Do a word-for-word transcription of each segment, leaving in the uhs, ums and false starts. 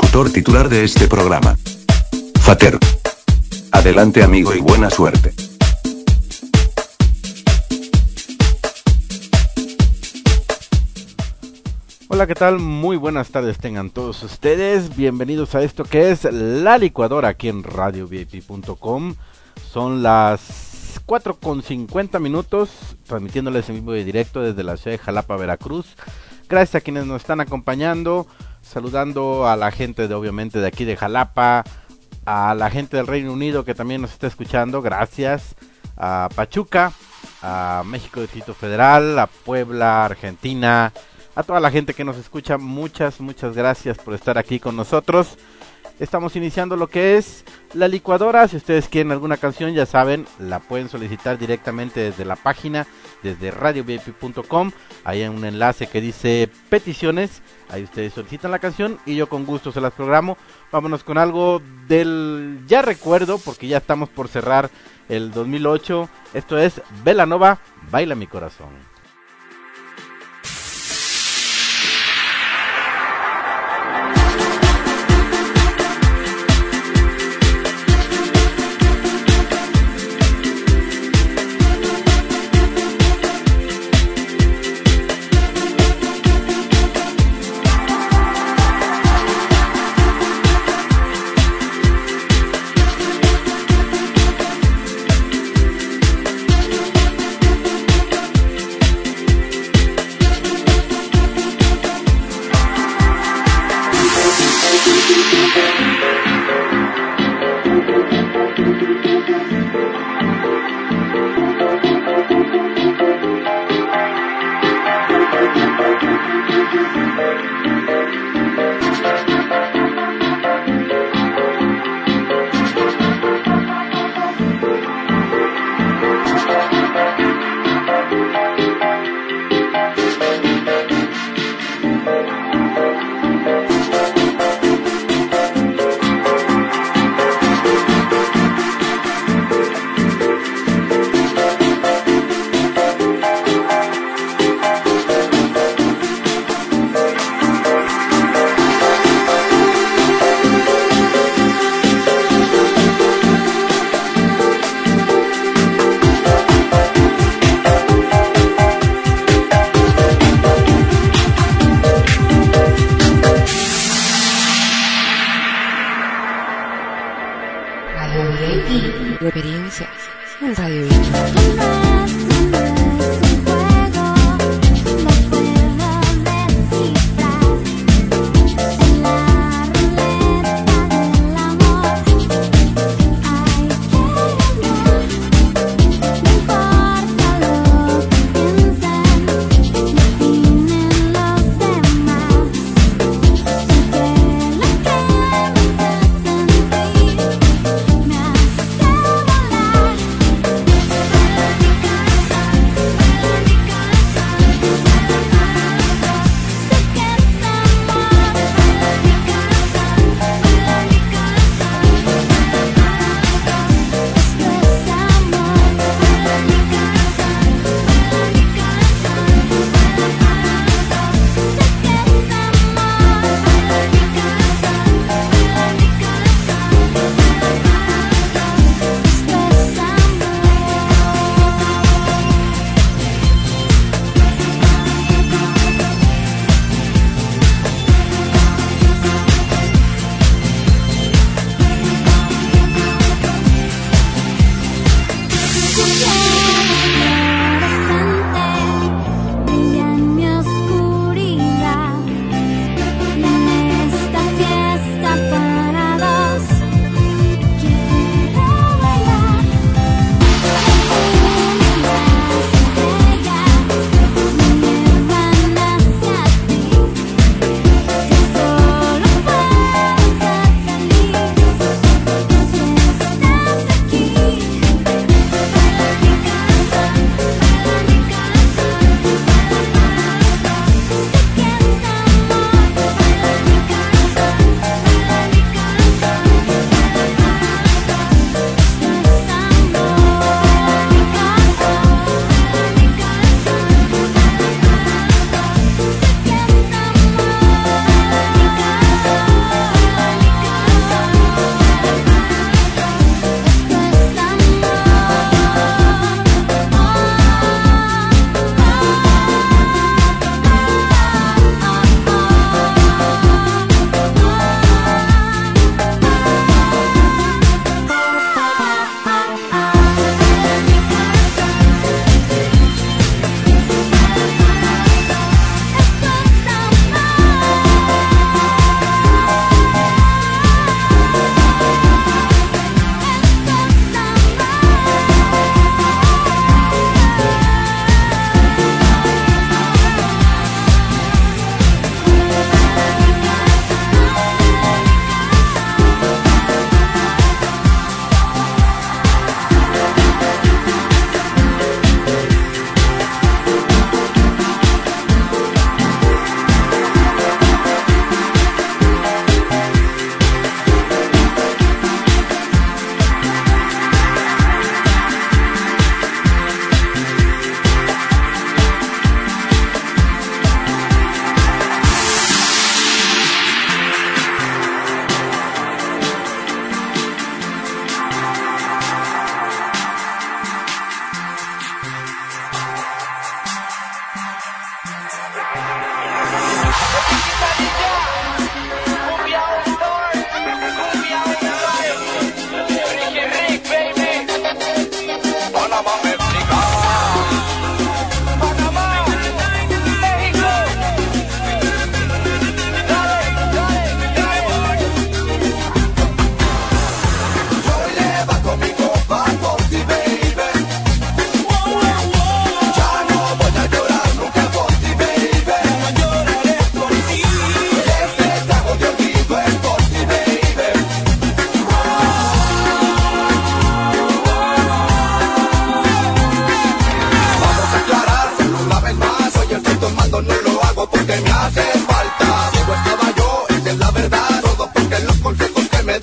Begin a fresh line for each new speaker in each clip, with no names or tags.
locutor titular de este programa. Fater. Adelante, amigo, y buena suerte.
Hola, ¿qué tal? Muy buenas tardes tengan todos ustedes. Bienvenidos a esto que es La Licuadora aquí en radio v i p punto com. Son las cuatro con cincuenta minutos, transmitiéndoles en vivo y directo desde la ciudad de Jalapa, Veracruz. Gracias a quienes nos están acompañando, saludando a la gente de obviamente de aquí de Jalapa, a la gente del Reino Unido que también nos está escuchando, gracias, a Pachuca, a México, Distrito Federal, a Puebla, Argentina, a toda la gente que nos escucha, muchas, muchas gracias por estar aquí con nosotros. Estamos iniciando lo que es La Licuadora. Si ustedes quieren alguna canción, ya saben, la pueden solicitar directamente desde la página, desde radio v i p punto com. Ahí hay un enlace que dice peticiones. Ahí ustedes solicitan la canción y yo con gusto se las programo. Vámonos con algo del ya recuerdo, porque ya estamos por cerrar el dos mil ocho. Esto es Belanova, Baila mi corazón.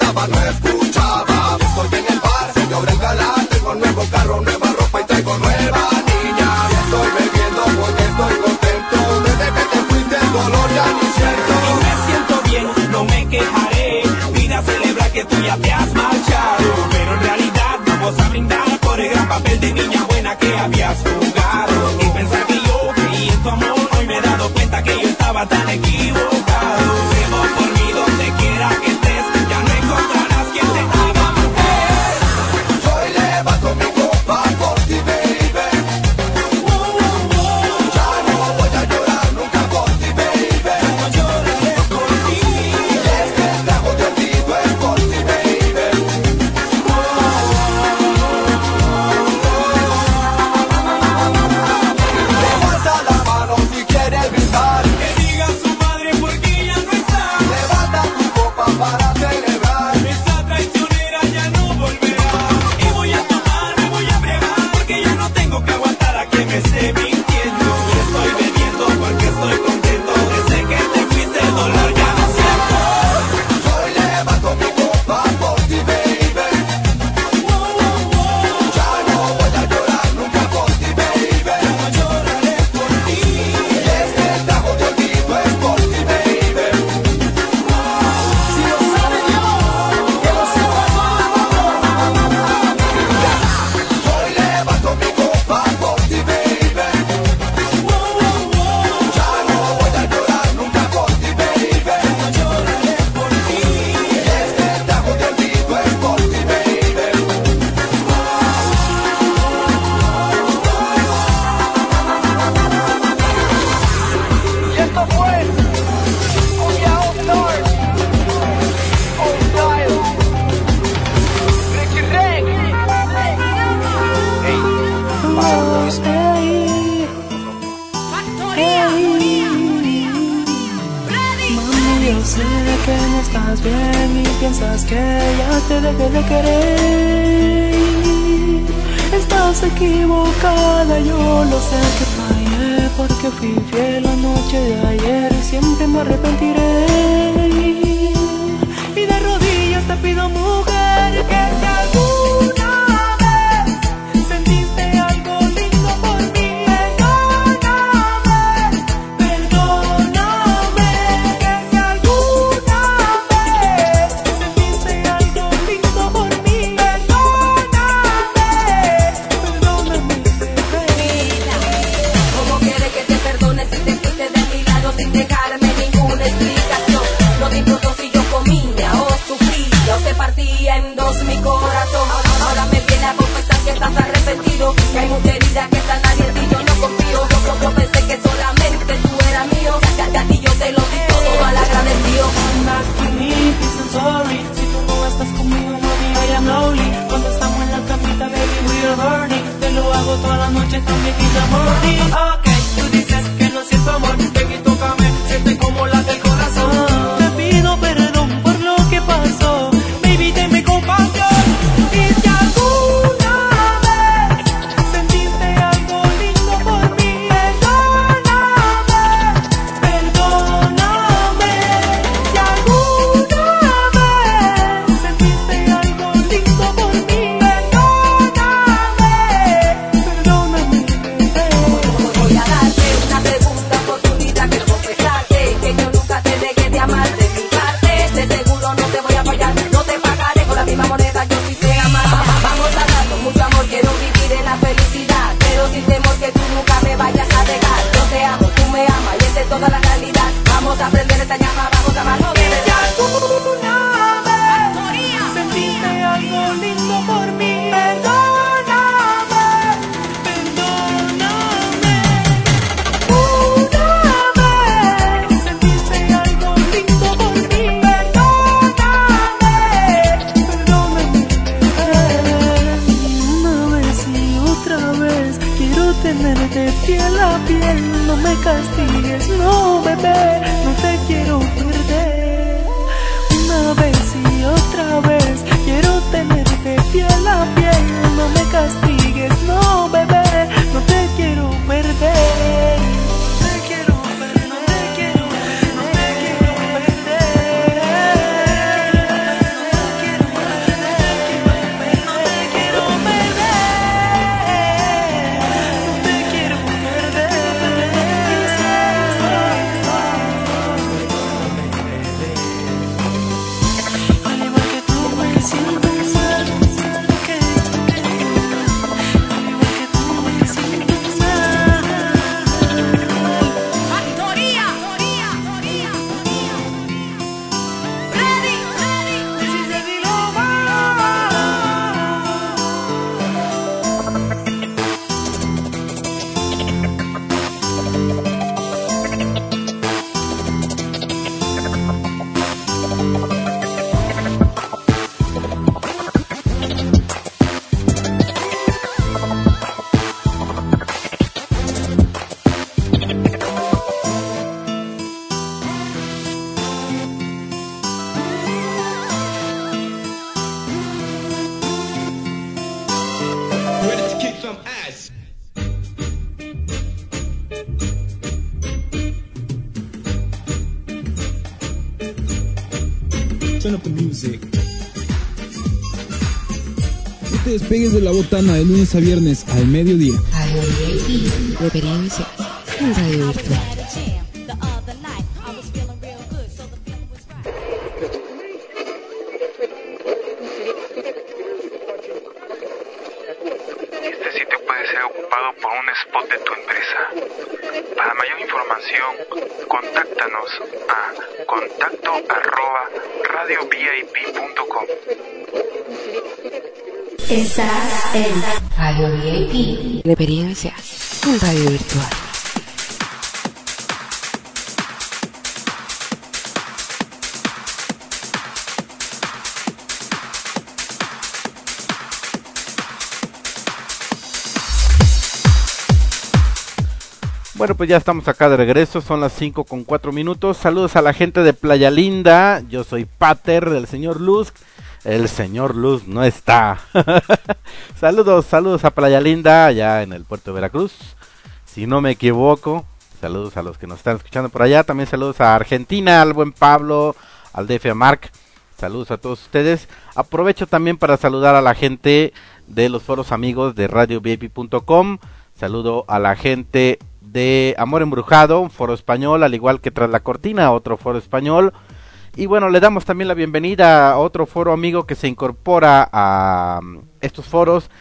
hablaba, no escuchaba. Estoy en el bar, se me abre el galán. Tengo nuevo carro, nueva ropa y traigo nueva niña. Y estoy bebiendo porque estoy contento. Desde que te fuiste el dolor ya ni siento.
Y me siento bien, no me quejaré. Vida celebra que tú ya te has marchado. Pero en realidad vamos a brindar por el gran papel de niña buena que habías jugado. Y pensar que yo creí en tu amor, hoy me he dado cuenta que yo estaba tan equivocado. Llevo por mí donde quiera que estés, ya no encontrarás quien te haga mujer.
Hoy levanto mi copa por ti, baby. Ya no voy a llorar nunca por ti, baby.
No lloraré por ti.
Este trago de olvido es por ti, baby. Levanta la mano si quieres brindar.
Que diga su madre porque ella no está.
Levanta tu copa para celebrar.
Esa traicionera ya no volverá. Y voy a tomar, me voy a bregar, porque ya no tengo que aguantar a que me esté mintiendo. Y estoy bebiendo porque estoy contento. Desde que te fuiste el dolor ya no siento.
Hoy levanto mi copa por ti, baby. Ya no voy a llorar nunca por ti, baby.
No lloraré por ti.
Este trago de olvido es por ti, baby.
Si lo sabe Dios, que lo sepa
Hoy levanto mi copa por ti, baby. Ya no voy a llorar nunca por ti, baby.
No lloraré por ti.
Este trago de olvido es por ti, baby.
Y esto fue Oye All Stars, All Style, Ricky Reg. Ey,
Mami, yo sé que no estás bien y piensas que ya te dejé de querer. Estás equivocada, yo lo sé que fallé porque fui fiel la noche de ayer y siempre me arrepentiré. Y de rodillas te pido, mujer, que si alguna vez sentiste algo lindo por mí, perdóname, perdóname. Que si alguna vez sentiste algo lindo por mí, perdóname, perdóname, bebé.
¿Cómo quieres que te perdone si te fuiste de mi lado sin dejarme ninguna explicación? No te importó si yo comía o sufría o se partía en dos mi corazón. Ahora me viene a confesar que estás arrepentido, que hay mucha herida que sana y en ti yo no confío. Yo, yo, yo pensé que solamente tú eras mío, ya, ya, y yo te lo di todo mal agradecido.
Come back to me, please, I'm sorry. Si tú no estás conmigo, mami, I am lonely. Cuando estamos en la camita, baby, we are burning. Te lo hago toda la noche, también quita morning. Ok, tú dices que no siento amor, baby, tócame, siente como late el corazón. Te pido perdón por lo que pasó, baby, tenme compasión. Y si alguna vez sentiste algo lindo por mí, perdóname, perdóname. Si alguna vez sentiste algo lindo por mí, perdóname, perdóname, bebé.
Voy a darte una segunda oportunidad, quiero confesarte que yo nunca te dejé de amar de mi parte. De seguro no te voy a fallar, no te pagaré con la misma moneda, yo sí sé amar. Vamos a dar con mucho amor, quiero vivir en la felicidad, pero sin temor que tú nunca me vayas a dejar. Yo te amo, tú me amas y esa es toda la realidad. Vamos a aprender esta llama, vamos a amarnos de verdad.
Alguna vez sentiste algo lindo por mí, perdóname, perdóname. Una vez sentiste algo lindo por mí, perdóname, perdóname, bebé. Una vez y otra vez quiero tenerte piel a piel. No me castigues, no, bebé, no te quiero perder. Una vez y otra vez quiero tenerte piel a piel. No me castigues, no, bebé, no te quiero perder. No te quiero perder, no te quiero perder, no te quiero perder.
Music. No te despegues de la botana de lunes a viernes al mediodía.
Radio V I P, referencia en radio virtual.
Este sitio puede ser ocupado por un spot de tu empresa. Para mayor información, contáctanos a contacto arroba radio v i p punto com.
Estás en Radio V I P, experiencia en radio virtual.
Bueno, pues ya estamos acá de regreso, son las cinco con cuatro minutos. Saludos a la gente de Playa Linda. Yo soy Pater del señor Luz. El señor Luz no está. Saludos, saludos a Playa Linda, allá en el puerto de Veracruz, si no me equivoco. Saludos a los que nos están escuchando por allá. También saludos a Argentina, al buen Pablo, al D F A Marc. Saludos a todos ustedes. Aprovecho también para saludar a la gente de los foros amigos de radio v i p punto com. Saludo a la gente de Amor Embrujado, un foro español, al igual que Tras la Cortina, otro foro español. Y bueno, le damos también la bienvenida a otro foro amigo que se incorpora a estos foros,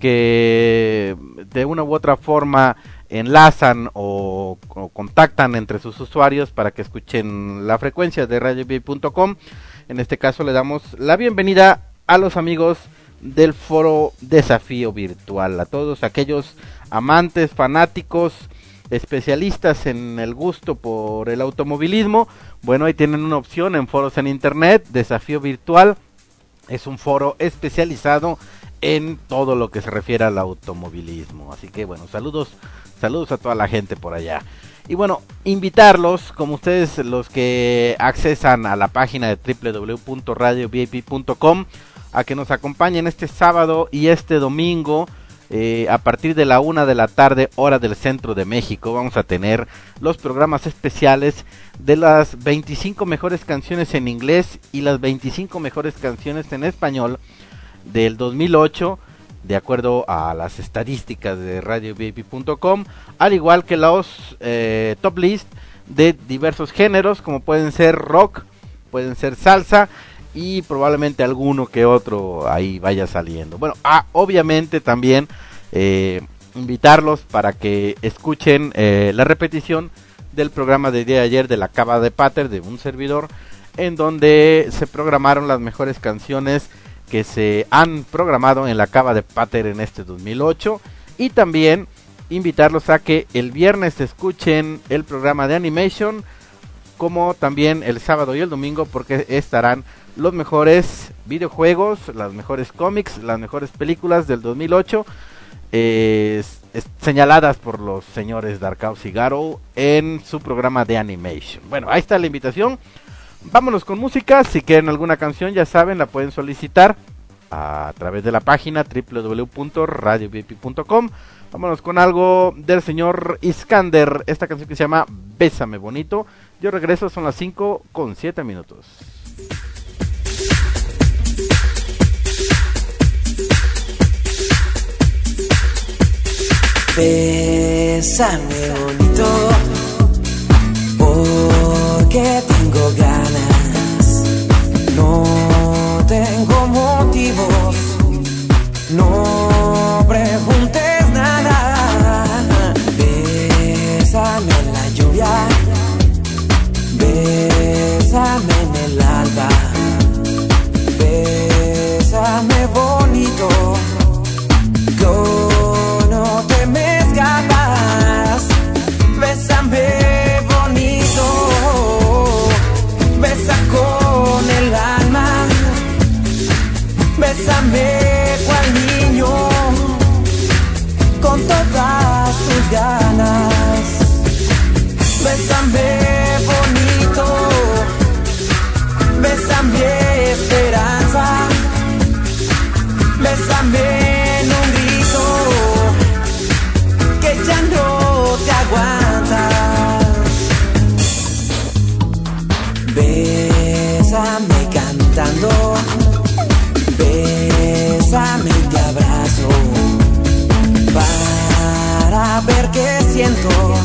que de una u otra forma enlazan o, o contactan entre sus usuarios para que escuchen la frecuencia de radio v i p punto com. En este caso le damos la bienvenida a los amigos del foro Desafío Virtual, a todos aquellos amantes, fanáticos, especialistas en el gusto por el automovilismo. Bueno, ahí tienen una opción en foros en internet. Desafío Virtual es un foro especializado en todo lo que se refiere al automovilismo. Así que bueno, saludos, saludos a toda la gente por allá. Y bueno, invitarlos, como ustedes los que accesan a la página de w w w punto radio v i p punto com, a que nos acompañen este sábado y este domingo. Eh, a partir de la una de la tarde, hora del centro de México, vamos a tener los programas especiales de las veinticinco mejores canciones en inglés y las veinticinco mejores canciones en español del dos mil ocho, de acuerdo a las estadísticas de radio v i p punto com, al igual que los eh, top list de diversos géneros, como pueden ser rock, pueden ser salsa, y probablemente alguno que otro ahí vaya saliendo. Bueno, ah, obviamente también eh, invitarlos para que escuchen eh, la repetición del programa del día de ayer de la Cava de Pater, de un servidor, en donde se programaron las mejores canciones que se han programado en la Cava de Pater en este dos mil ocho, y también invitarlos a que el viernes escuchen el programa de Animation, como también el sábado y el domingo, porque estarán los mejores videojuegos, las mejores cómics, las mejores películas del dos mil ocho, eh, es, señaladas por los señores Darkhouse y Garo en su programa de Animation. Bueno, ahí está la invitación. Vámonos con música. Si quieren alguna canción, ya saben, la pueden solicitar a través de la página w w w punto radio v i p punto com. Vámonos con algo del señor Iskander, esta canción que se llama Bésame Bonito. Yo regreso, son las cinco con siete minutos.
Bésame bonito, porque tengo ganas, no tengo motivos, no preguntes nada. Bésame en la lluvia, bésame en el alba, bésame bonito, yo no te me escapas. Bésame bonito, besa con el alma, bésame cual niño, con todas tus ganas. Bésame bonito, bésame esperanza, bésame en un grito que ya no te aguantas. Bésame cantando Bésame y te abrazo para ver qué siento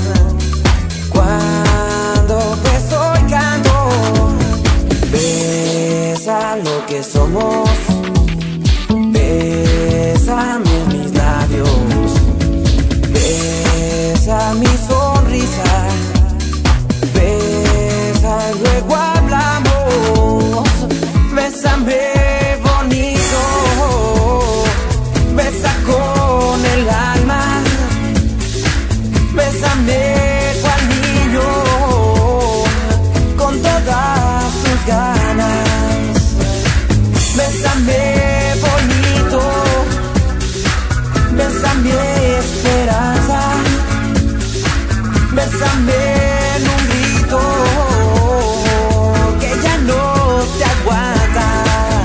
cuando te estoy canto. Besa lo que somos, bésame mis labios, besa mi sonrisa, besa y luego hablamos. Bésame bonito, besa con el alma, bésame cual niño, con todas tus ganas. Bésame bonito, bésame esperanza, bésame en un grito que ya no te aguantas.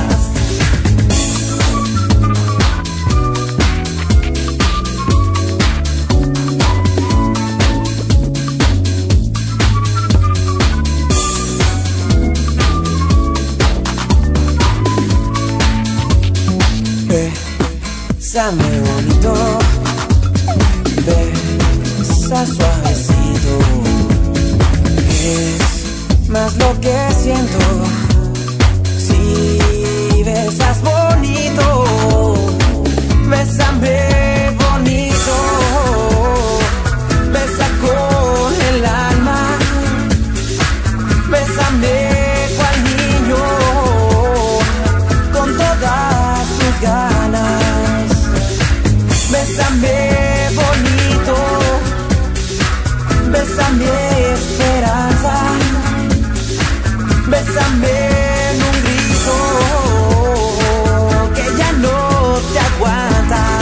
Bésame bonito, besa suavecito, es más lo que siento si besas bonito. Bésame bonito, besa con el alma, bésame cual niño, con todas tus ganas. Bésame bonito, bésame esperanza, bésame en un grito que ya no te aguantas.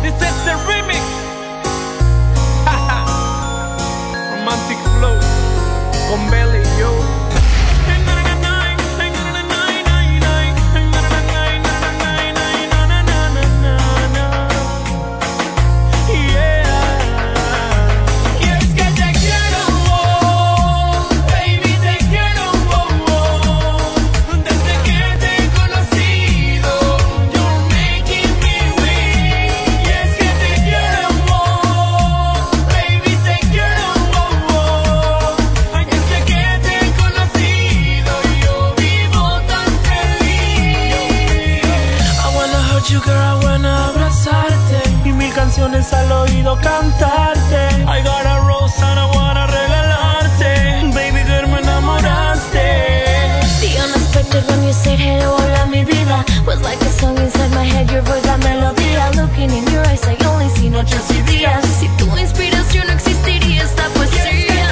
This is the remix. Romantic flow con Belly, yo.
Al oído cantarte. I got a rose and I wanna regalarte. Baby girl, me enamoraste.
The unexpected when you said hello, hola mi vida, was like a song inside my head, your voice la melodía. Looking in your eyes, I only see noches y días. Si tu inspiración no existiría esta poesía.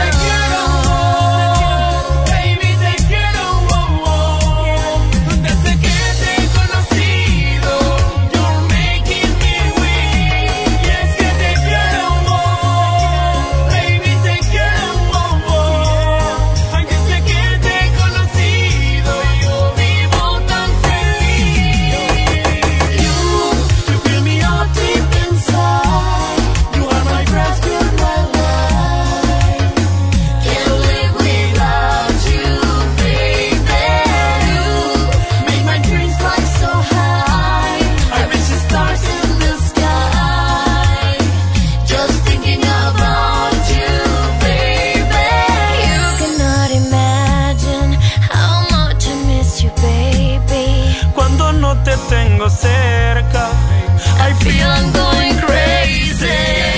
Tengo cerca,
I feel I'm going crazy.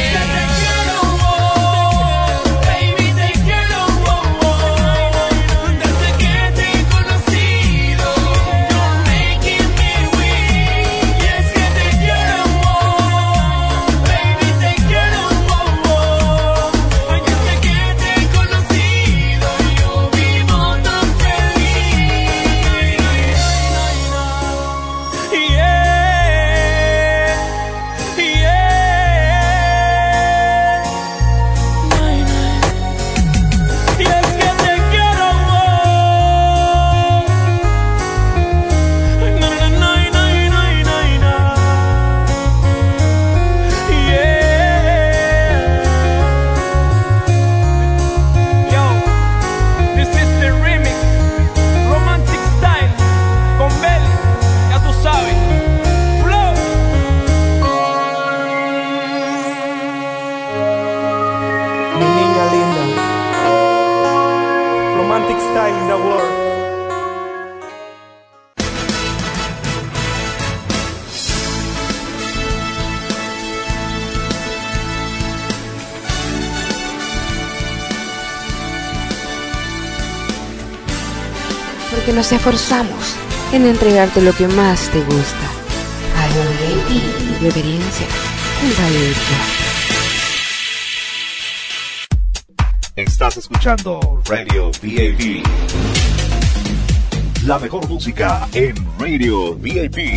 Porque nos esforzamos en entregarte lo que más te gusta. Radio V I P, reverencia, un radio virtual.
Estás escuchando Radio V I P. La mejor música en Radio V I P.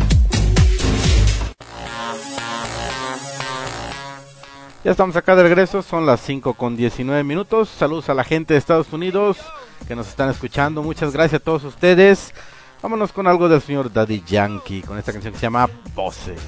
Ya estamos acá de regreso, son las cinco con diecinueve minutos. Saludos a la gente de Estados Unidos que nos están escuchando. Muchas gracias a todos ustedes. Vámonos con algo del señor Daddy Yankee, con esta canción que se llama Pose.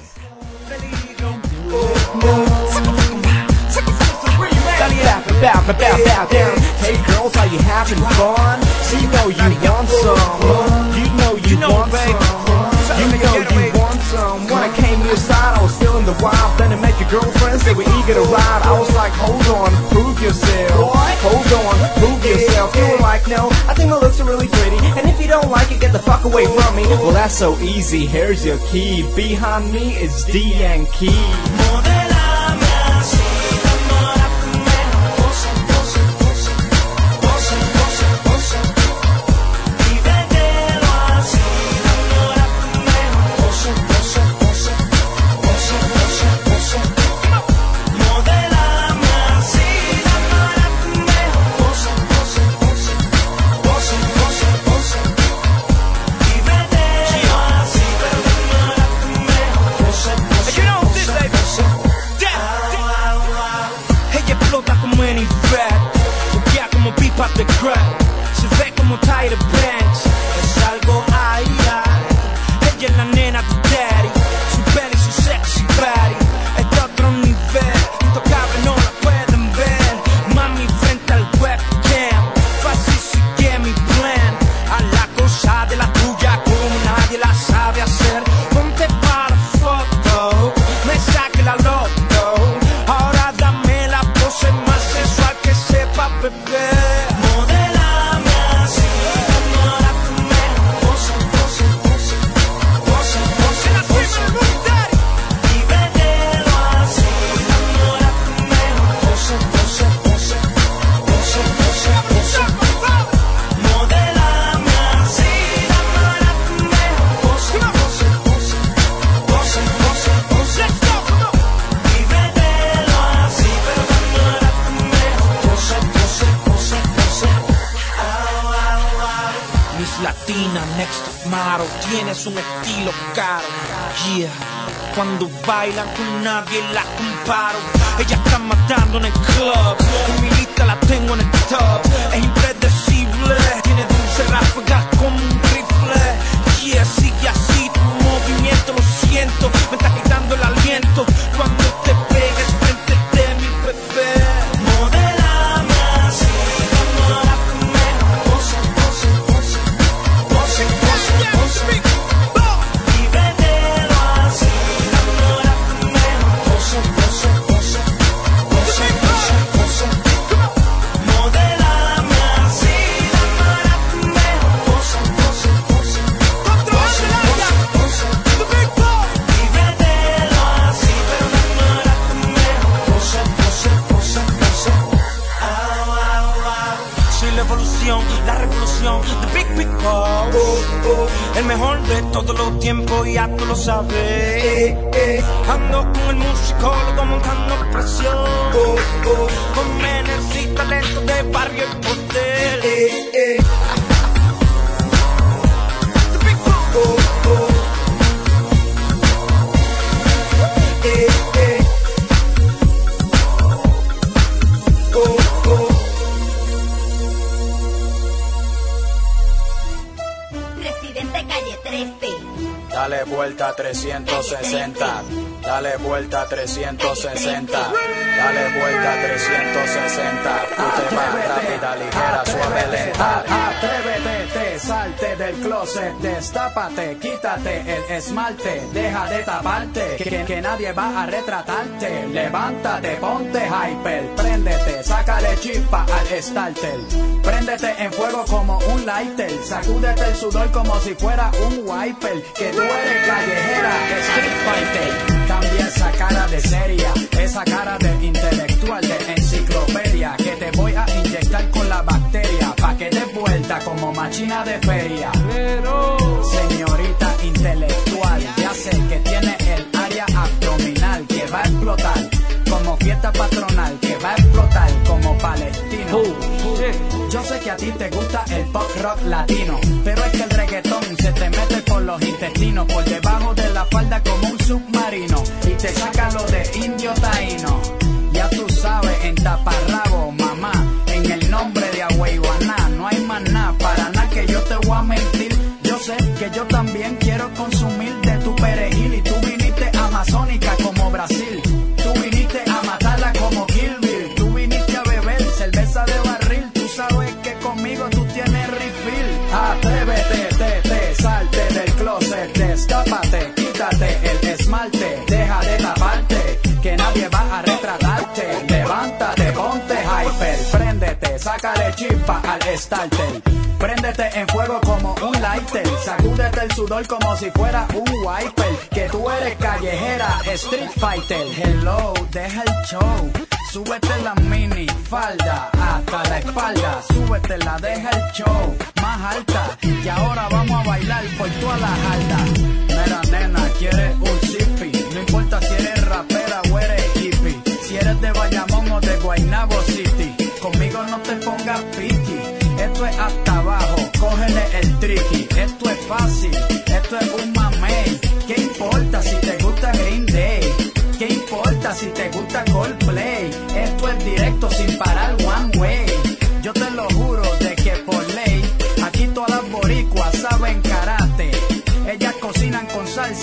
Hey girls, are you having fun? So you know you want some. You know you want some. You know you want some. When I came inside, I was feeling the wild. Then I met your girlfriends, they were eager to ride. I was like, hold on, prove yourself. Hold on, prove yourself. You were like, no, I think my looks are really pretty. And if you don't like it, get the fuck away from me. Well, that's so easy, here's your key. Behind me is D Yankee. the crowd. Se ve como Tyra Banks. Es algo ay, ay. Ella es la nena de daddy. Su belly, su sexy body. Es de otro nivel. Intocable, no la pueden ver. Mami frente al webcam. Fácil sigue mi plan. A la cosa de la tuya como nadie la sabe hacer. Ponte para foto. Me saque la loto. Ahora dame la pose más sensual que sepa beber. Latina, next top model, tienes un estilo caro, yeah. Cuando bailan con nadie la comparo. Ella está matando en el club, en mi lista la tengo en el top. Es impredecible, tiene dulce ráfagas como un rifle. Yeah, sigue así tu movimiento, lo siento, me está quitando el aliento. Cuando te pegues frente de mi bebé. La revolución, the big big oh, oh. El mejor de todos los tiempos, ya tú lo sabes. eh, eh. Ando con el musicólogo montando presión, oh, oh. Con menes y talento de barrio y poder. eh, eh. The big oh, oh. eh, eh. Oh, oh.
Dale vuelta a trescientos sesenta, dale vuelta a trescientos sesenta, dale vuelta a trescientos sesenta. Tú te vas rápida, ligera, suave, lenta.
Atrévete, te salte del closet, destápate, quítate el esmalte, deja de taparte, que, que nadie va a retratarte. Levántate, ponte hyper, préndete, sácale chispa al starter. Préndete en fuego como un lighter, sacúdete el sudor como si fuera un wiper. Que tú eres callejera, street fighter. Cambia esa cara de seria, esa cara de intelectual, de enciclopedia. Que te voy a inyectar con la bacteria, pa' que te vuelta como machina de feria. Pero, señorita intelectual, ya sé que tiene el área abdominal que va a explotar como fiesta patronal, que va a explotar como palestino. Uh, Yo sé que a ti te gusta el pop rock latino, pero es que el reggaetón se te mete por los intestinos, por debajo de la falda como un submarino, y te saca lo de indio taíno. Ya tú sabes, en taparrabo, mamá, en el nombre de Agüeyuaná, no hay más nada, para nada que yo te voy a mentir. Yo sé que yo también quiero consumir de tu perejil, y tú viniste amazónica como Brasil. Tú viniste a matarla como Kill Bill. Tú viniste a beber cerveza de barril. Tú sabes que conmigo tú tienes refill. Atrévete, te, te, salte del closet, destápate, quítate el esmalte, deja de taparte, que nadie va a retratarte. Levántate, ponte hyper, préndete, sácale chispa al starter. Préndete en fuego como un lighter, sacúdete el sudor como si fuera un wiper. Que tú eres callejera, street fighter. Hello, deja el show, súbete la mini falda hasta la espalda, súbetela, deja el show más alta, y ahora vamos a bailar por toda la jarda. Mira nena, quieres un zippy, no importa si eres rapera o eres hippie, si eres de Bayamón o de Guaynabo City, conmigo no te pongas piqui. Esto es hasta abajo, cógele el tricky. Esto es fácil, esto es un mamey. ¿Qué importa si te gusta Green Day? ¿Qué importa si te gusta Coldplay? Esto es directo sin parar one way. Yo te lo juro,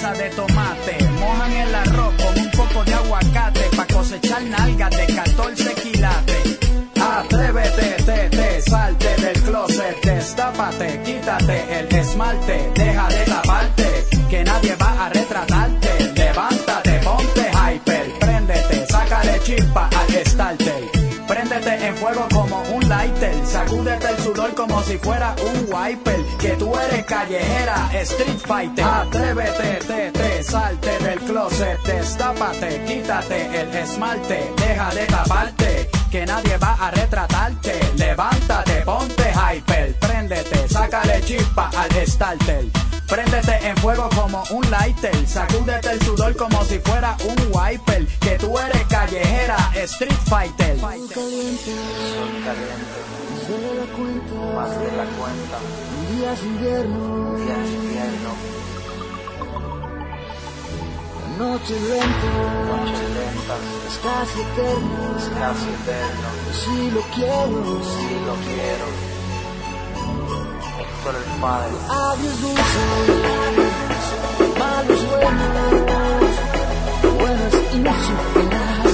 salsa de tomate. Mojan el arroz con un poco de aguacate pa' cosechar nalgas de catorce quilates. Atrévete, te, te, salte del closet, destápate, quítate el esmalte, deja de taparte, que nadie va a retratarte. Levántate, ponte hyper, préndete, sácale chispa al starter. Préndete en fuego como un lighter, sacúdete el sudor como si fuera un wiper, que tú eres callejera, street fighter. Atrévete, te, te, salte del closet, destápate, quítate el esmalte, deja de taparte, que nadie va a retratarte. Levántate, ponte hyper, préndete, sácale chispa al starter. Préndete en fuego como un lighter, sacúdete el sudor como si fuera un wiper, que tú eres callejera, street fighter.
Sol caliente, más de la cuenta, más de la cuenta. Días de invierno, días de invierno. Noches lentas, noches lentas. Es casi eterno, es casi eterno. Si lo quiero, si lo quiero. Héctor el Padre. Adiós dulces, malos buenos, buenas insuperables.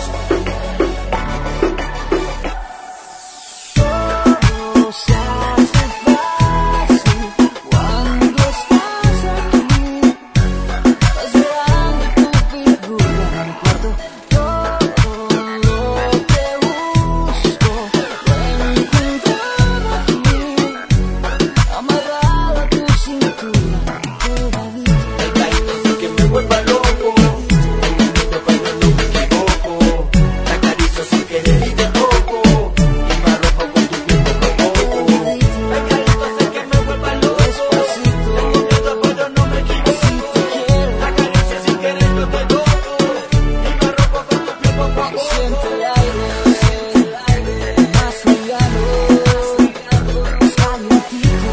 Todo se hace fácil cuando estás aquí, paseando tu figura en mi cuarto. Todo lo que busco lo he encontrado aquí, amarrado a tu cintura, pegadito. Pegadito así que me vuelva loco, pegadito cuando no me equivoco, te acaricio sin querer y de poco, y me arrojo con tu piel poco a poco. Pegadito así que me vuelva loco, despacito, pero no me equivoco, te acaricio sin querer yo te toco, y me arrojo con tu piel poco a poco. Siente el aire, más ligado, más calientito.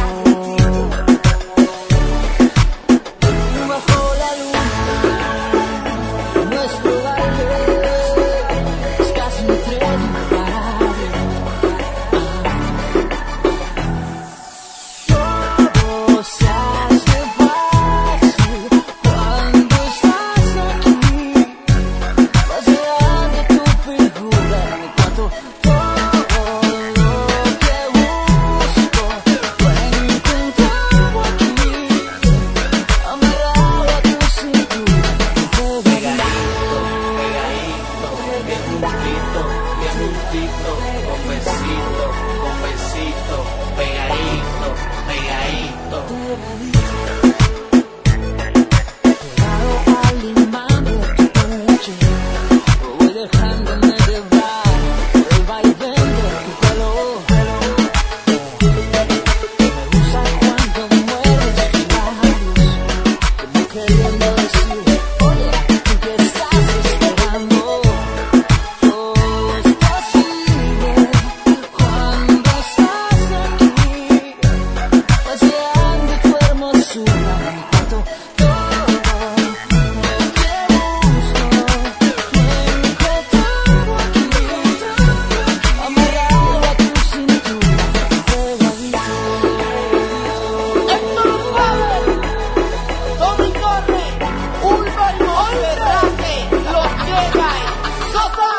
Bajo la luna, nuestro baile es casi un tren imparable. Todo se hace fácil cuando estás aquí, paseando tu figura en mi cuarto. Todo lo que busco lo he encontrado aquí, amarrado a tu cintura, pegadito, pegadito, bien juntito, bien juntito, con besito, con besito, pegadito, pegadito, pegado al imán de tu pecho, voy dejándome llevar por el vaivén de tu pelo. Me gusta cuando mueves tus labios, como queriendo decir, oye, ¿tú qué estás esperando? Todo es posible cuando estás aquí, paseando tu hermosura en mi cuarto. Todo lo que busco lo he encontrado aquí, amarrado a tu cintura, pegadito. Héctor Padre, Tommy Torre, Urban Monserrate, Los Jedi, Sosa.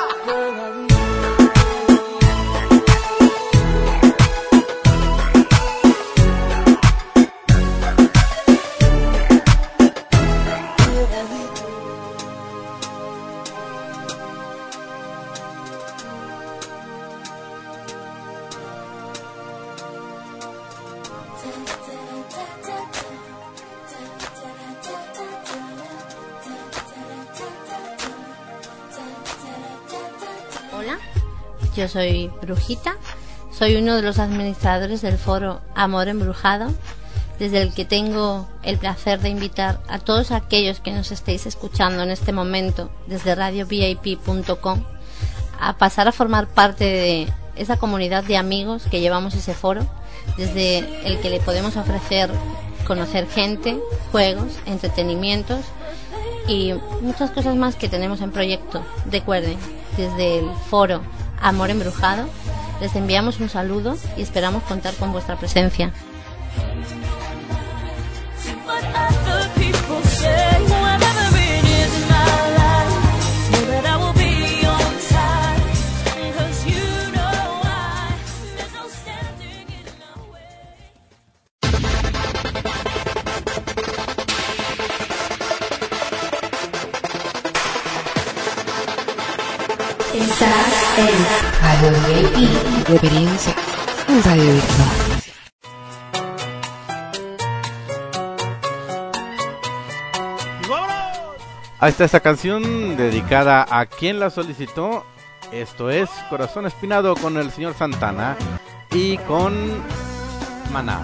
Hola, yo soy Brujita, soy uno de los administradores del foro Amor Embrujado, desde el que tengo el placer de invitar a todos aquellos que nos estéis escuchando en este momento desde radio v i p punto com a pasar a formar parte de esa comunidad de amigos que llevamos ese foro, desde el que le podemos ofrecer conocer gente, juegos, entretenimientos y muchas cosas más que tenemos en proyecto. Recuerden, desde el foro Amor Embrujado les enviamos un saludo y esperamos contar con vuestra presencia.
But other people
Estás en Radio V I P, referencia en radio virtual.
Ahí está esta canción dedicada a quien la solicitó. Esto es Corazón Espinado con el señor Santana y con Maná.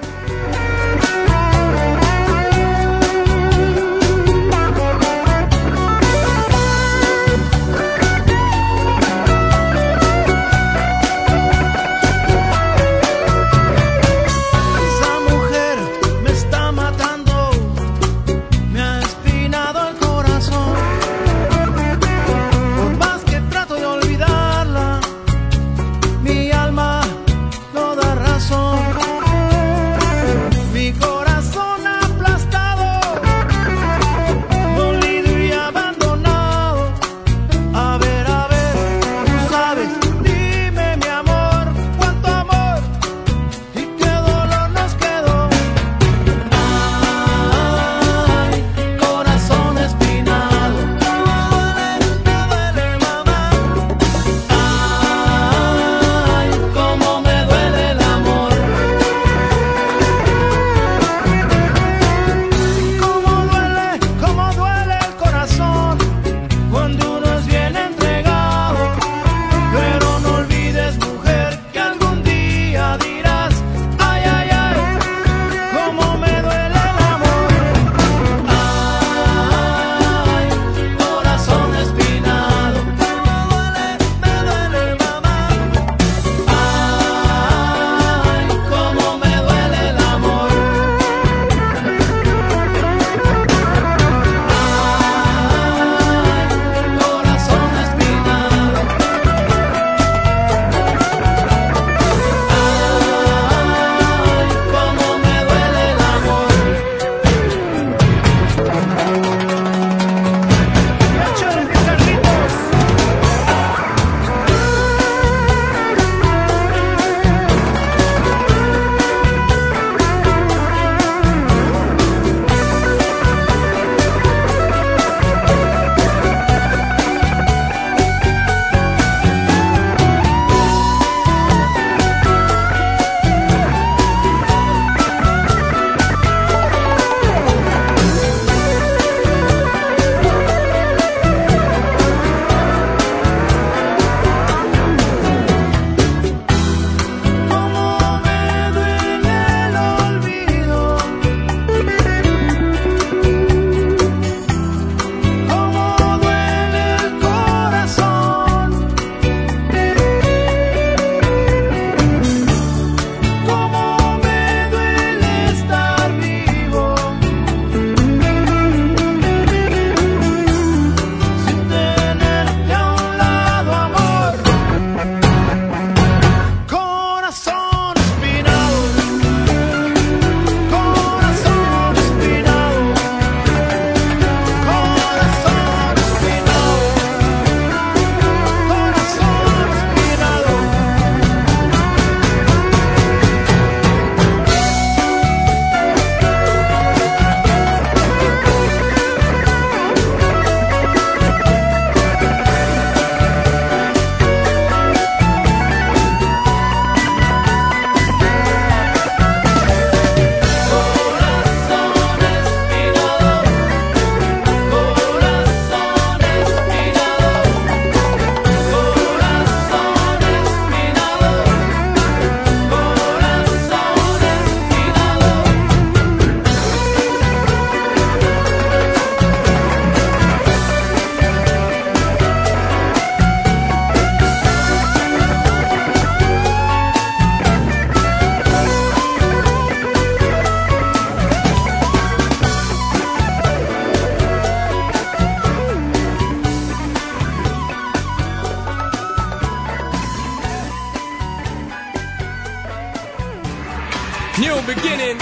New beginning,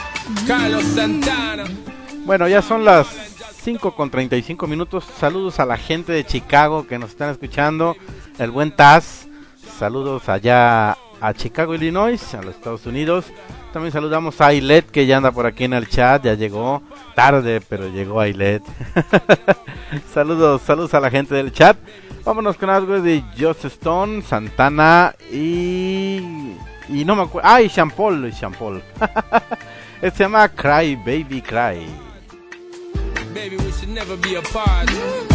Carlos Santana.
Bueno, ya son las cinco con treinta y cinco minutos. Saludos a la gente de Chicago que nos están escuchando. El buen Taz. Saludos allá a Chicago, Illinois, a los Estados Unidos. También saludamos a Ailet, que ya anda por aquí en el chat. Ya llegó tarde, pero llegó Ailet. Saludos, saludos a la gente del chat. Vámonos con algo de Joss Stone, Santana y... y no me acuerdo... ¡Ah! Y Sean Paul, Sean Paul. Se llama Cry Baby Cry.
Baby, we should never be apart.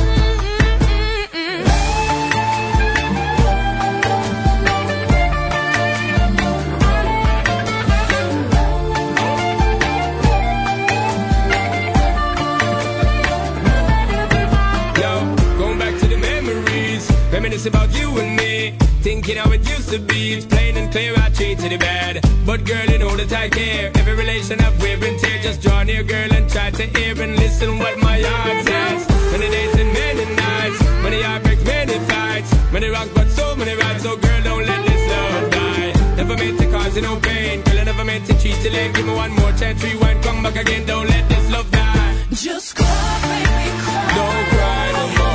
Reminisce about you and me, thinking how it used to be. It's plain and clear I treated it bad, but girl, you know that I care. Every relation I've wear and tear. Just draw near, girl, and try to hear and listen what my heart says. Many days and many nights, many heartbreaks, many fights, many wrongs but so many rights. So girl, don't let this love die. Never meant to cause you no pain, girl, I never meant to cheat you late. Give me one more chance, rewind, come back again. Don't let this love die.
Just cry, baby, cry.
Don't cry no more.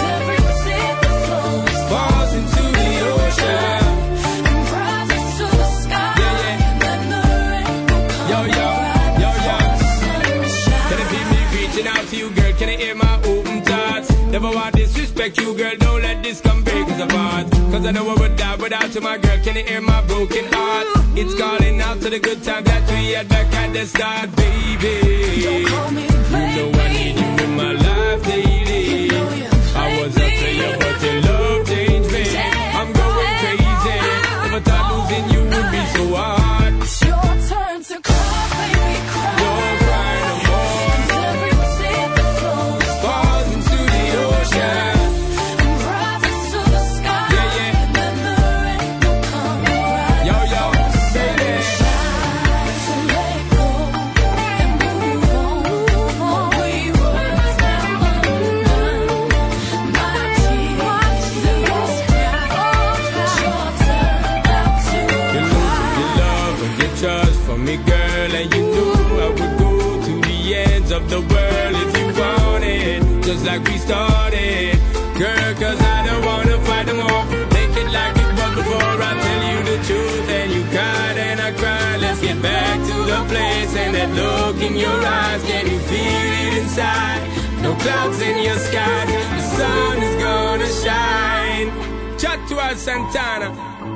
Falls into the ocean
And rises to the sky.
Yeah, yeah.
Then the rain will come.
Yo, yo, yo, yo. Can it be me reaching out to you, girl? Can I hear my open thoughts? Never want disrespect you, girl. Don't let this come break us apart. Cause I know I would die without you, my girl. Can you hear my broken heart? It's calling out to the good time that we had back at the start, baby.
Don't call me
You
baby.
know I need you in my life daily.
You know you
I was up to you, but your love changed me. I'm going crazy. Never thought losing you would be so hard.
It's your turn to cry, baby, cry.
Don't cry no more.
Every tear that flows
Falls into the ocean.
and rises to the sky.
Yeah, yeah.
Then the rain will come right.
Yo, yo, baby.
So let go and move on. What we were is now undone. My tears, they won't cry. It's your turn now to
You lose your love and your trust for me, girl. And you knew I would go to the ends of the world if you wanted. Just like we started. Girl, cause I don't wanna fight them all. Make it like it was before. I tell you the truth and you cried and I cried. Let's get back to the place and that look in your eyes. Can you feel it inside? No clouds in your sky. The sun is gonna shine. Chat to us, Santana.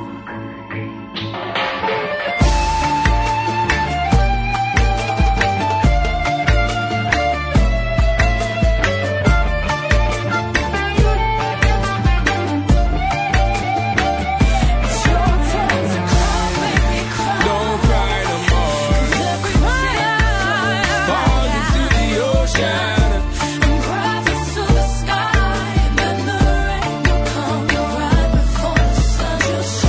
It's your turn to cry, baby, cry.
Don't cry no more.
Every tear
Falls into the ocean.
and rises to the sky. Then the rain will come right before the sun just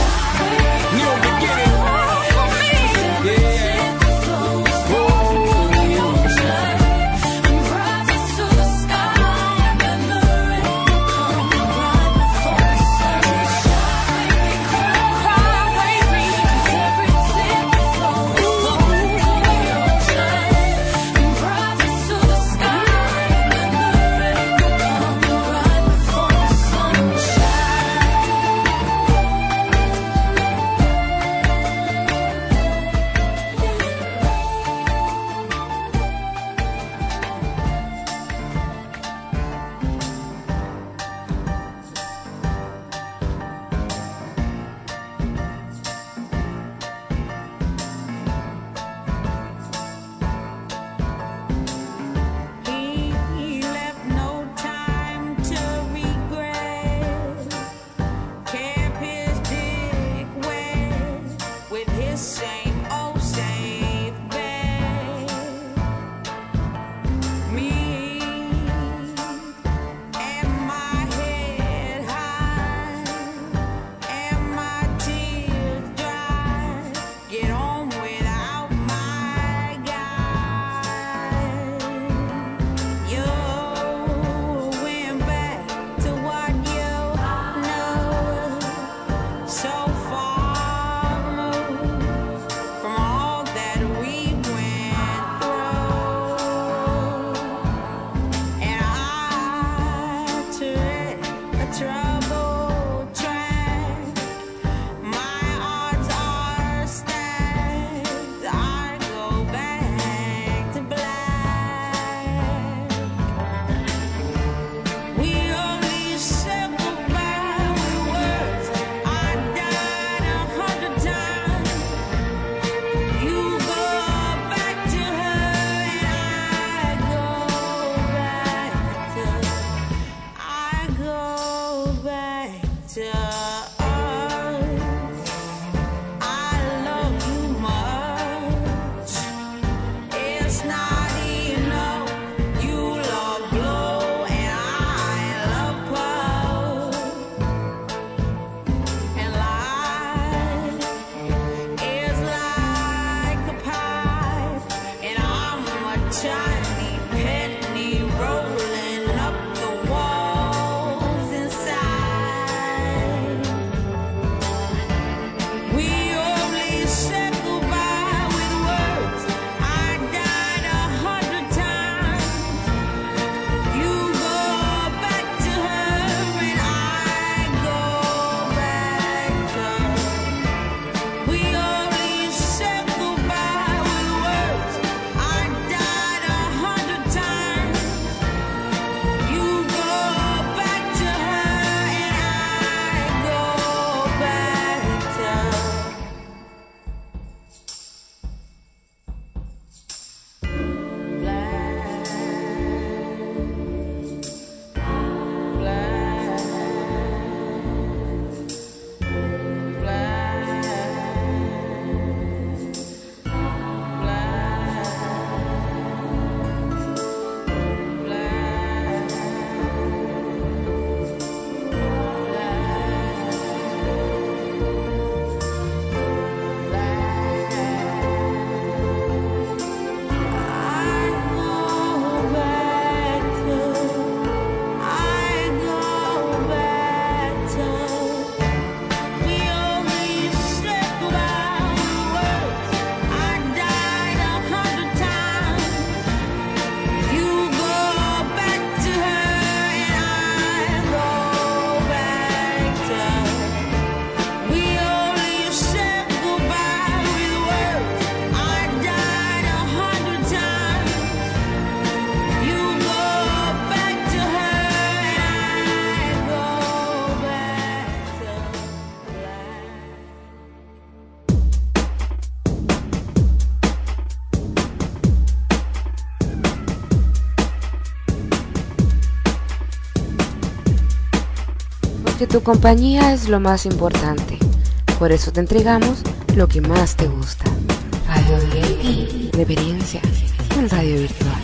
que tu compañía es lo más importante. Por eso te entregamos lo que más te gusta. Radio V I P, reverencia en radio virtual.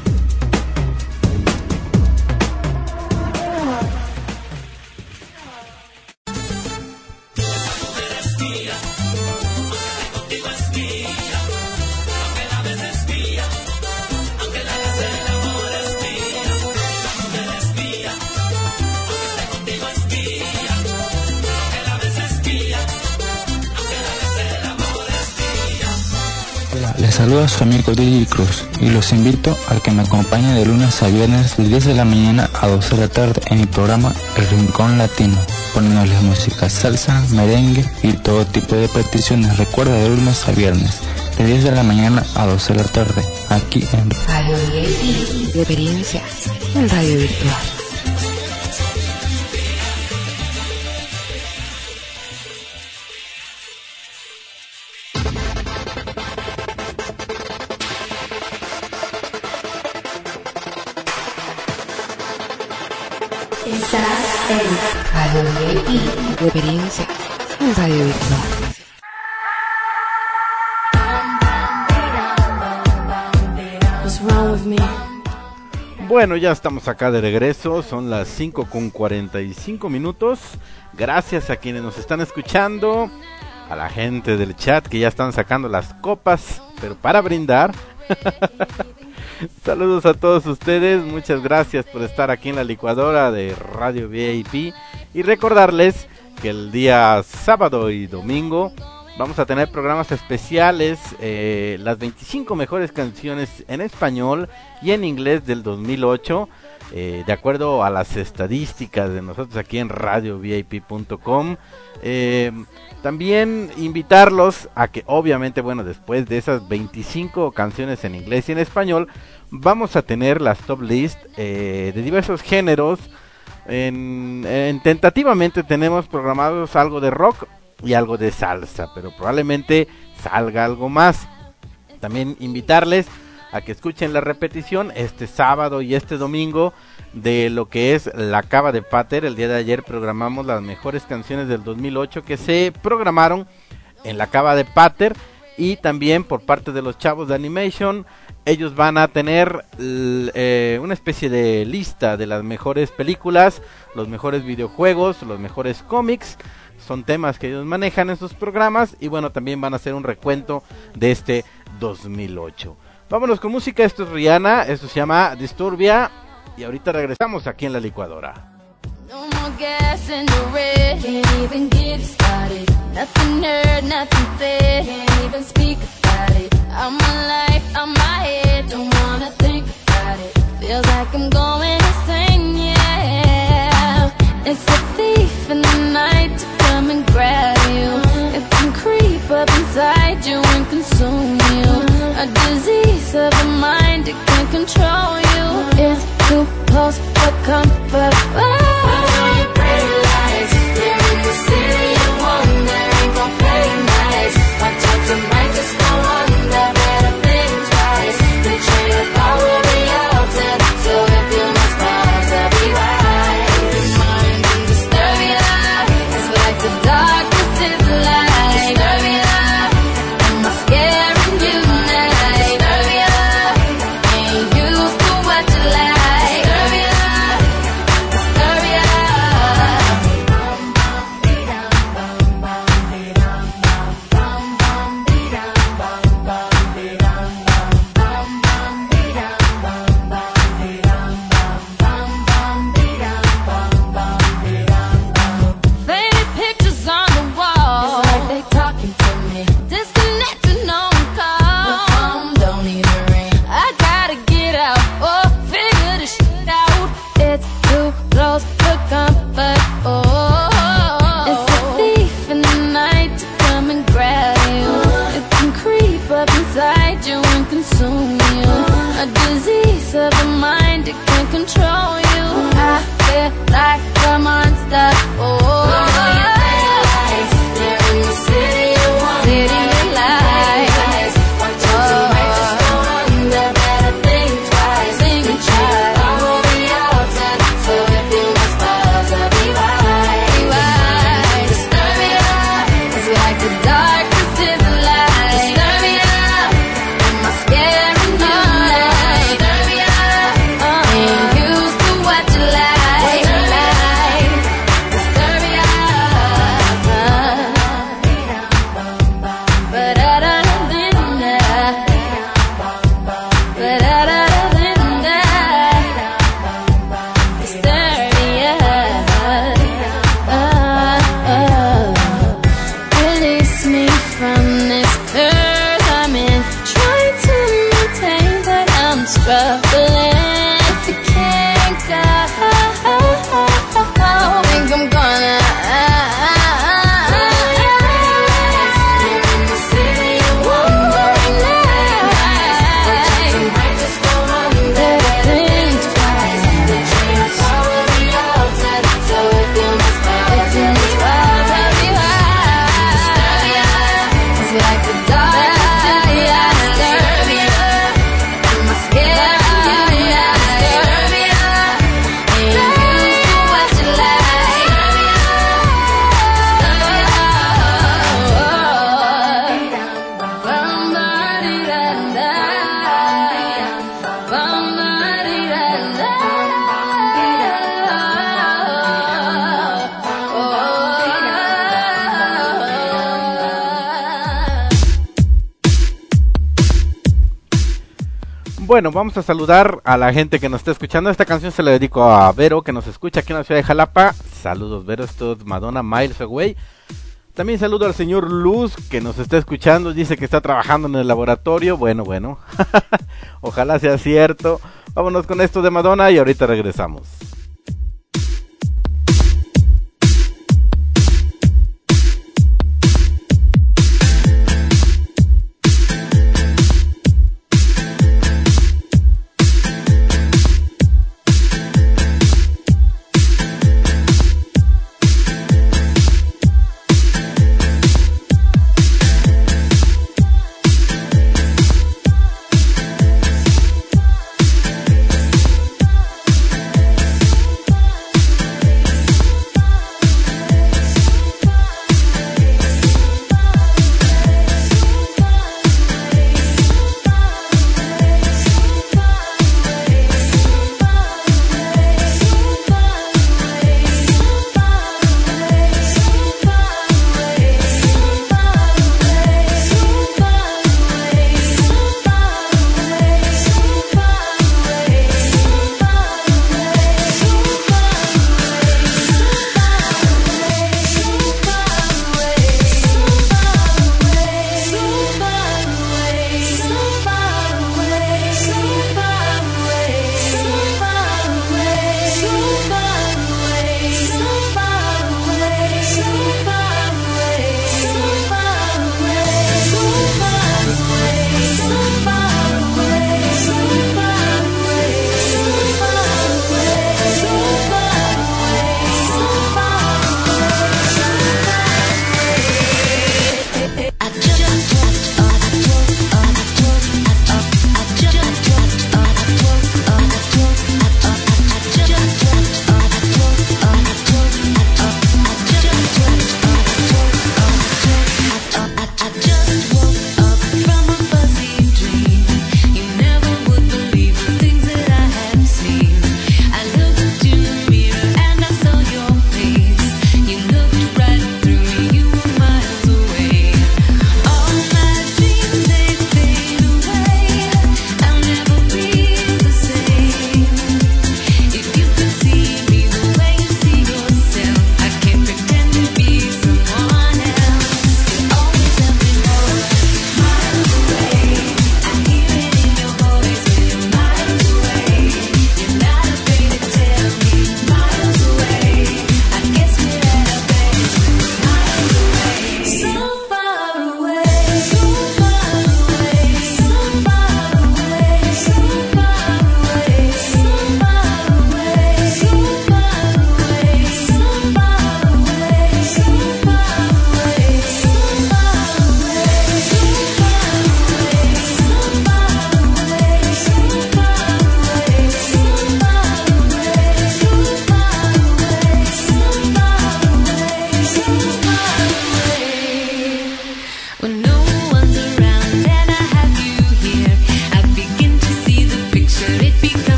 Les saluda su amigo D J Cruz y los invito a que me acompañen de lunes a viernes de diez de la mañana a doce de la tarde en mi programa El Rincón Latino, poniéndoles música salsa, merengue y todo tipo de peticiones. Recuerda, de lunes a viernes de diez de la mañana a doce de la tarde aquí en
Radio V I P, reverencia en radio virtual.
Estás en
Radio V I P, reverencia en radio virtual.
What's wrong with me?
Bueno, ya estamos acá de regreso, son las cinco con cuarenta y cinco minutos. Gracias a quienes nos están escuchando, a la gente del chat que ya están sacando las copas, pero para brindar. Saludos a todos ustedes, muchas gracias por estar aquí en la licuadora de Radio V I P y recordarles que el día sábado y domingo vamos a tener programas especiales, eh, las veinticinco mejores canciones en español y en inglés del dos mil ocho, eh, de acuerdo a las estadísticas de nosotros aquí en radio v i p punto com. Eh, también invitarlos a que obviamente, bueno, después de esas veinticinco canciones en inglés y en español, vamos a tener las top list eh, de diversos géneros. En, en tentativamente tenemos programados algo de rock y algo de salsa, pero probablemente salga algo más. También invitarles a que escuchen la repetición este sábado y este domingo de lo que es la Cava de Pater. El día de ayer programamos las mejores canciones del dos mil ocho que se programaron en la Cava de Pater, y también por parte de los chavos de Animation. Ellos van a tener eh, una especie de lista de las mejores películas, los mejores videojuegos, los mejores cómics. Son temas que ellos manejan en sus programas, y bueno, también van a hacer un recuento de este dos mil ocho. Vámonos con música. Esto es Rihanna, esto se llama Disturbia, y ahorita regresamos aquí en la licuadora.
No more gas in the red, can't even get started. Nothing heard, nothing said, can't even speak about it. I'm alive, I'm my head, don't wanna think about it. Feels like I'm going insane, yeah. It's a thief in the night to come and grab you. It can creep up inside you and consume you. A disease of the mind, it can control you. It's too close for comfort. Oh, you pretty lies. You're in the city of wonder, ain't gon' play nice. Watch out, you might just go under. Better think twice. The train of thought will be altered, so if you must fall to be right, your mind can disturb you. It's like the darkness is light. Disturb you. Am I scaring you now? Disturb you. Ain't used to what you like. Disturb you.
Bueno, vamos a saludar a la gente que nos está escuchando. Esta canción se la dedico a Vero, que nos escucha aquí en la ciudad de Jalapa. Saludos, Vero, esto es Madonna, Miles Away. También saludo al señor Luz, que nos está escuchando. Dice que está trabajando en el laboratorio. Bueno, bueno. Ojalá sea cierto. Vámonos con esto de Madonna y ahorita regresamos.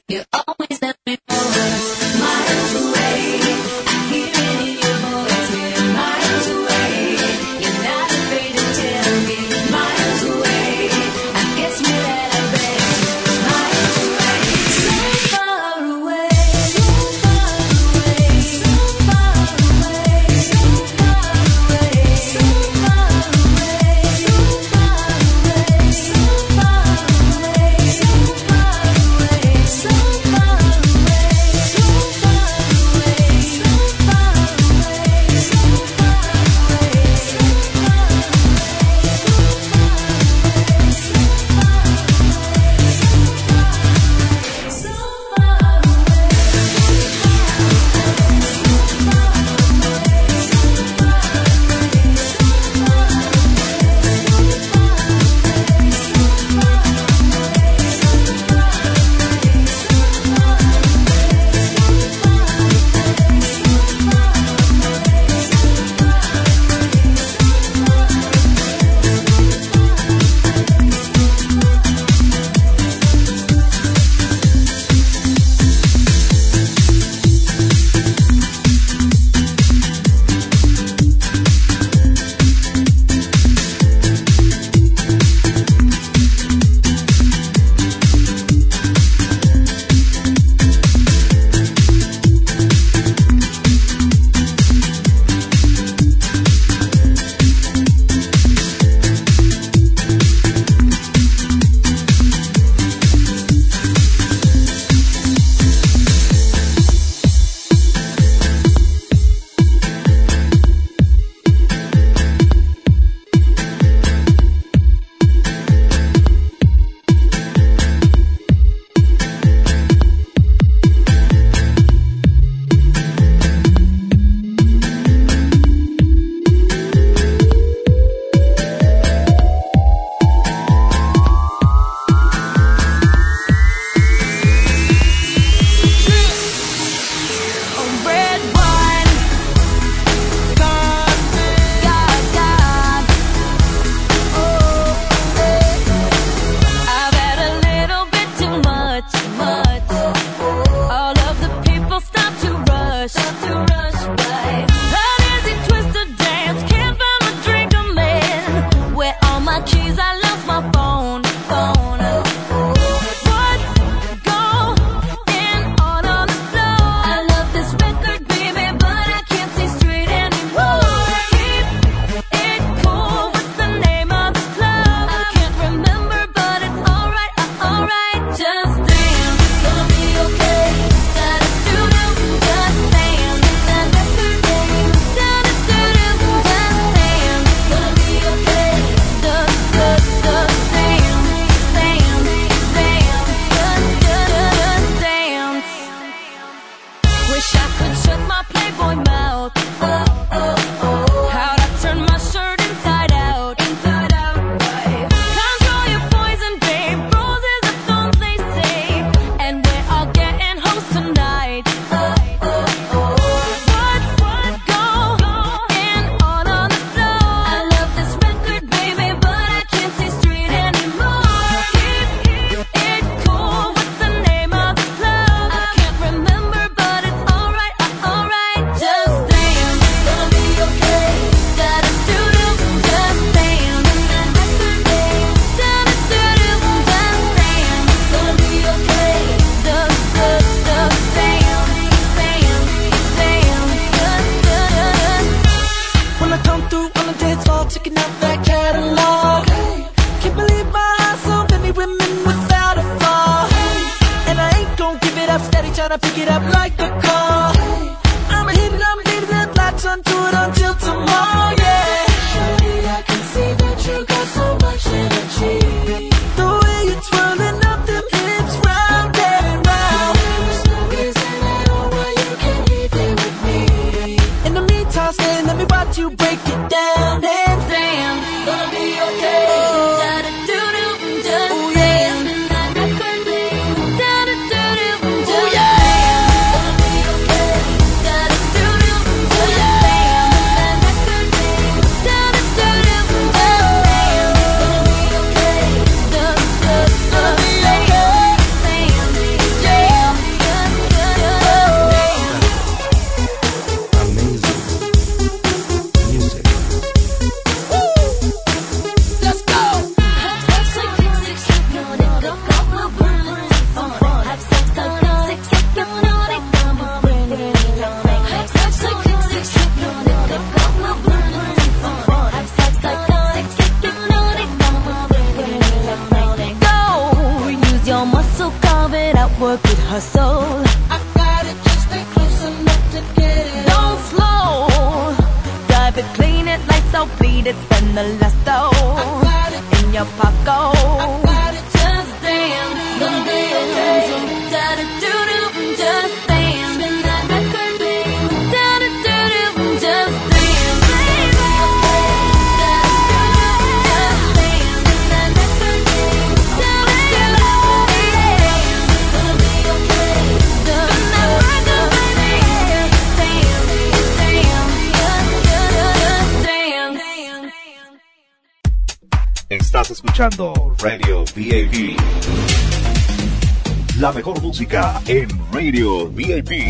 Miles away, I hear it in your voice. please, I lost my phone, phone. What's going on on the floor? I love this record, baby, but I can't see straight anymore. Keep it cool. What's the name of this club? I can't remember, but it's alright, uh, alright. Just dance, gonna be okay. Da-da-doo-doo, just dance. That record name, da-da-doo-doo, just dance. Gonna be okay. Just, just, just dance, dance, dance. Just, just, just dance. Wish I could shut my Playboy mouth. Oh, oh, oh. How'd I turn my shirt inside out? Inside out. Control your poison, babe. Roses are thorns, they say. And we're all getting hoes tonight. Oh, oh, oh. What's, what's going on on the floor? I love this record, baby, but I can't see straight anymore. Keep it cool. What's the name of this club? I can't remember, but it's alright, uh, alright. Just dance, gonna be okay. Da-da-doo-doo, just dance. That record name, da-da-doo-doo, just dance. Gonna be okay. Just, just, just dance, dance, dance. Just, just.
When I come through on the dance floor, checking out that catalog. Can't believe my eyes, so many women without a flaw. And I ain't gon' give it up, steady tryna pick it up like a car. I'ma hit it, I'ma leave it, latch onto it until tomorrow, yeah. Surely I can see that you got so much energy. The way you're twirling up them hips round and round. There's no reason at all why you can't leave it with me. In the meantime, stay, let me watch you break it down and dance. Gonna be okay.
Da-da-doo-doo, just dance. That record name, da-da-doo-doo, just dance. Gonna be okay. Da-da-doo-doo, just dance. That record name, da-da-doo-doo, just dance. Gonna be okay. Just, just, just dance, dance, dance.
Let's go.
Go, use your muscle, carve it out, work it, hustle.
I got it, just stay close enough to get it.
Don't slow, drive it, clean it, lights out, bleed it, spend the last dough in your pocket. Just dance, gonna be okay. Da-da-doo-doo, just dance. Spin that record, babe. Da-da-doo-doo, just dance, baby. Da-da-doo-doo, just dance. Spin that record, babe. Da-da-doo-doo, dance. Gonna be okay. Spin that record, baby. Dance, dance, just, just, dance.
Estás escuchando Radio V I P. La mejor música en Radio V I P.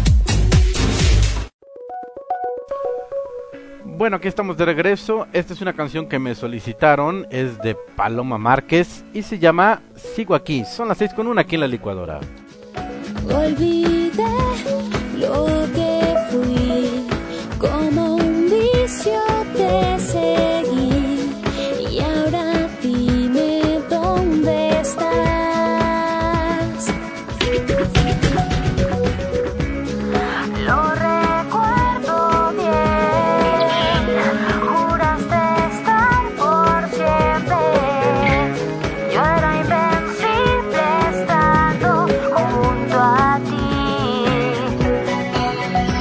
Bueno, aquí estamos de regreso. Esta es una canción que me solicitaron, es de Paloma Márquez y se llama Sigo Aquí. Son las seis con una aquí en la licuadora.
Olvidé lo que fui, como un vicio te seguí, y ahora dime dónde estás. Lo recuerdo bien, juraste estar por siempre. Yo era invencible estando junto a ti.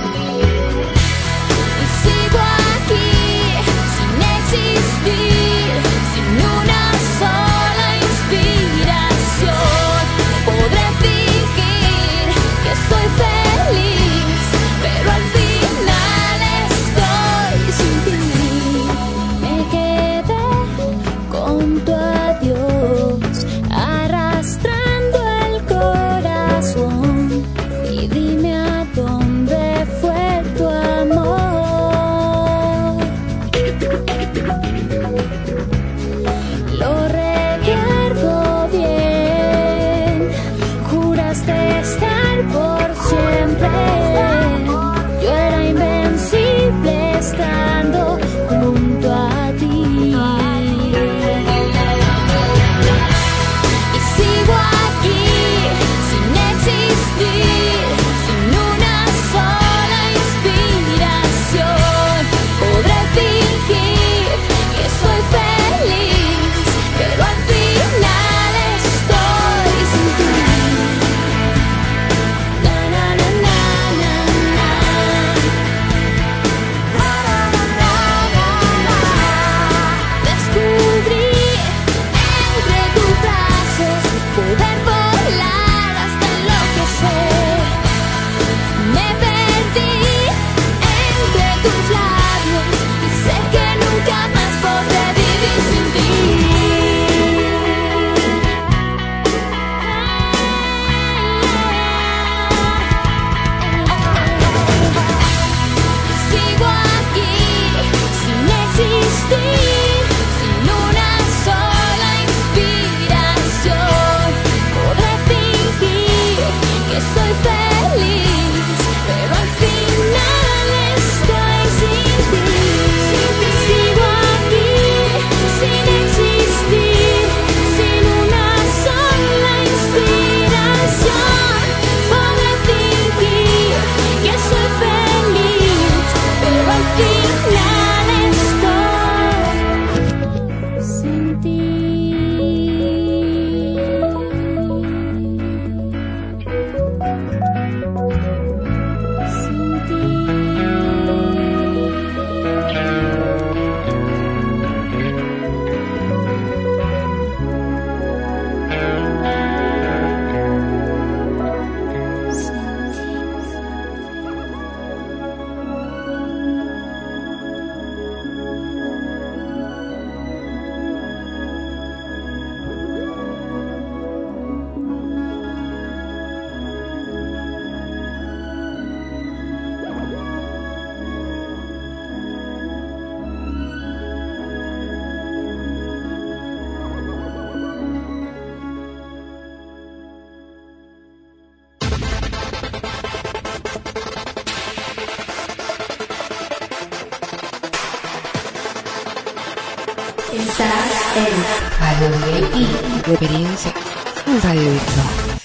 es Radio V I P, referencia en radio virtual.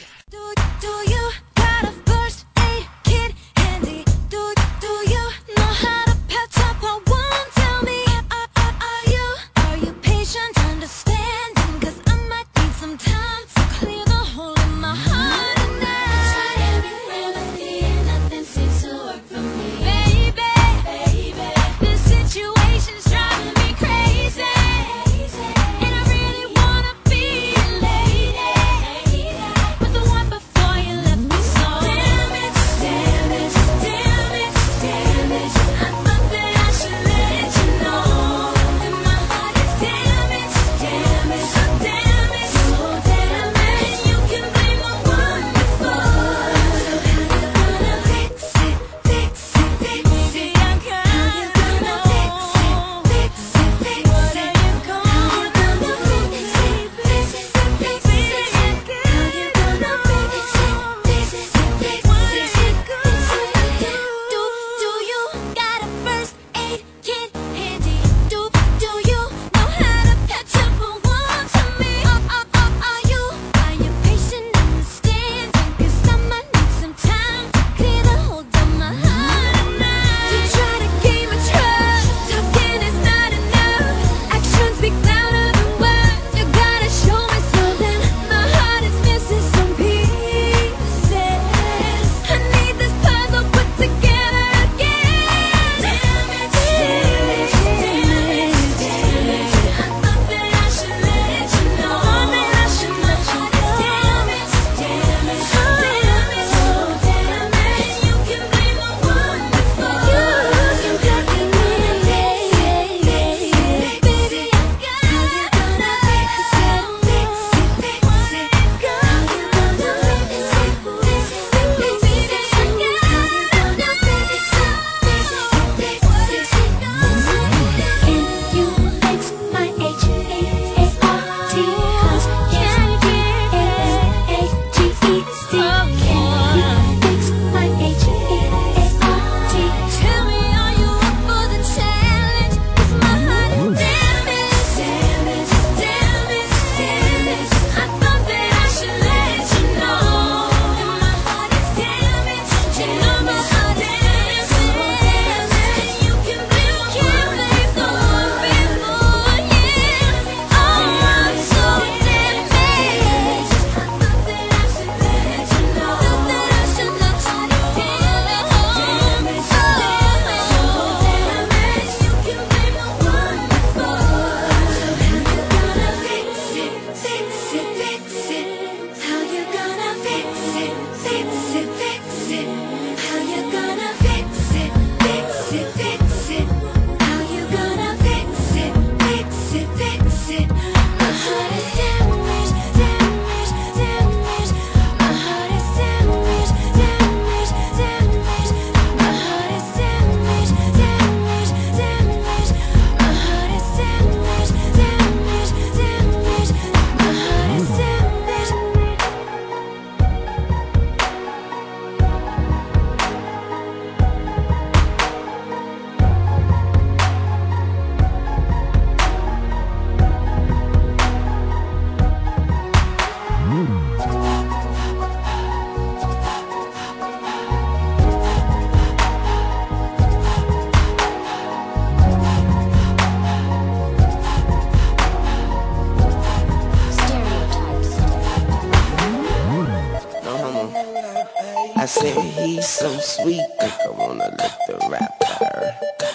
I said he's so sweet, I wanna lick the rapper.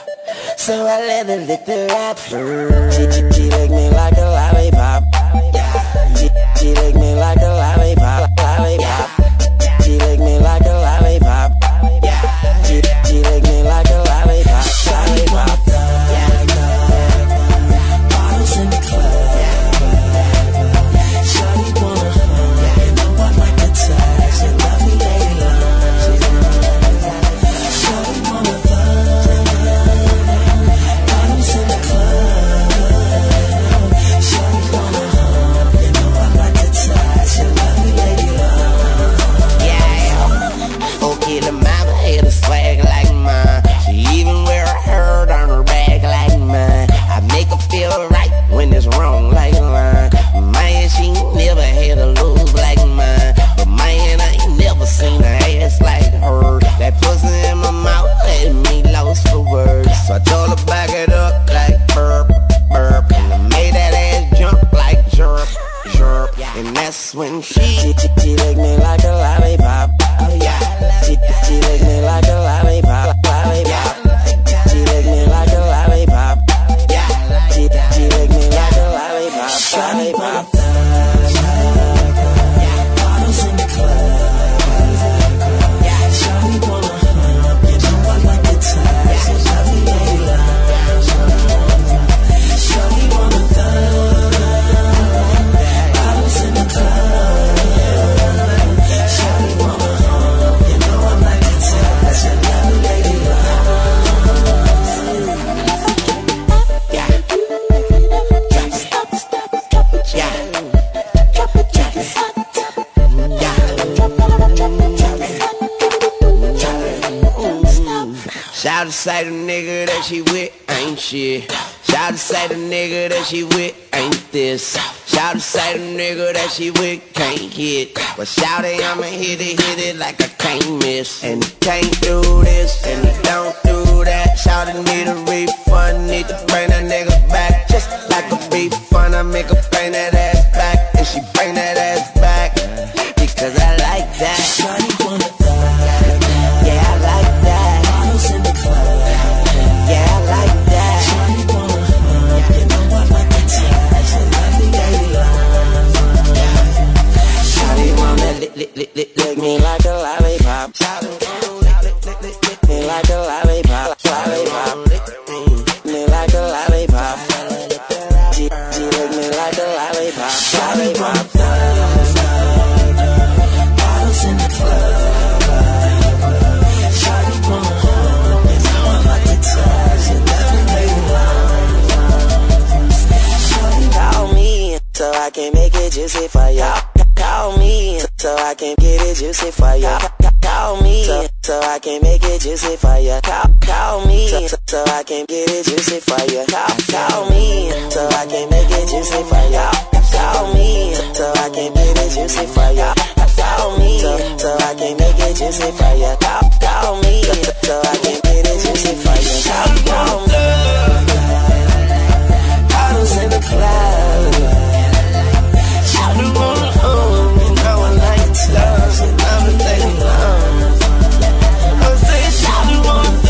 So I let her lick the rapper. She, she, she lick me like a lollipop. She, she lick me like a lollipop, lollipop. She lick me like a lollipop. She, she lick me like a lollipop, lollipop. Bottles in the club. Shawty wanna hug, you know I like the touch. And love me lady long. Shawty wanna fuck. Bottles in the club. Shawty wanna that's when she She, she, she lick me like a lollipop. Oh yeah. She, she lick me like a lollipop. Lollipop. She lick me like a lollipop. Yeah. She, she lick me like a lollipop. Lollipop.
Bottles in the club. Shawty wanna hump, you know I like the touch. So tell me they love. Shawty wanna thug. Bottles in the club. Shawty wanna hump, you know I like the touch. So tell me they love.
Yeah. Drop it, drop it, drop it. Shout to say the nigga that she with ain't shit. Shout to say the nigga that she with ain't this. Shout to say the nigga that she with can't hit. But shout it, I'ma hit it, hit it like I can't miss. And he can't do this, and he don't do that. Shout it, need a refund, need to bring that nigga back. Just like a beef fun, I make her bring that ass back. And she bring that ass back, because I like that.
Shawty wanna thug.
Yeah, I like that.
Bottles in the club.
Yeah, I like that.
Shawty wanna hump, you know I like the touch. So let me get it love.
Shawty wanna lick, lick, lick, lick, lick me like a lollipop. Shawty wanna lick, lick, lick, lick me like a lollipop. Lollipop. Me like a lollipop. She, she lick me like a lollipop. Lollipop.
Bottles in the club. Shawty wanna hump, you know I like the touch. So let me get it love. Shawty
Call me so I can make it juicy for ya. Call me so I can get it juicy for ya. Call me so, so I can make it juicy for ya. Call, call me so, so I can get it juicy for ya. Call, call me so I can make it juicy for ya. Call me so I can get it juicy for ya. Call me so, so I can make it juicy for ya. Call, call me so, so I can get it juicy for ya. Call, call me. Bottles in the club. Shawty wanna hum, you know I like the love, so now we let it long. I say shawty wanna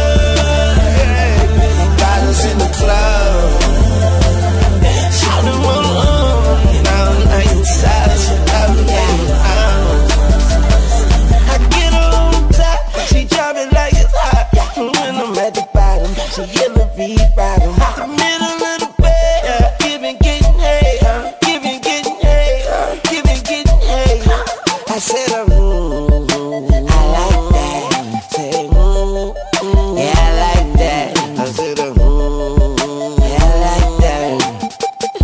thug. Bottles in the club. Shawty wanna hum, you know I like the love, so now we let it long. I get her on top, she drop it like it's hot. When I'm at the bottom, she yellow beat bottom. The middle of the bed, giving, getting hay, giving, getting hay, giving, getting hay. I said, mm, I like that. Say, mm, mm, yeah, I like that. I said, mm, yeah, I like that.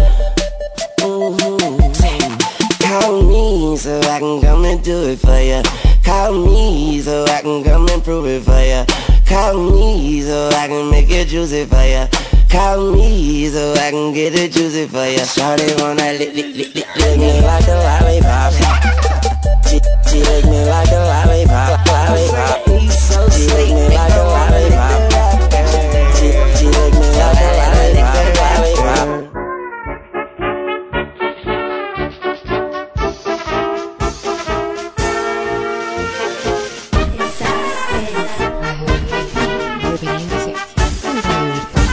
Mm-hmm. Call me so I can come and do it for ya. Call me so I can come and prove it for ya. Call me so I can make it juicy for ya. Call me so I can get it juicy for ya. Shawty wanna lick, lick, lick, lick, lick me like a lollipop. She, she lick me like a lollipop, lollipop. She lick me like a lollipop. She, she lick me like a lollipop, lollipop.
Reverencia en Radio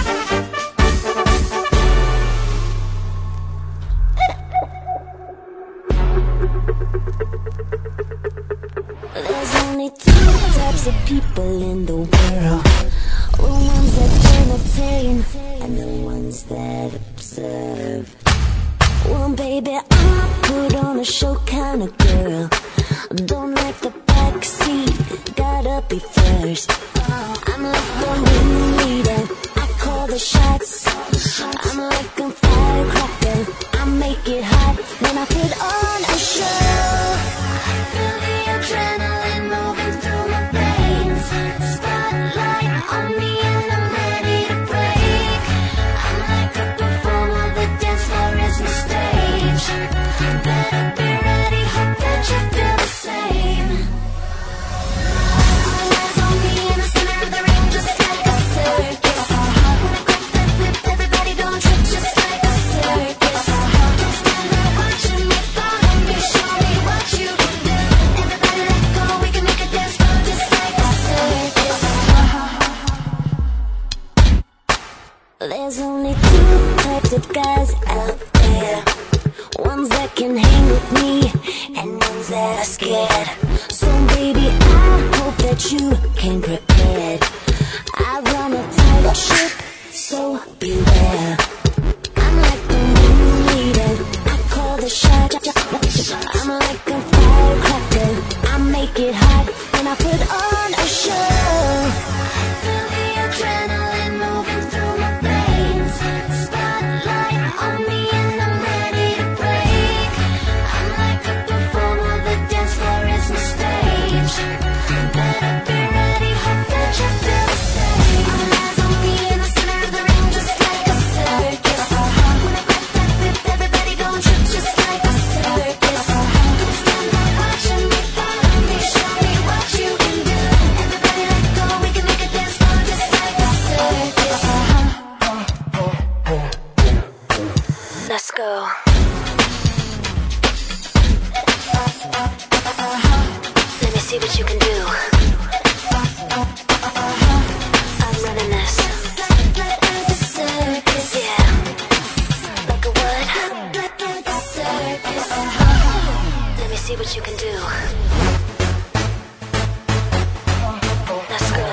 There's only two types of people in the world. The ones that entertain and the ones that observe. Well, baby, I'm a put on a show kind of girl. Don't like the backseat, gotta be first. I'm like the ringleader, I call the shots. I'm like a firecracker, I make it hot when I put on a show. I feel the adrenaline moving through my veins. Spotlight on me and I'm ready to break. I'm like a performer, the dance floor is my stage. Better be ready, hope that you feel the same. scared. So baby, I hope that you came prepared. I run a tight ship, so beware. I'm like the new leader, I call the shot. I'm like a firecracker, I make it hot and I put on a show. Feel the adrenaline moving through my veins. Spotlight on me and I'm ready to break. I'm like a performer, the dance floor is my stage. Better be ready, hope that you feel the same. All eyes on me in the center of the ring, just like a circus. When I grab that whip, everybody gon' trip just like a circus. Don't stand there watching me, follow me, show me what you can do. Everybody let go, we can make a dance floor just like a circus. Let's go. Let me see what you can do. I'm running this. Like a circus, yeah. Like a what? Like a circus. Let me see what you can do. Let's go.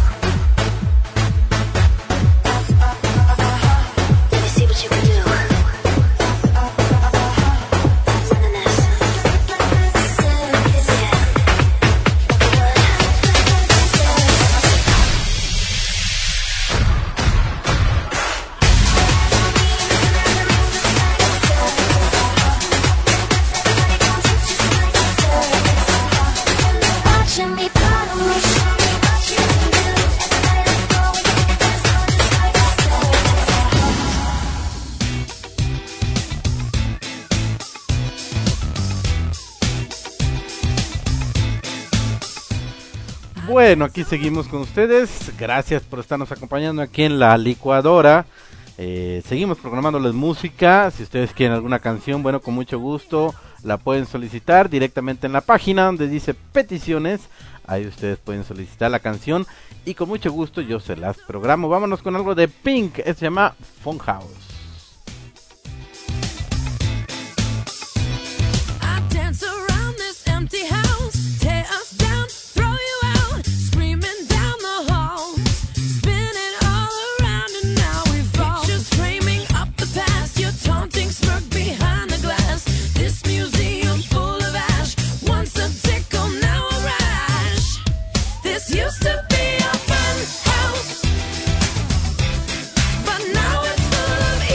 Let me see what you can do. I'm running this. Circus, yeah. Watching me, follow me, show me what you can do. Everybody let go, we can make a dance floor just like a
Bueno, aquí seguimos con ustedes. Gracias por estarnos acompañando aquí en la licuadora. Eh, seguimos programándoles música. Si ustedes quieren alguna canción, bueno, con mucho gusto la pueden solicitar directamente en la página donde dice peticiones. Ahí ustedes pueden solicitar la canción y con mucho gusto yo se las programo. Vámonos con algo de Pink, se llama Funhouse.
I dance around this empty house, tear us down, throw you out, screaming down the hall, spinning all around and now we fall. Pictures framing up the past, your taunting smirk behind the glass. This museum full of ash, once a tickle, now a rash. This used to be a fun house, but now it's full of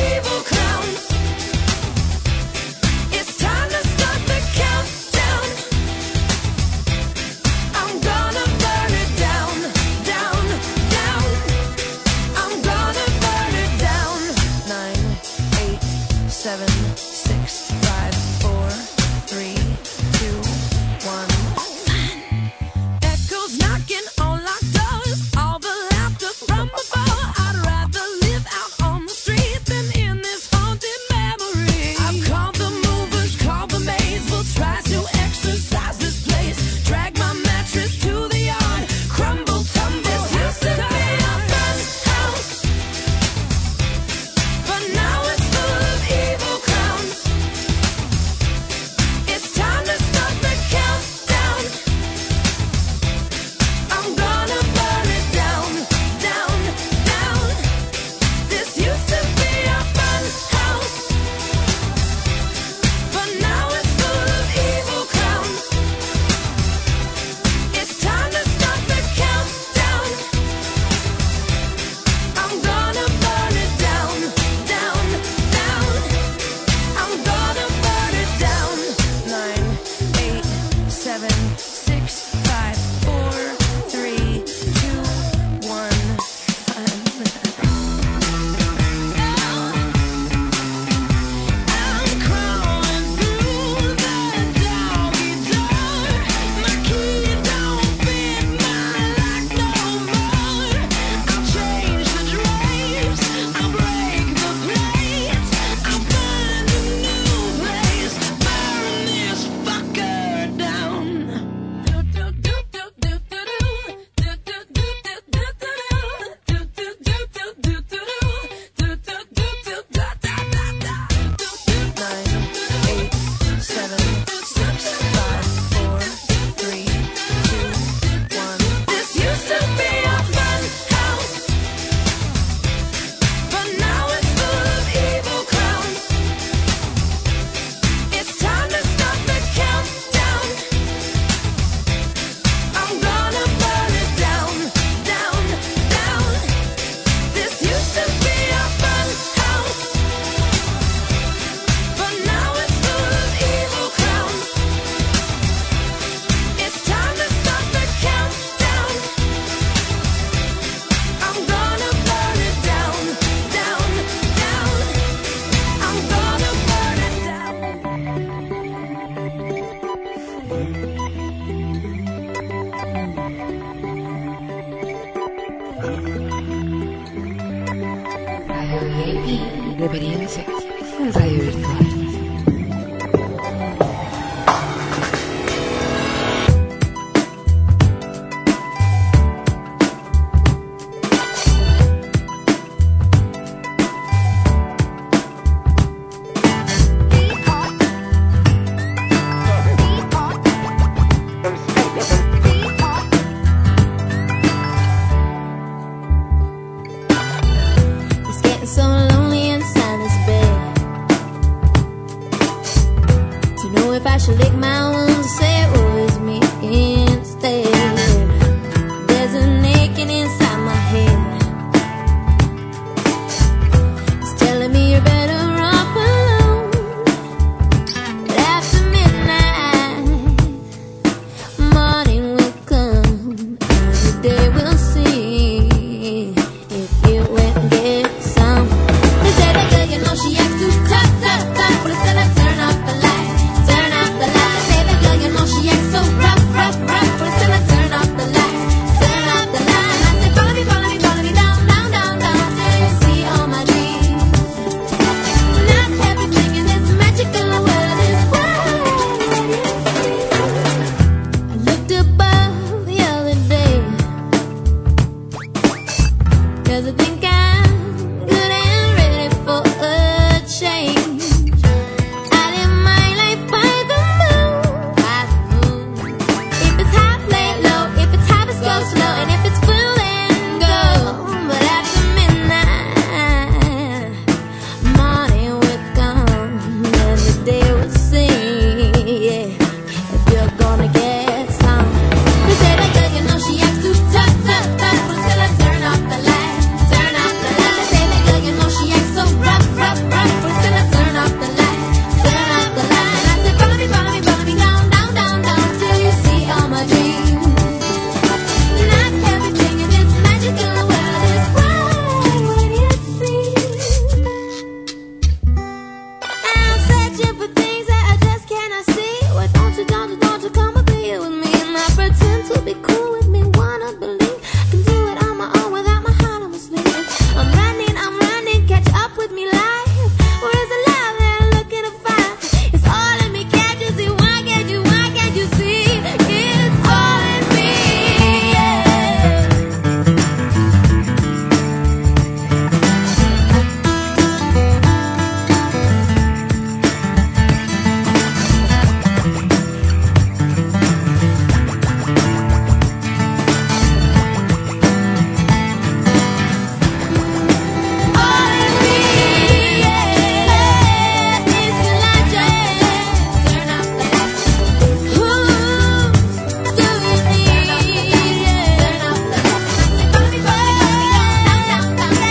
Reverencia en Radio Virtual.
It's getting so lonely inside this bed. To know if I should lick my wounds or say it was me instead. There's a naked inside my head. It's telling me you're better off alone. But after midnight, morning will come, and the day will see if you went and get some. They say that girl, you know she acts too tough, tough, tough, but it's gonna turn off the light, turn off the light. They say that girl, you know she acts so rough, rough, rough, but it's gonna turn off the light, turn off the light. I say follow me, follow me, follow me down, down, down, down till you see all my dreams. Not everything in this magical world is right. I looked above the other day, 'cause I think I'm good and ready for a change. I live my life by the moon, by the moon. If it's high, play it low. If it's high, it's go slow. And if it's full, then go. But after midnight, morning will come, and the day will sing. Yeah, if you're gonna get some. They say that girl, you know she acts too tough, tough, tough, but it's gonna turn off the light, turn off the light. They say that girl, you know she acts so rough, rough, rough, but it's gonna turn off the light, turn off the light. I said follow me, follow me, follow me down, down, down, down till you see all my dreams. Not everything in this magical world is right when it seems. I'm searching for things that I just cannot see. Why don't you, don't you, don't you come up here with me and not pretend to be cool with me? Wanna believe I can do it on my own without my heart on my sleeve. I'm running, I'm running, catch up with me life. Where is the love that I'm looking to find? It's all in me, can't you see? Why can't you, why can't you see? It's all in me, yeah. All in me, yeah. It's the light, yeah. Turn off the light. Who do you need? Yeah. Turn off the light. Follow me, follow me, down, down, down, down.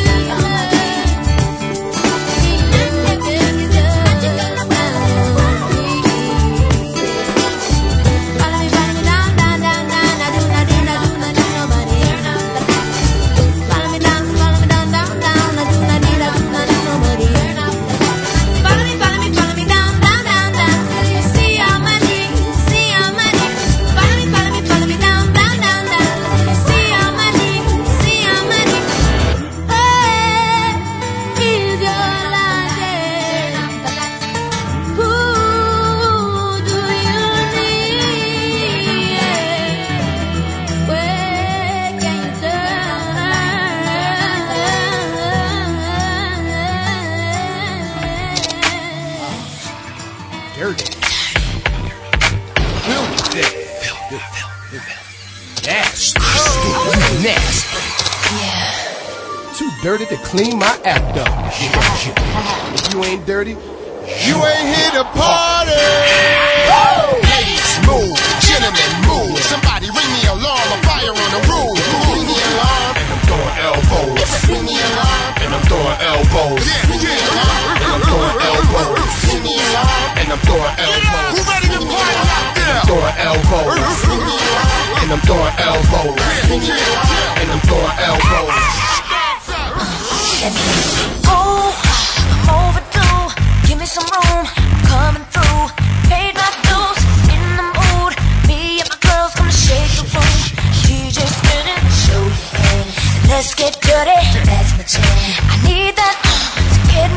Follow me, follow me down, down, down, down. I do not, do not, do not need nobody. Turn off the light. Follow me down, follow me down, down, down. I do not need, I do not need nobody. Turn off the light. Follow me, follow me, follow me down, down, down, down till you see all my dreams, see all my dreams. Follow me, follow me, follow me down, down, down, down till you see all my dreams, see all my dreams. Hey, is your light, yeah. Turn off the light. Who do you need? Yeah. Where can you turn?
Dirty. Filthy. Nasty. Nasty. Too dirty to clean my act up. If you ain't dirty, you ain't here to party.
Ladies, move. Gentlemen, move. Somebody ring the alarm. A fire on the roof. Ring the alarm.
And I'm throwing elbows.
Ring the alarm.
And I'm throwing elbows.
Ring the alarm.
And I'm throwing elbows.
Ring the alarm.
And I'm throwing elbows.
Who ready to party out there?
Throwing elbows.
Ring the alarm.
And I'm throwing elbows.
Ring the alarm.
And I'm throwing elbows.
Oh, overdue. Give me some room. Coming through. Paid my dues. In the mood. Me and my girls gonna shake the room. D J spinning. Show your hand. Let's get dirty. That's my jam. I need that uh, to get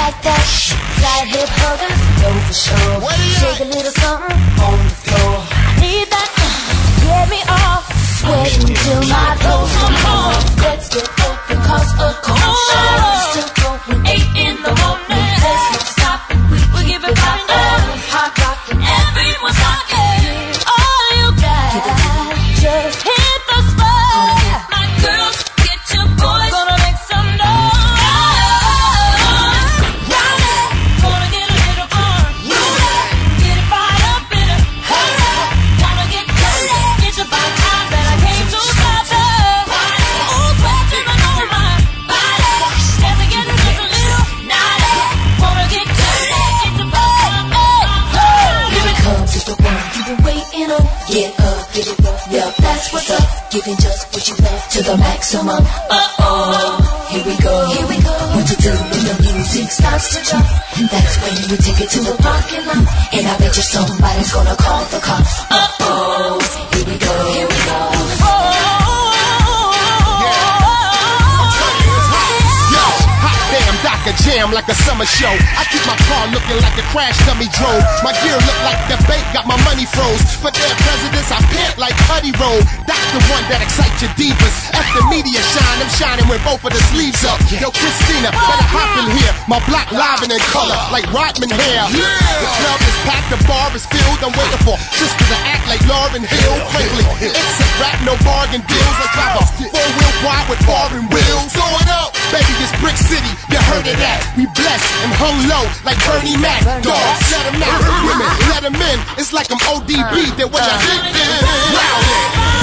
like that. Got hip huggers, no for sure. Shake a little something on the floor. Need that, get me off. Sweating till my clothes come off. Let's get open, cause a commotion. Still going eight in the morning. There's no stopping, we will give it hot and hot rockin'. Everyone's rockin'. All you got, just hit the spot. My girls, get your boys, gonna make some noise. Gonna get a little fun. Get it fired up in it. Wanna get crazy. It's about time that I came to stop it. Ooh, scratching my nose, my body. As I get just a little naughty. Wanna get crazy. It's about time. Hey, here it comes, it's the one you've been waiting on. Get up, get it up, yeah, that's what's up. Giving just what you love to the maximum. Uh-oh, here we go, here we go. What to do when the music starts to jump? That's when we take it to the parking lot. And I bet you somebody's gonna call the cops. Uh-oh, here we go, here we go.
Damn, Doc a jam like a summer show. I keep my car looking like a crash dummy drove. My gear look like the bank got my money froze. For their presidents, I pant like Putty Roll. That's the one that excites your divas. At the media shine, I'm shining with both of the sleeves up. Yo, Christina, better hop in here. My block live and in color, like Rodman hair. The club is packed, the bar is filled. I'm waiting for sisters to act like Lauryn Hill. Frankly, it's a rap, no bargain deals. I drive a four-wheel wide with foreign wheels. Throw it up, baby, this Brick City. You heard of that? We blessed and hung low like Bernie Mac. Dogs, let them out. Women, let them in. It's like I'm O D B. Then when I hit them, loud.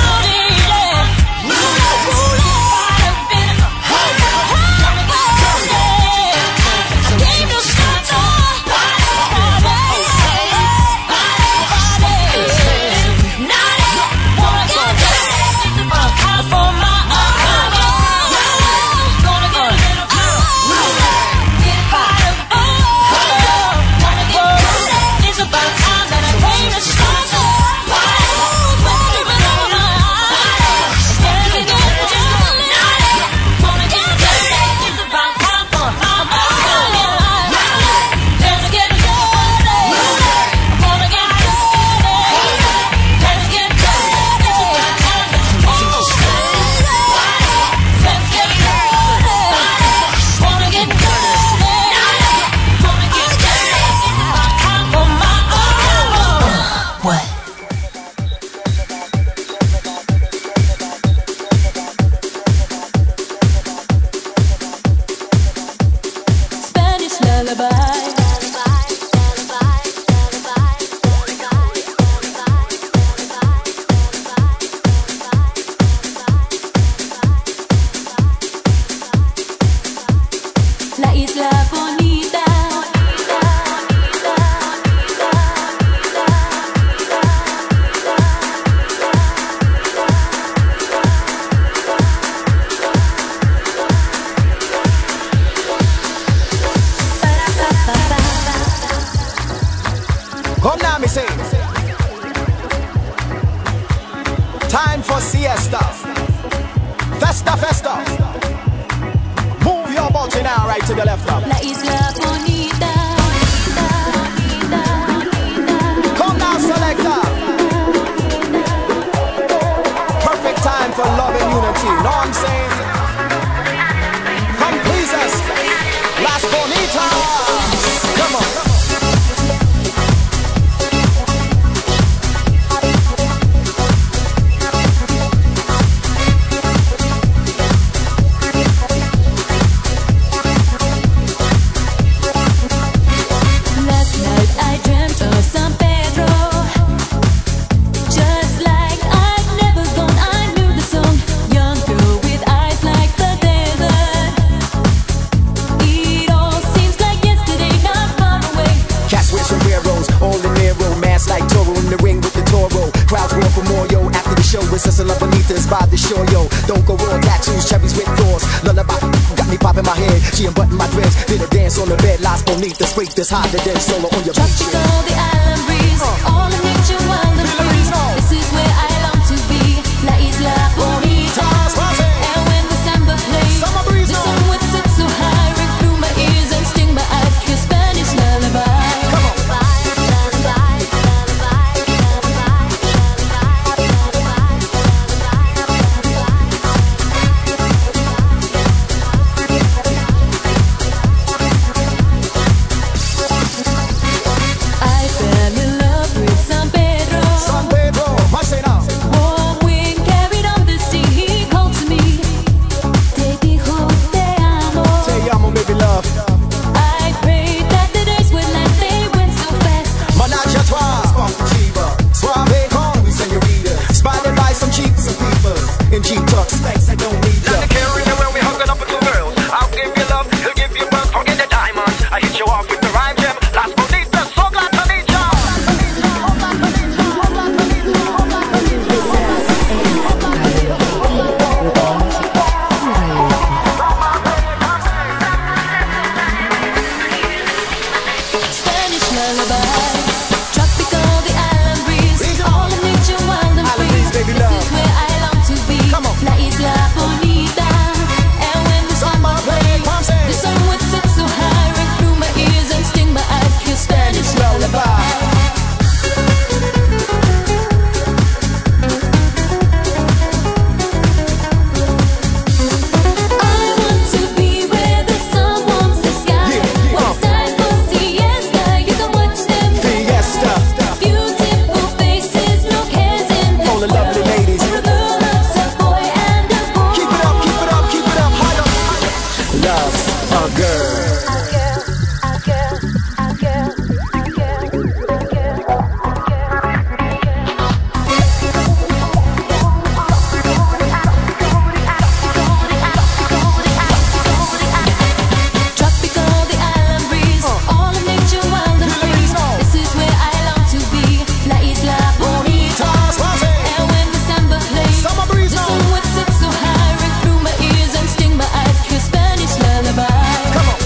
This hotter than solo on your beach.
Tropical, the island breeze, uh. all the nature wild and free. This is where I long to be, La Isla Bonita. And when December plays, the sun would sit so high, ring through my ears and sting my eyes.
up.
I pray that the days would last, they went so fast.
Menage a trois, funky chiva. Suave con we senorita. Spotted by some cheap some people in cheap talks. Thanks, I don't need ya.
Like the carrying where we hooking up with two girls. I'll give you love, he'll give you birth, forget the diamonds. I hit you off with the rhyme gem. Las bonitas, so glad to meet ya.
Spanish lullaby, tropical, the island breeze, all of nature wild and free. This is where I long to be, La Isla Bonita. And when the summer plays, the sun would sit so high, ring through my ears and sting my eyes. Your Spanish lullaby. I want to be where the sun warms the sky. When it's time for siesta, you can watch them
Fiesta.
beautiful faces, no cares in this
All the lovely
world.
ladies.
For a girl loves a boy and a boy.
Keep it up, keep it up, keep it up, higher. Love's a girl.
Tropical, the island breeze, all of nature wild and free. This is where I long to be, La Isla Bonita. And when December plays, the sun would sit so high, ring through my ears and sting my eyes. Your Spanish lullaby. Come on.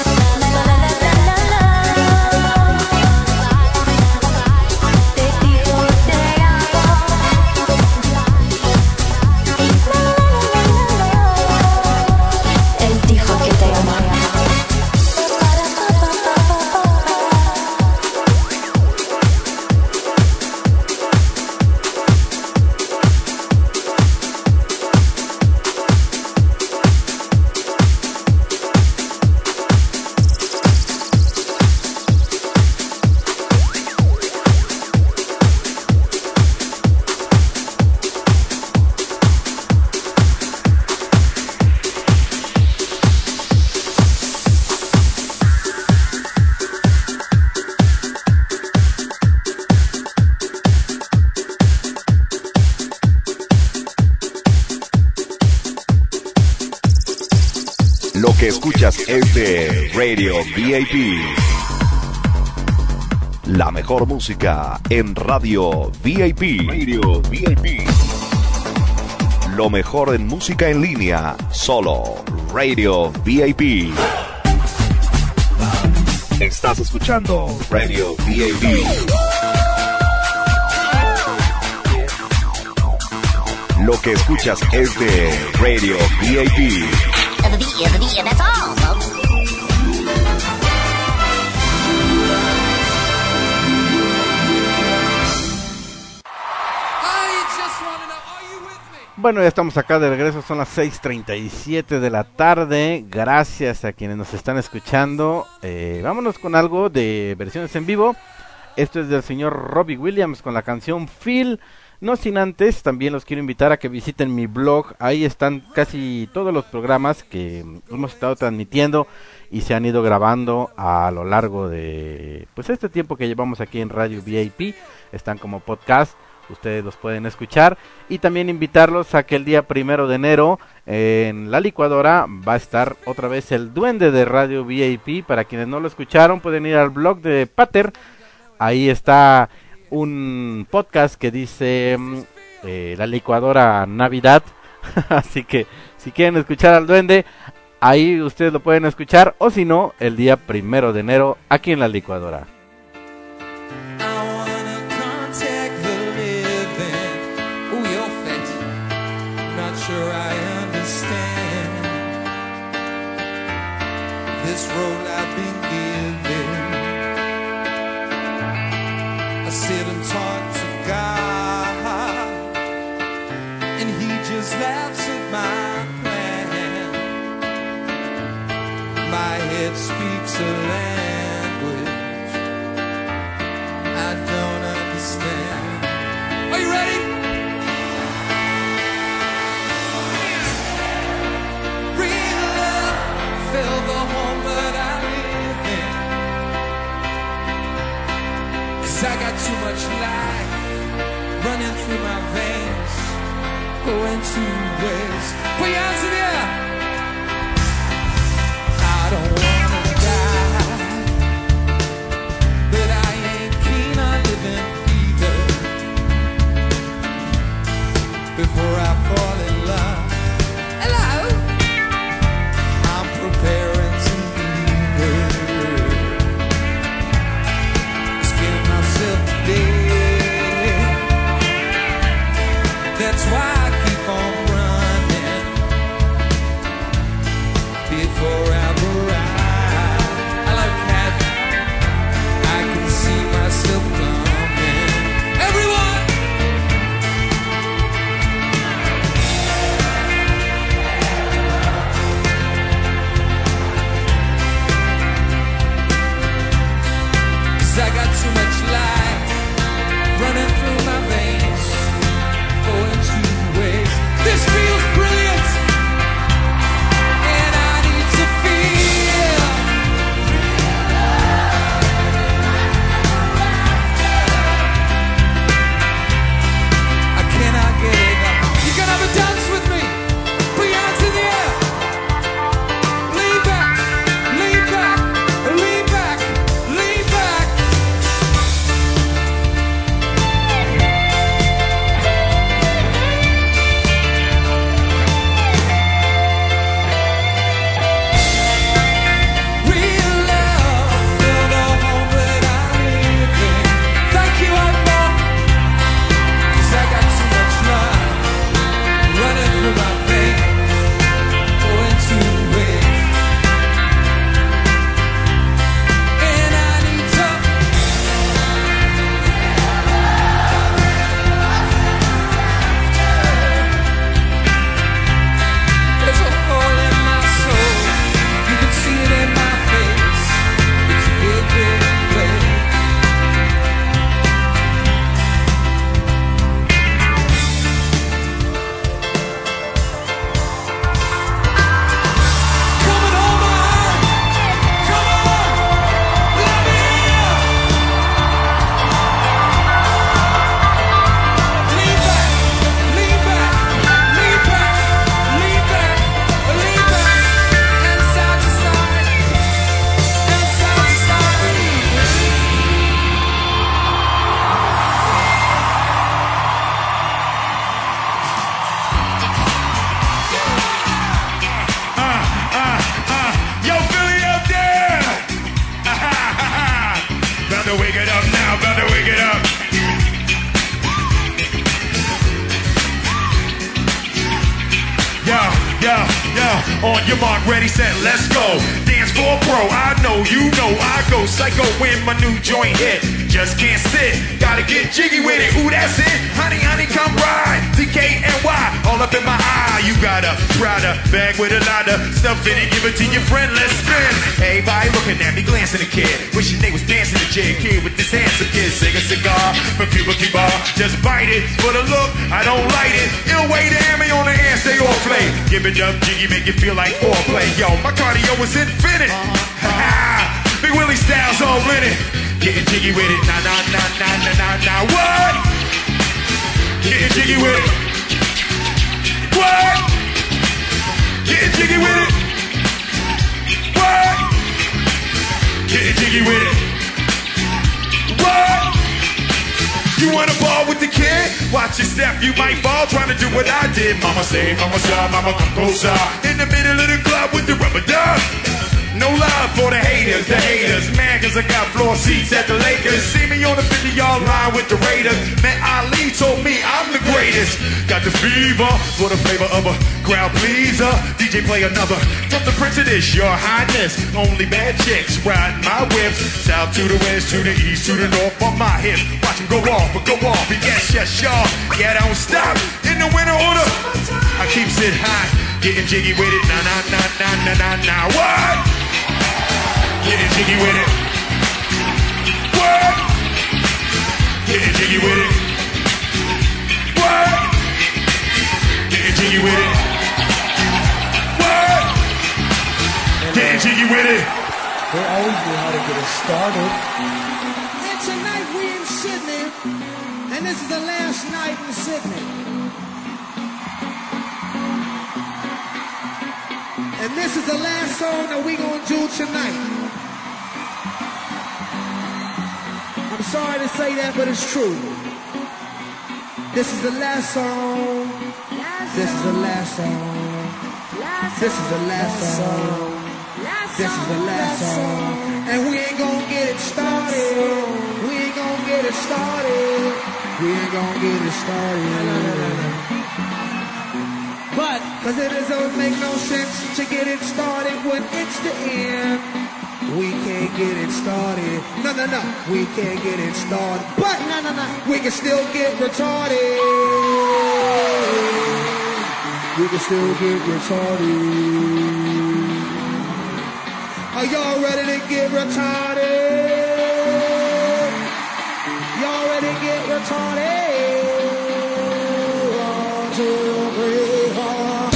Él dijo que te amaba.
Lo que escuchas es de Radio V I P. La mejor música en Radio V I P. Radio V I P. Lo mejor en música en línea, solo Radio V I P. Estás escuchando Radio V I P. Lo que escuchas es de Radio V I P.
The V, the V, that's all, folks.
Bueno, ya estamos acá de regreso, son las seis treinta y siete de la tarde. Gracias a quienes nos están escuchando. Eh, vámonos con algo de versiones en vivo. Esto es del señor Robbie Williams con la canción Feel. No sin antes, también los quiero invitar a que visiten mi blog. Ahí están casi todos los programas que hemos estado transmitiendo y se han ido grabando a lo largo de pues este tiempo que llevamos aquí en Radio V I P. Están como podcast, ustedes los pueden escuchar. Y también invitarlos a que el día primero de enero en La Licuadora va a estar otra vez el Duende de Radio V I P. Para quienes no lo escucharon, pueden ir al blog de Pater. Ahí está un podcast que dice eh, La Licuadora Navidad. Así que si quieren escuchar al Duende, ahí ustedes lo pueden escuchar. O si no, el día primero de enero aquí en La Licuadora.
Sure I understand this road I've been given. I sit and talk to God, and He just laughs at my plan. My head speaks a language I don't understand. Are you ready? Feel the home got too much life running through my veins, going two ways. Put your hands in the air. I don't wanna die, but I ain't keen on living either. Before I fall in love, hello, I'm preparing to leave her. Scaring myself to death. That's why I keep on running before I arrive. I like that. I can see myself coming. Everyone. I got too much life running through my veins, going two ways. This feels brilliant, and I need to feel. I cannot get enough. You can have a dance with me. Put your hands in the air. Lean back, lean back, lean back, lean back.
On your mark, ready, set, let's go. Dance for a pro, I know, you know, I go psycho when my new joint hit. Just can't sit, gotta get jiggy with it. Ooh, that's it, honey, honey, come ride. D K N Y, all up in my eye. You got a Prada bag with a lot of stuff in it. Give it to your friend, let's spin. Everybody looking at me, glancing a kid. Wishing they was dancing a jig. Kid with this handsome kid, sing a cigar from Cuba Cuba. Just bite it for the look, I don't light it. Ill way to hand me on the air, stay off play. Give it up, jiggy, make it feel like foreplay. Yo, my cardio is infinite. Uh-huh. Big Willie Styles all in it. Getting jiggy with it. Nah, nah, nah, nah, nah, nah, nah. What? Getting jiggy with it. What? Getting jiggy with it. What? Getting jiggy with it. What? You wanna ball with the kid? Watch your step, you might fall trying to do what I did. Mama say, mama say, mama come closer. In the middle of the club with the rubber duck. No love for the haters, the haters. Man, cause I got floor seats at the Lakers. See me on the fifty-yard line with the Raiders. Man, Ali told me I'm the greatest. Got the fever for the flavor of a crowd pleaser. D J play another from the Prince of this, your highness. Only bad chicks riding my whips. South to the west, to the east, to the north on my hip. Watch them go off, but go off. Yes, yes, y'all. Yeah, don't stop. In the winter order, I keeps it hot. Getting jiggy with it. Nah, nah, nah, nah, nah, nah, nah. What? Getting jiggy with it. What? Getting jiggy with it. What? Getting jiggy with it. What? Getting jiggy with it.
They always knew how to get us started.
And tonight we in shit
And this is the last night in Sydney. And this is the last song that we gonna do tonight. I'm sorry to say that, but it's true. This is the last song. This is the last song. This is the last song. This is the last song. And we ain't gonna get it started. We ain't gonna get it started. We ain't gonna get it started. But, cause it doesn't make no sense to get it started when it's the end. We can't get it started. No, no, no. We can't get it started. But, no, no, no. We can still get retarded. We can still get retarded. Are y'all ready to get retarded? Y'all ready to get retarded? One, two, three, four.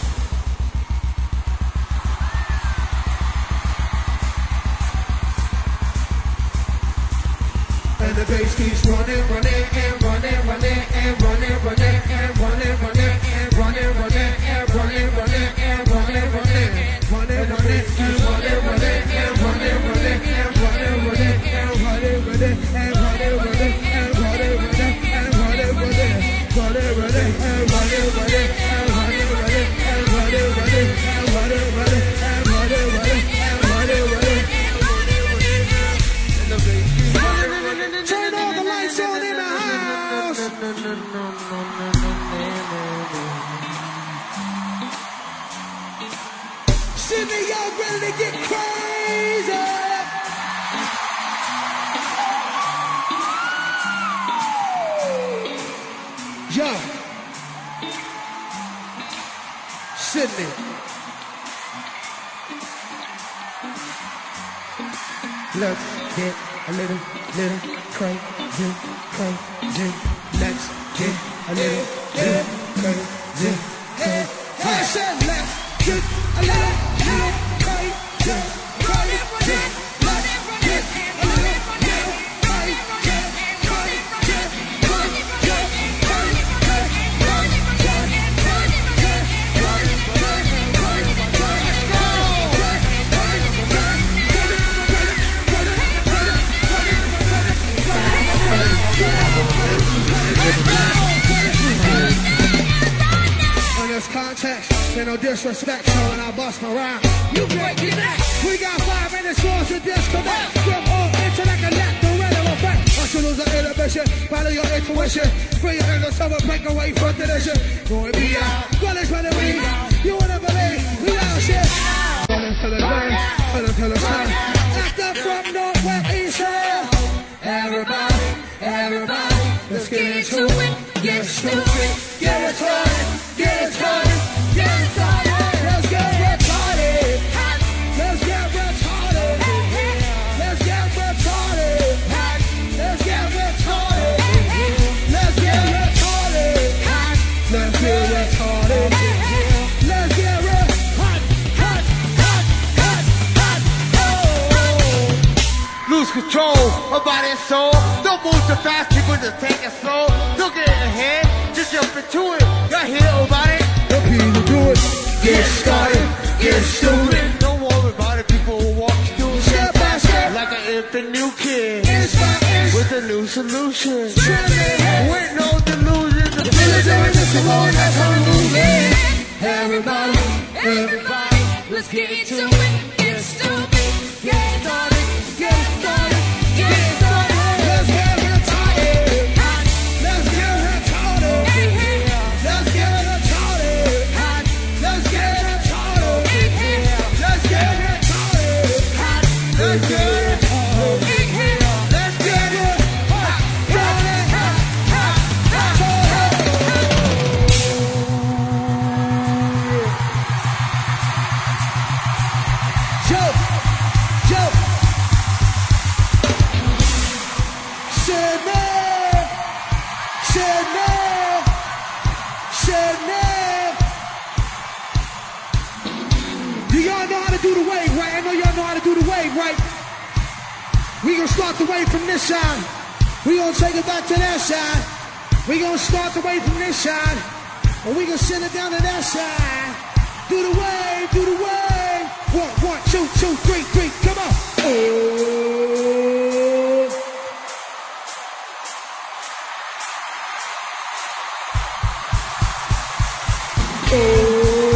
And the bass keeps running, running, and running, running, and running, running, and running, running, and running, running, and running, running, and running, running, running, running, and running, running, and running, running, and running, running, and running, running, and running, running, and running, running, and running, running, running, running, and running, running, and running, running, and running, running, and running, running, and running, running, and running, running. And the bass keeps running. Turn all the lights on in the house. Sydney, y'all ready to get crazy? Yo, Sydney. Let's get a little, little crazy, crazy. Let's get a little, little crazy, crazy. I said let's get a little, little crazy, crazy. Let's get a little, little crazy, in this context, there's no disrespect, so when I bust my rhyme, you break it back. We got five minutes for us to disconnect from all intellect and let the rhythm effect. Once you lose the inhibition, follow your intuition. Free your inner summer, break away from tradition. Going be out, running for the week. You wanna believe, we out shit. Running to the ground, running to the sun. Actor from Northwest East Side. Everybody, everybody, let's get into it. Get stupid, get retarded, get retarded, get retarded. Let's get retarded. Let's get retarded. Let's get retarded. Let's get retarded. Let's get retarded. Let's get retarded. Let's get re- hot, hot, hot, hot, hot. Oh. Lose control of body and soul. Don't move too fast, people just take it slow. Don't get in the head, just jump into it. Got hit about it, the people do it. Get started, get stupid. Don't worry about it, people will walk you through it. Step by step, like an infant new kid. Inch by inch, with a new solution. With no delusion, the village is the Simone, that's how we move it. Everybody, everybody, let's get into it. Get stupid, get started, get started, get started. Let's get retarded. Let's get retarded. Let's get retarded. Let's get retarded. Let's get retarded. Let's get retarded. Let's get it. Joe, Joe, Sydney, Sydney, Sydney. Do y'all know how to do the wave, right? I know y'all know how to do the wave, right? We gonna start the wave from this side. We gonna take it back to that side. We gonna start the way from this side, and we gonna send it down to that side. Do the wave, do the wave. One, one, two, two, three, three. Come on. Oh. Oh.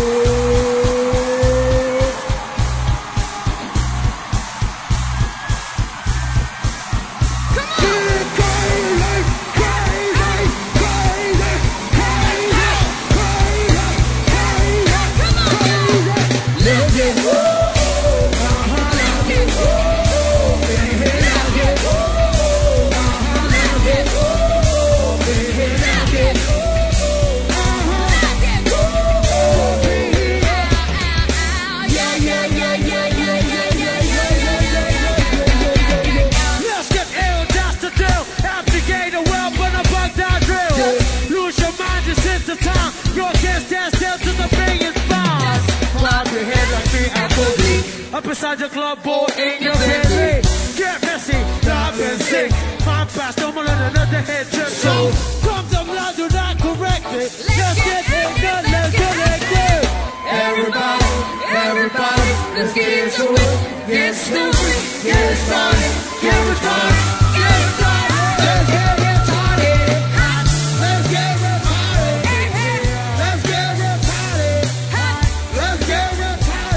Up inside your club, boy, in your head. Get messy, live and sick. My past, no more than another head trip. So, come to blood, do not correct it. Let's get it done, let's get it good. Everybody, everybody, let's get into it. Get stupid, get it started, get it started, get it started. Let's get retarded, hot. Let's get retarded, let's get retarded, hot. Let's get retarded.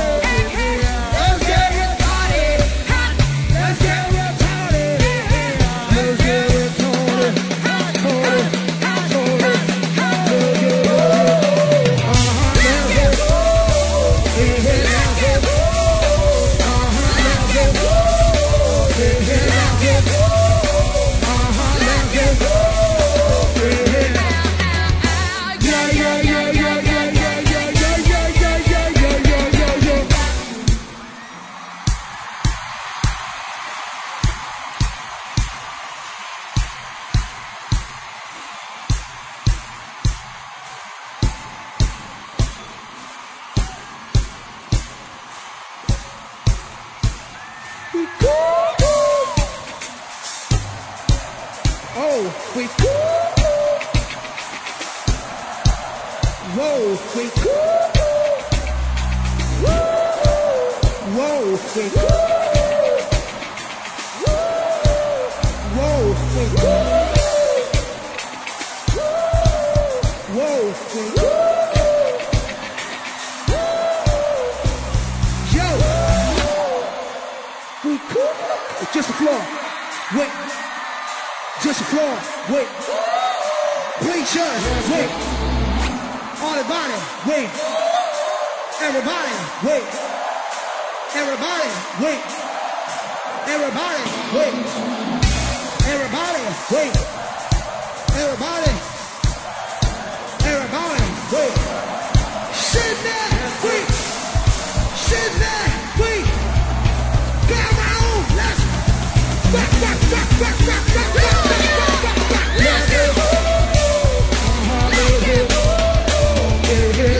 Just the floor. Wait. Just the floor. Wait. Preachers. Wait. Everybody. Wait. Everybody. Wait. Everybody. Wait. Everybody. Wait. Everybody. Wait. Everybody. Everybody. Wait. Sit there. Wait. Sit there. Wait. Come on. Let's rock, rock, rock, rock, rock, rock, rock, rock, rock, rock. Let's go. Let's go. Let's go.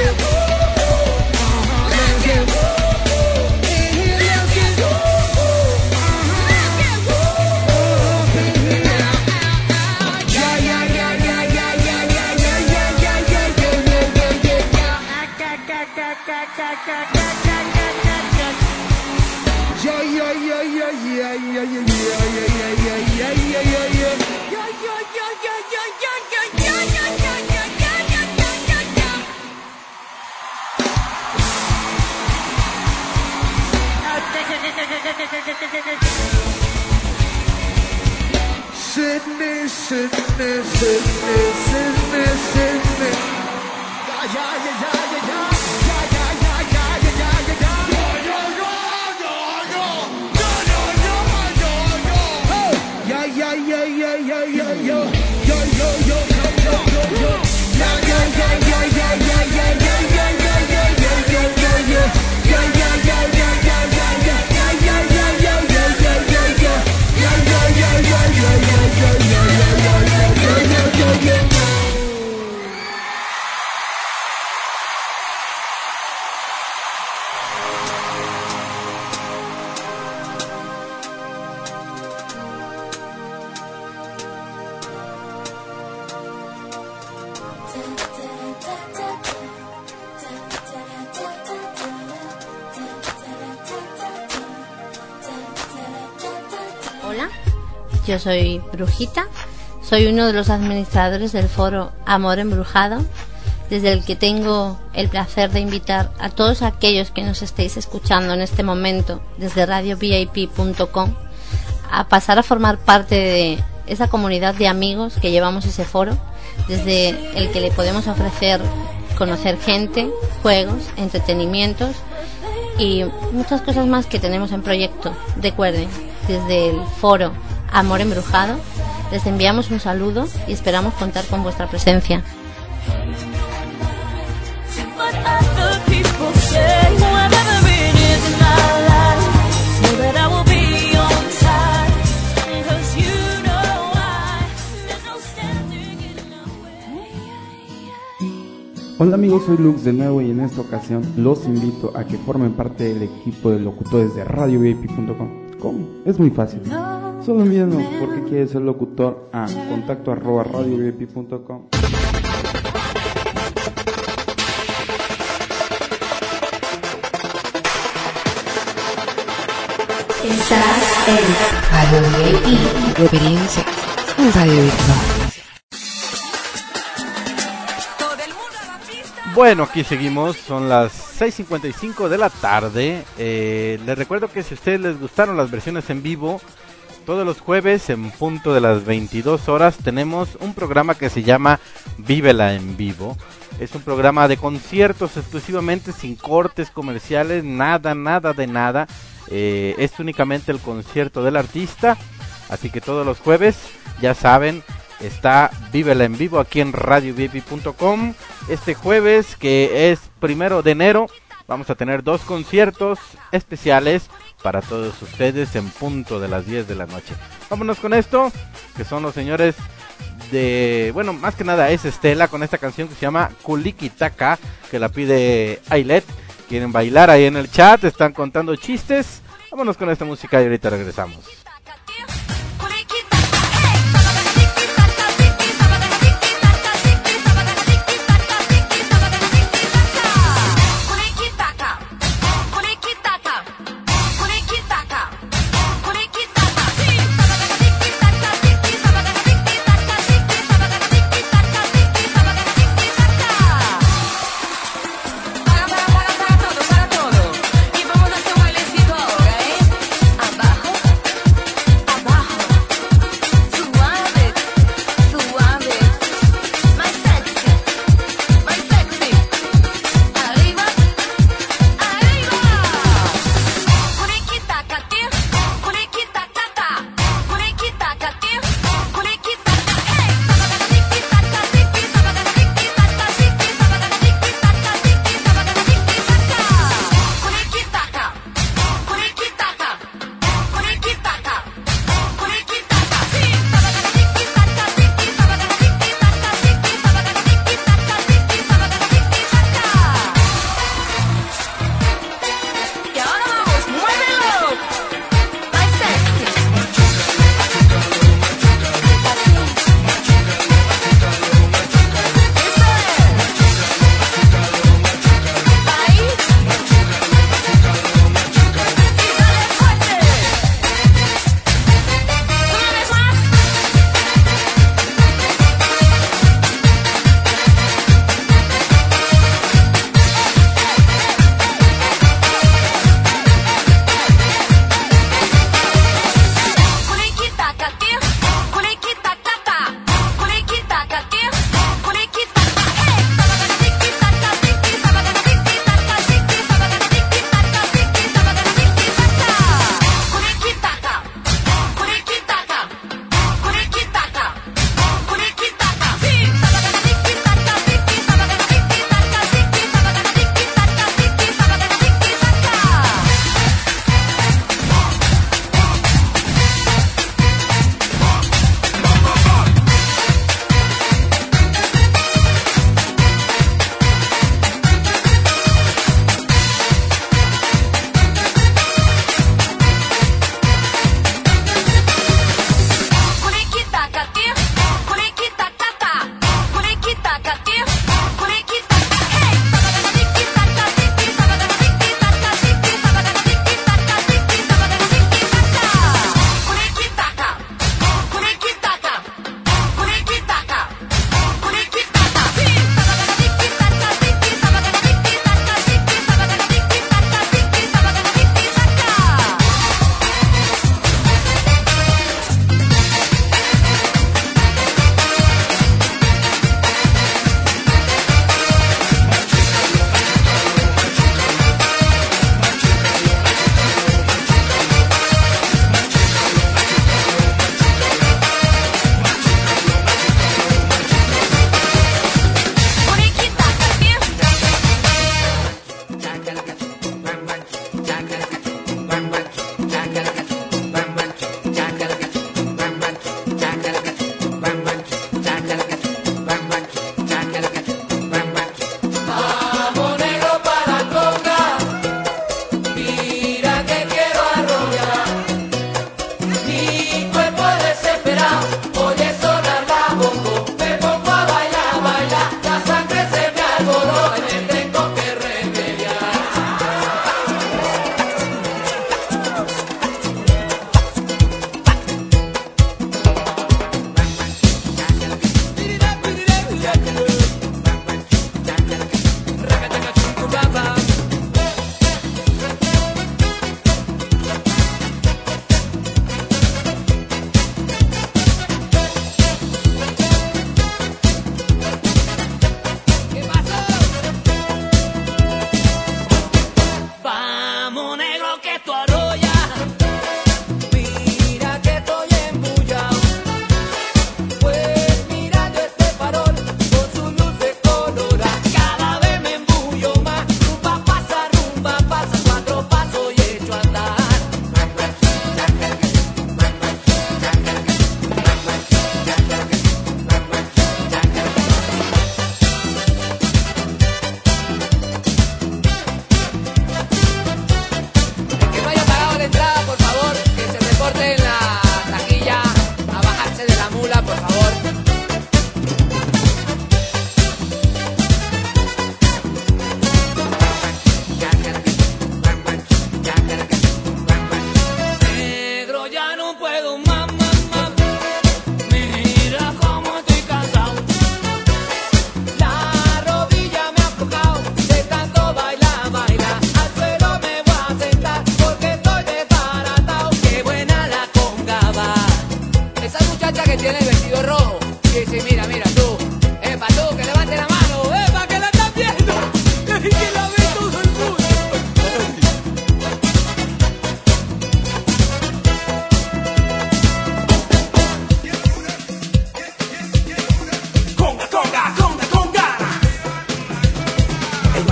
Yeah, yeah, yeah, yeah, yeah, yeah, yeah, yeah, yeah, yeah, yeah, yeah, yeah, yeah. Yeah, yeah, yeah, yeah, yeah, yeah, yeah, yeah, yeah, yeah, yeah, yeah, yeah, yeah. Sydney, Sydney, Sydney, Sydney, Sydney. Yeah, yeah, yeah, yeah, yeah, yeah, yeah, yeah, yeah, yeah, yeah, yeah, yeah. Yeah, yeah, yeah, yeah, yeah, yeah, yo, yo, yo, yo, yo, yo, yo, yo. Yeah, yeah, yeah, yeah, yeah, yeah, yeah, yeah, yeah, yeah, yeah, yeah, yeah, yeah, yeah. Yeah, yeah, yeah, yeah, yeah, yeah, yeah, yeah, yeah, yeah, yeah, yeah, yeah, yeah, yeah. Yeah, yeah, yeah, yeah, yeah, yeah, yeah, yeah, yeah, yeah, yeah, yeah, yeah, yeah.
Hola, yo soy Brujita, soy uno de los administradores del foro Amor Embrujado, desde el que tengo el placer de invitar a todos aquellos que nos estéis escuchando en este momento desde radio v i p punto com a pasar a formar parte de esa comunidad de amigos que llevamos ese foro, desde el que le podemos ofrecer conocer gente, juegos, entretenimientos y muchas cosas más que tenemos en proyecto. Recuerden, desde el foro Amor Embrujado les enviamos un saludo y esperamos contar con vuestra presencia.
Hola amigos, soy Lux de nuevo y en esta ocasión los invito a que formen parte del equipo de locutores de radio v i p punto com. ¿Cómo? Es muy fácil. Solo envíenos por qué quieres ser locutor a contacto arroba radio v i p punto com.
Estás en Radio V I P, referencia en radio virtual.
Bueno, aquí seguimos, son las seis cincuenta y cinco de la tarde. Eh, les recuerdo que si a ustedes les gustaron las versiones en vivo, todos los jueves en punto de las veintidós horas tenemos un programa que se llama Vívela en Vivo. Es un programa de conciertos exclusivamente, sin cortes comerciales, nada, nada de nada. Eh, es únicamente el concierto del artista, así que todos los jueves, ya saben, está Vívela en Vivo aquí en radio v i p punto com. Este jueves, que es primero de enero, vamos a tener dos conciertos especiales para todos ustedes en punto de las diez de la noche. Vámonos con esto, que son los señores de... Bueno, más que nada es Estela con esta canción que se llama Kulikitaka, que la pide Ailet. Quieren bailar ahí en el chat, están contando chistes. Vámonos con esta música y ahorita regresamos.
Para todo, para todo. Y vamos a hacer un bailecito ahora, ¿eh? Abajo,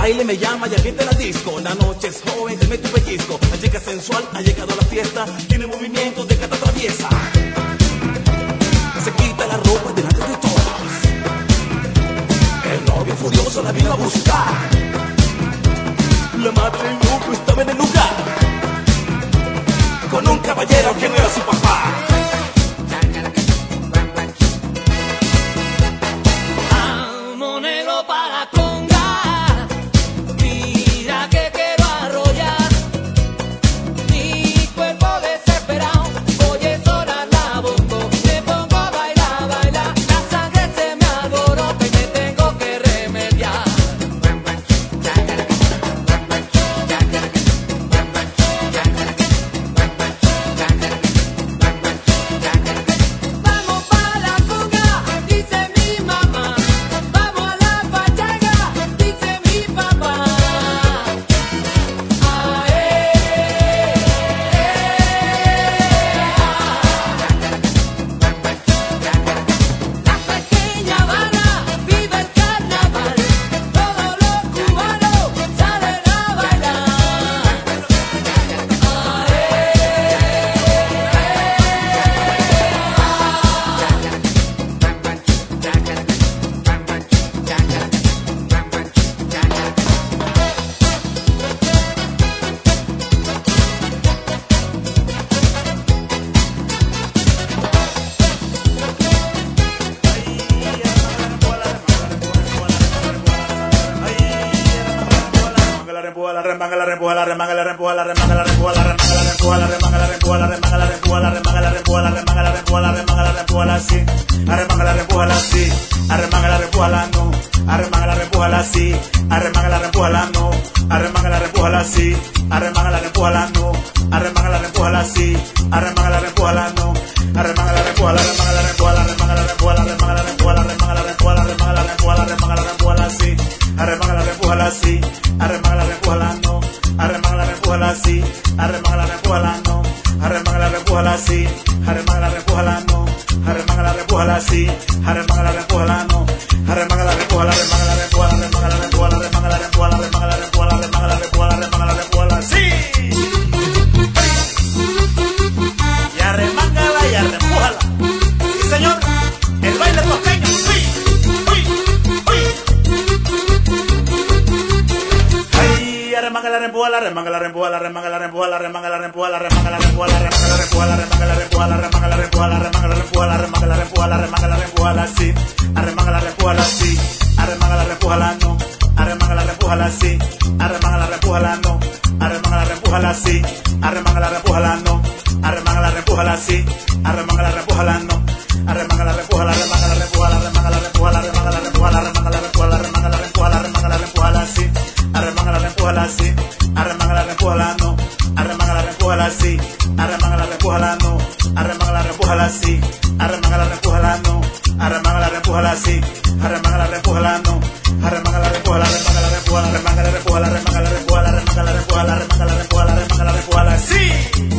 baile me llama y avienta la disco. La noche es joven, te mete un pellizco. La chica sensual ha llegado a la fiesta, tiene movimientos de gata traviesa. Se quita la ropa delante de todos. El novio furioso la vino a buscar. La madre del novio estaba en el lugar, con un caballero que no era su papá.
Amo negro para conga, mira que quiero arrollar mi cuerpo desesperado. Oye, sonar la bongo, me pongo a bailar, bailar. La sangre se me alborota y me tengo que remediar. Vamos pa' la conga, dice mi mamá. Vamos a la pachanga, dice mi papá. La pequeña Habana vive el carnaval. Todos los cubanos salen a bailar.
La remanga, la rempuja, la remanga, la rempuja, la remanga, la rempuja, la remanga, la rempuja, la remanga, la rempuja, la remanga, la rempuja, la remanga, la rempuja, la remanga, la rempuja, la remanga, la rempuja, la sí, arremanga, la rempuja, la sí, arremanga, la rempuja, la no, arremanga, la rempuja, la sí, arremanga, la rempuja, la no, arremanga, la rempuja, la sí, arremanga, la rempuja, la no, arremanga, la rempuja, la sí, arremanga, la rempuja, la no, arremanga, la rempuja, la remanga, la rempuja, la remanga, la rempuja, la remanga, la rempuja, la remanga, la rempuja, la remanga, la rempuja, la remanga, la rempuja, la sí, arremanga, la rempuja, la sí, arremanga, la rempuja, la no, arremanga, la rempuja, la sí, arremanga, la rempuja, la no, arremanga, la rempuja, la sí, arremanga, la rempuja, la no, arremanga, la rempuja, la sí, arremanga, la rempuja, la no, arremanga, la rempuja, la remanga, la rempuja, la remanga, la rempuja, la remanga, la rempuja, la remanga, la rempuja, la remanga, la rempuja, la remanga, la rempuja, la sí. Y arremángala y arrempújala. Sí, señor, el baile costeño. Uy, uy, uy. Ay, arremanga, la rempuja, la remanga, la rempuja, la remanga, la rempuja, la remanga, la rempuja, la remanga, la rempuja, la remanga, la rempuja, la remanga, la rempuja, la remanga, la rempuja, la remanga, la rempuja, la remanga, la rempuja, la remanga, la rempuja, la sí, arremanga, la rempuja, la sí, arremanga, la rempuja, la no, arremanga, la rempuja, la sí, arremanga, la rempuja, la no, arremanga, la rempuja, la sí, arremanga, la rempuja, la no, arremanga, la rempuja, la sí, arremanga, la rempuja, la no, arremanga, la rempuja, la remanga, la rempuja, la remanga, la rempuja, la remanga, la rempuja, la remanga, la rempuja, la remanga, la rempuja, la remanga, la rempuja, la sí, arremanga, la rempuja, la sí, arremanga, la rempuja, la no, arremanga, la rempuja, la sí, arremanga, la rempuja, la no, arremanga, la rempuja, la sí, arremanga, la rempuja, la no, arremanga, la rempuja, la sí, arremanga, la rempuja, la no, arremanga, la rempuja, la remanga, la rempuja, la remanga, la rempuja, la remanga, la rempuja, la remanga, la rempuja, la remanga, la rempuja, la remanga, la rempuja, la sí.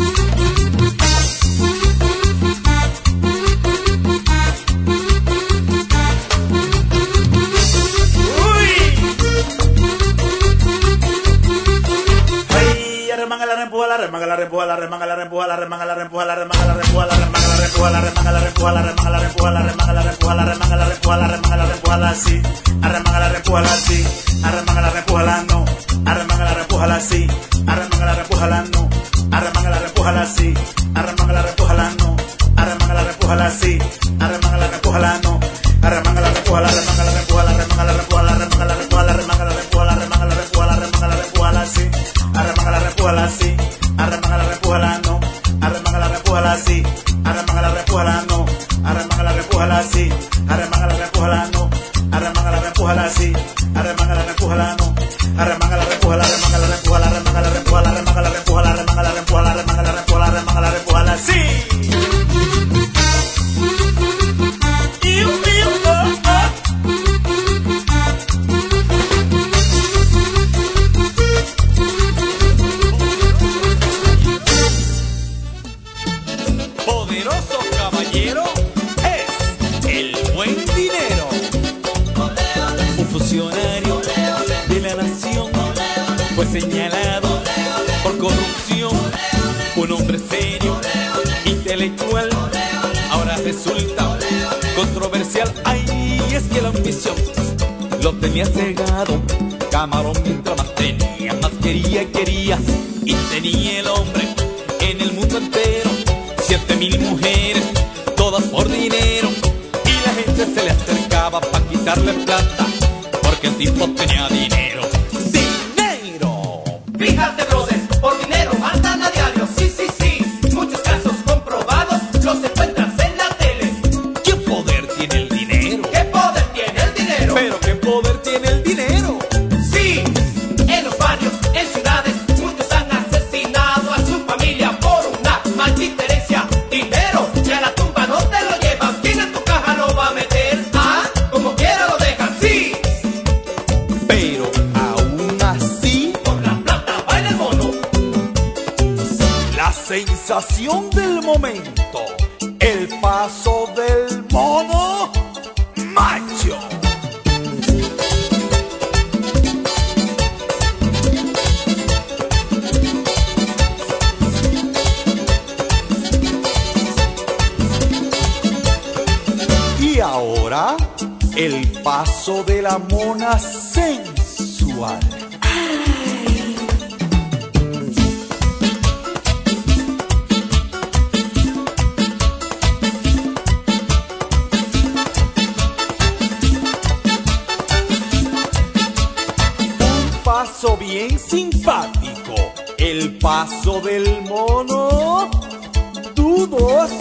Arremanga, la rempuja, la remanga, la rempuja, la remanga, la rempuja, la remanga, la rempuja, la remanga, la rempuja, la remanga, la rempuja, la remanga, la rempuja, la remanga, la rempuja, la remanga, la rempuja, la remanga, la rempuja, la remanga, la rempuja, la sí, arremanga, la rempuja, la sí, arremanga, la rempuja, la no, arremanga, la rempuja, la sí, arremanga, la rempuja, la no, arremanga, la rempuja, la sí, arremanga, la rempuja, la no, arremanga, la rempuja, la sí, arremanga, la rempuja, la no, arremanga, la rempuja, la remanga, la rempuja, la remanga, la rempuja, la remanga, la rempuja, la remanga, la rempuja, la remanga, la rempuja, la remanga, la rempuja, la sí, arremanga, la rempuja, la sí, arremanga, la rempuja, la no, arremanga, la rempuja, la sí, arremanga, la rempuja, la no, arremanga, la rempuja, la sí, arremanga, la rempuja, la no, arremanga, la rempuja, la sí, arremanga, la rempuja, la no, arremanga, la rempuja, la remanga, la rempuja, la remanga, la rempuja, la remanga, la rempuja, la remanga, la rempuja, la remanga, la rempuja, la remanga, la rempuja, la sí. Iu, iu, oh, oh.
Poderoso caballero es el buen dinero. Un funcionario de la nación señalado por corrupción. Un hombre serio, intelectual, ahora resulta controversial. Ay, es que la ambición lo tenía cegado. Camarón mientras más tenía, más quería y quería. Y tenía el hombre en el mundo entero siete mil mujeres, todas por dinero. Y la gente se le acercaba para quitarle plata, porque el tipo tenía dinero. ¡Dinero!
Fíjate, brother, por dinero matan a diario. Sí, sí, sí, muchos casos comprobados los encuentras en la tele.
¿Qué poder tiene el dinero?
¿Qué poder tiene el dinero?
¿Pero qué poder tiene el dinero?
Sí, en los barrios, en ciudades, muchos han asesinado a su familia por una maldita herencia. Dinero, que a la tumba no te lo llevan. ¿Quién en tu caja lo va a meter? Ah, como quiera lo dejan, sí.
Pero aún así,
por la plata baila el mono.
La sensación del momento, el paso del mono macho. Y ahora, el paso de la mona sensual. Un paso bien simpático, el paso del mono dudoso.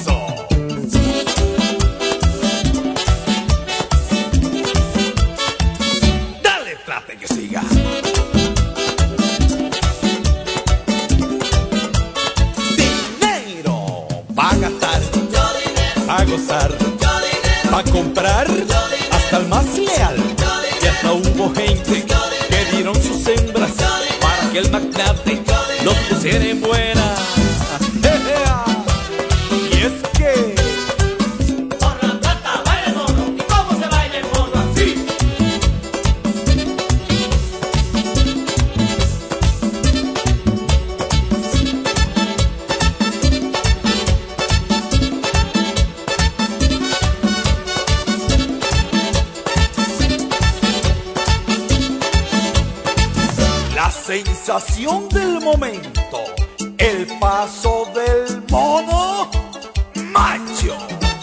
Dale, trate que siga. Dinero va a gastar, va a gozar, va a comprar hasta el más leal. Y hasta hubo gente que dieron sus hembras para que el magnate los pusiera en buena. Y es que
por la plata baila el mono. ¿Y cómo se baila el mono? Así.
la sensación del momento, el paso del mono macho.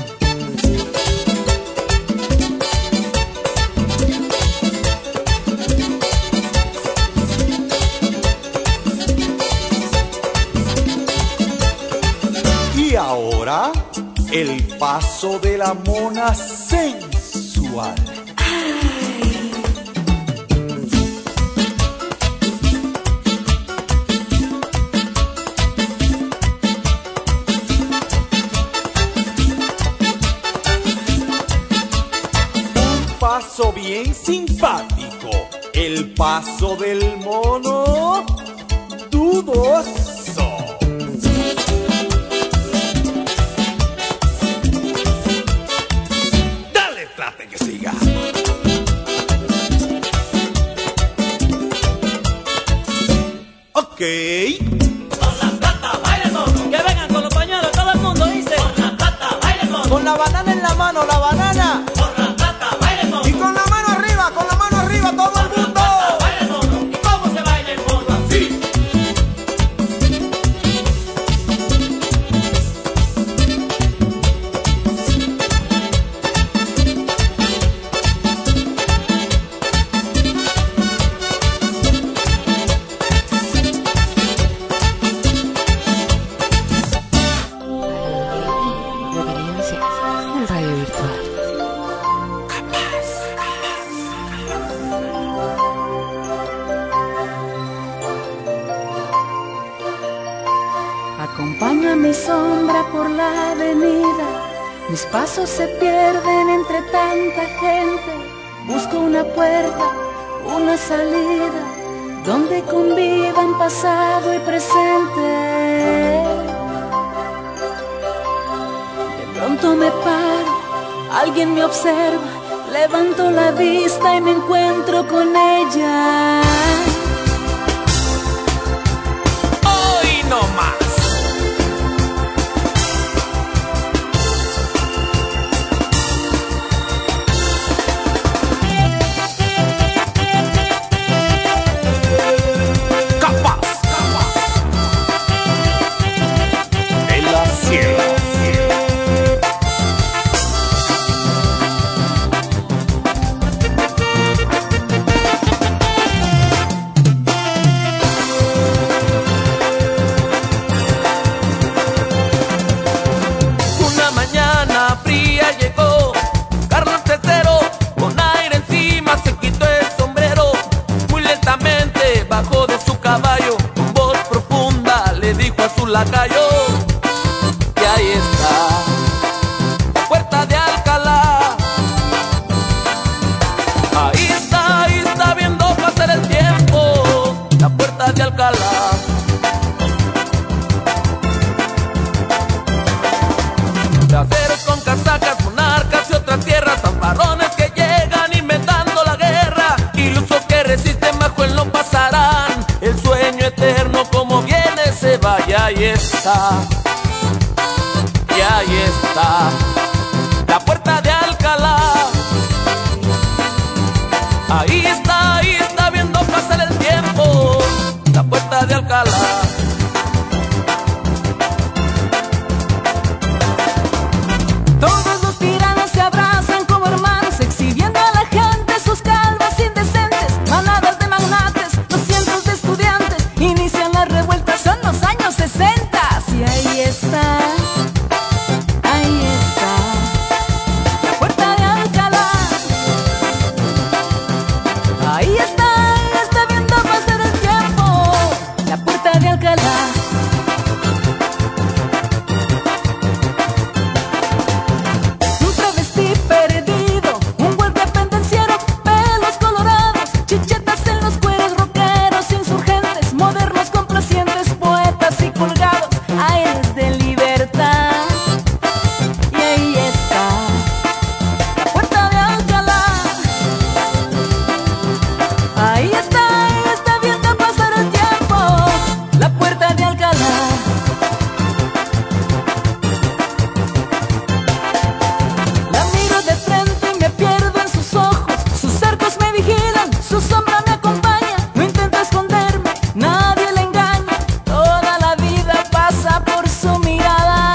Y ahora, el paso de la mona sensual. Un paso bien simpático, el paso del mono dudoso. Dale, trate que siga. Ok.
Con la plata baila el mono.
Que vengan con los pañuelos, todo el mundo dice.
Con la plata baila el mono.
Con la banana en la mano, la banana.
Con la plata baila el mono.
Y con la mano arriba, con la mano arriba, todo el mundo.
Con la plata baila el mono. ¿Y cómo se baila el mono? Así.
Referencias en radio virtual.
Acompaña mi sombra por la avenida, mis pasos se pierden entre tanta gente. Busco una puerta, una salida, donde convivan pasado y presente. De pronto me paro, alguien me observa, levanto la vista y me encuentro con ella.
ahí está, la puerta de Alcalá. Ahí está, ahí está viendo pasar el tiempo, la puerta de Alcalá. Braceros con casacas, monarcas y otras tierras, fanfarrones que llegan inventando la guerra, ilusos que resisten bajo él no pasarán, el sueño eterno como viene se va y ahí está, y ahí está, la puerta de Alcalá. Ahí está, ahí está viendo pasar el tiempo, la puerta de Alcalá.
Todos los tiranos se abrazan como hermanos, exhibiendo a la gente sus calvas indecentes. Manadas de magnates, los cientos de estudiantes inician las revueltas, son los años sesenta. Y ahí está, ahí está, la puerta de Alcalá. Ahí está, ahí está viendo pasar el tiempo, la puerta de Alcalá. Un travesti perdido, un golpe pendenciero, pelos colorados, chichetas en los cueros, rockeros, insurgentes, modernos, complacientes, poetas y colgados, aires de libertad. Y ahí está, la puerta de Alcalá. Ahí está, ahí está viendo pasar el tiempo, la puerta de Alcalá. La miro de frente y me pierdo en sus ojos, sus cercos me vigilan, su sombra me acompaña, no intento esconderme, nadie le engaña, toda la vida pasa por su mirada.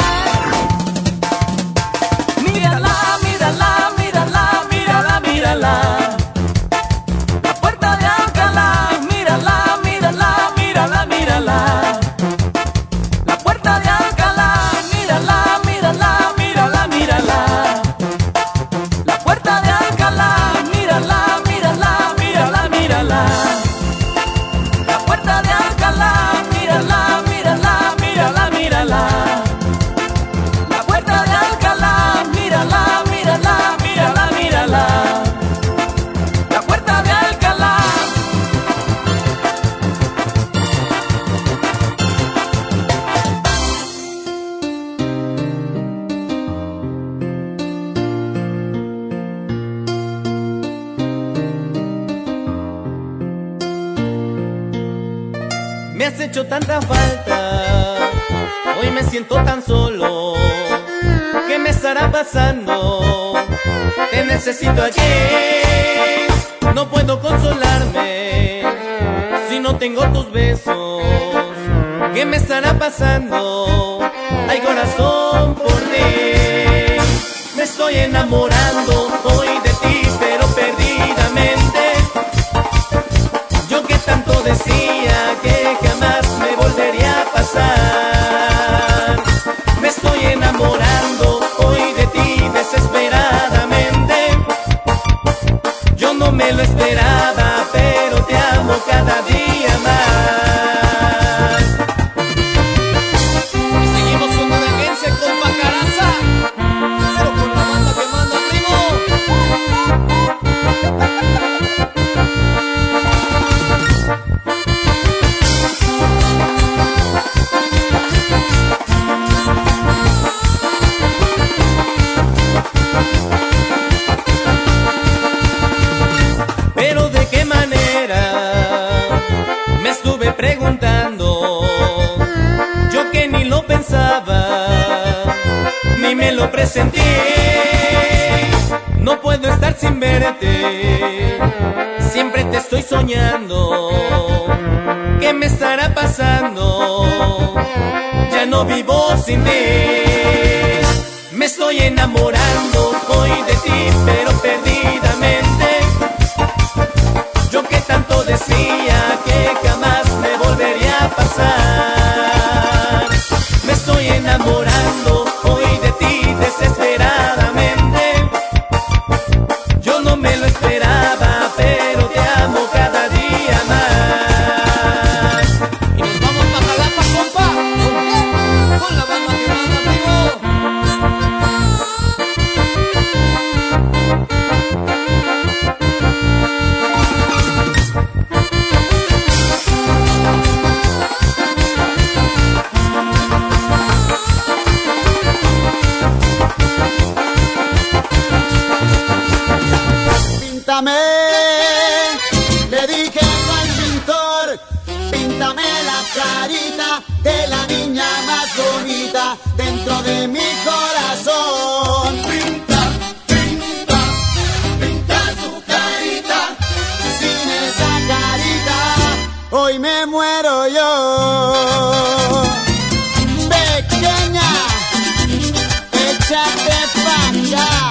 Mírala, mírala, mírala, mírala, mírala, la puerta de Alcalá. Mírala, mírala, mírala, mírala, la puerta de Alcalá. Mírala, mírala, mírala, mírala, la puerta de Alcalá. Mírala, mírala, mírala, mírala, la puerta de Alcalá. Mírala, mírala, mírala, mírala, la puerta de Alcalá. Mírala, mírala, mírala, mírala, la puerta de Alcalá.
Me has hecho tanta falta, hoy me siento tan solo. ¿Qué me estará pasando? Te necesito aquí, no puedo consolarme si no tengo tus besos. ¿Qué me estará pasando? Hay corazón por ti, me estoy enamorando hoy de ti, pero perdidamente. Yo que tanto decía que jamás me volvería a pasar, me estoy enamorando hoy de ti desesperadamente. Yo no me lo esperaba, pero te amo cada día más. Y seguimos con Emergencia con Pacaraza, pero con la banda que manda primo. Pero de qué manera me estuve preguntando, yo que ni lo pensaba, ni me lo presentí. No puedo estar sin verte, siempre te estoy soñando. ¿Qué me estará pasando? Ya no vivo sin ti. Me estoy enamorando hoy de ti, pero perdidamente. Yo que tanto decía que jamás me volvería a pasar. Me estoy enamorando hoy de ti desesperadamente. Yo no me lo esperaba, pero te amo cada día más. Y nos vamos para Jalapa, compa. ¿Con qué? Con la banda que manda primo.
muero yo. Pequeña, échate pa' acá.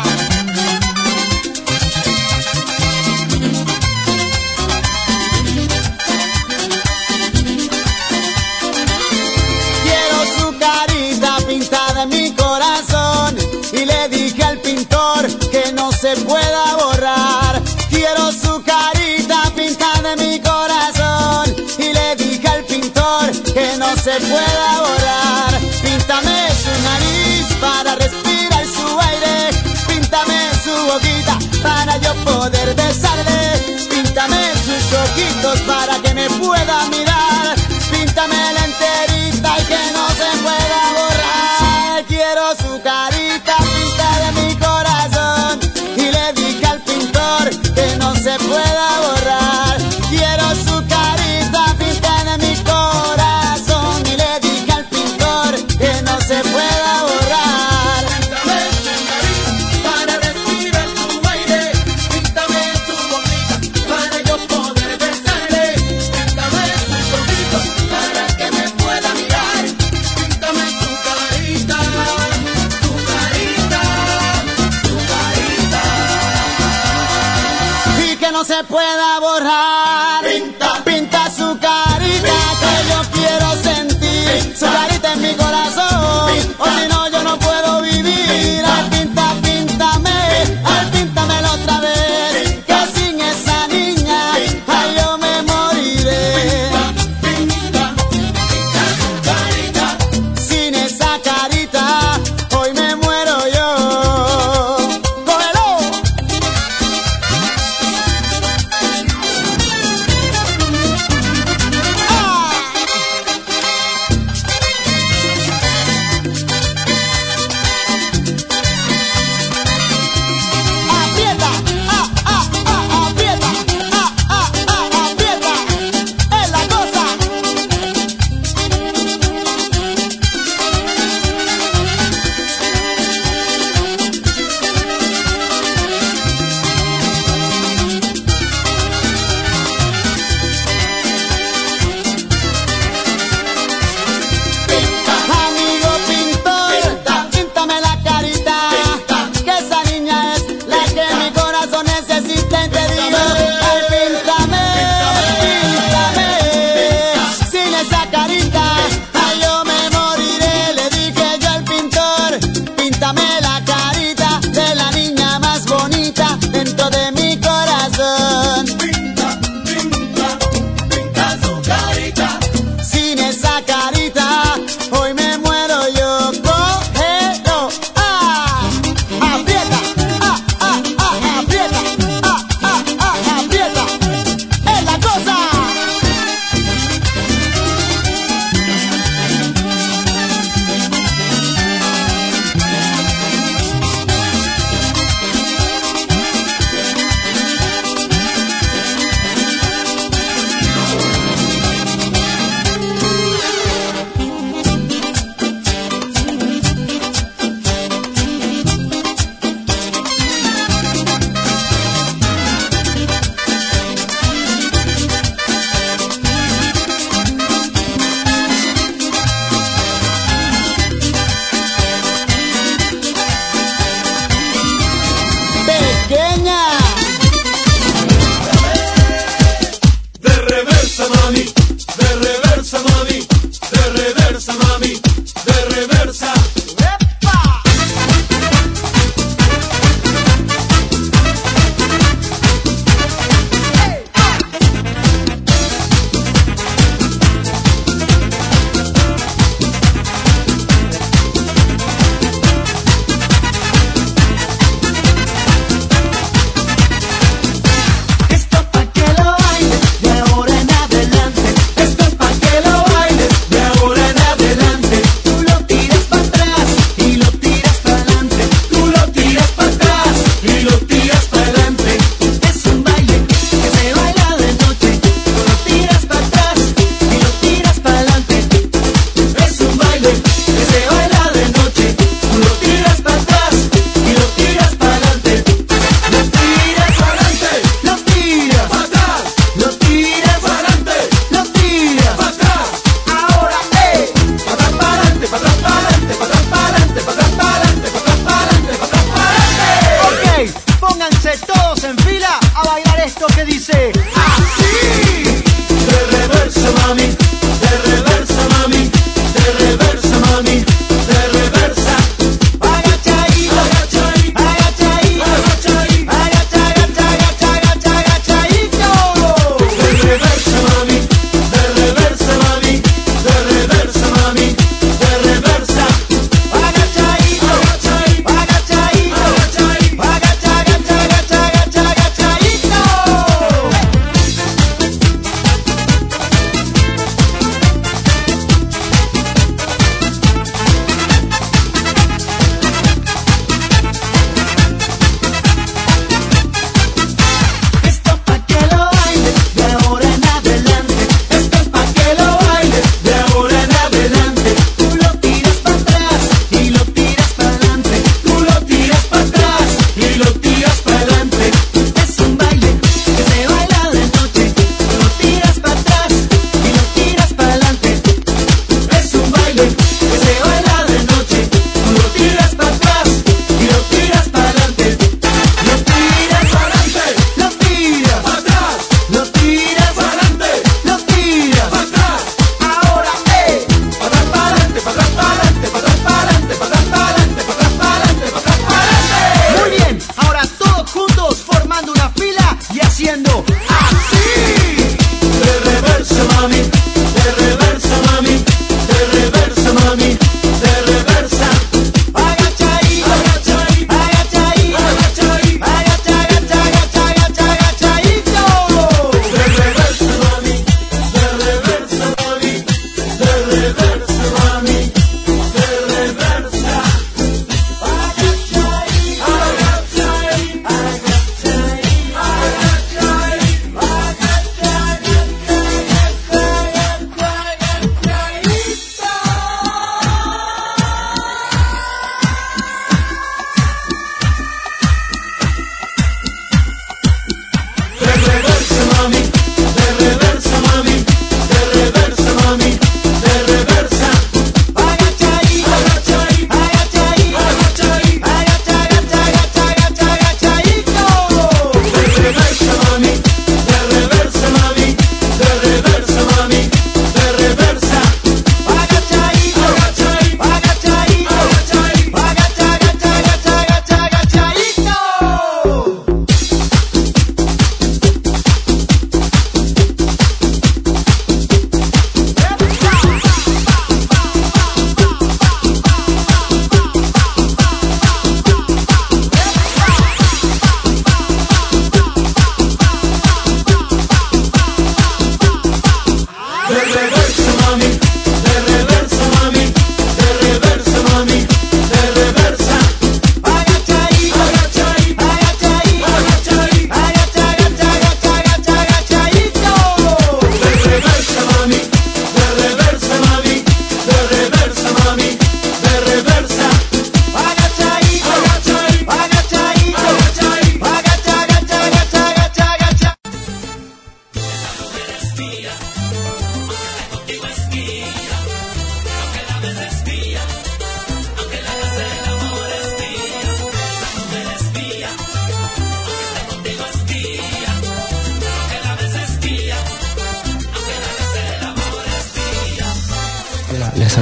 Quiero su carita pintada en mi corazón y le dije al pintor que no se pueda borrar. Quiero su carita pintada en mi corazón y le dije al pintor que no se pueda borrar. Píntame su nariz para respirar su aire, píntame su boquita para yo poder besarle, píntame sus ojitos para que me pueda mirar, píntame la enterita y que no se pueda borrar. Quiero su carita pintada en mi corazón y le dije al pintor que no se pueda borrar. Quiero su carita pintada en mi corazón y le dije al pintor que no se pueda borrar. Píntame su nariz para respirar su aire, píntame su boquita para yo poder besarle, píntame sus ojitos para que me pueda mirar, píntame su carita, su carita, su carita y que no se pueda borrar. Pinta, pinta su carita que yo quiero sentir, su carita en mi corazón, o si no yo no puedo vivir. Ay, pinta, píntame, ay, píntamelo otra vez, que sin esa niña, ay, yo me moriré. Sin esa carita, hoy me muero yo. ¡Cógelo!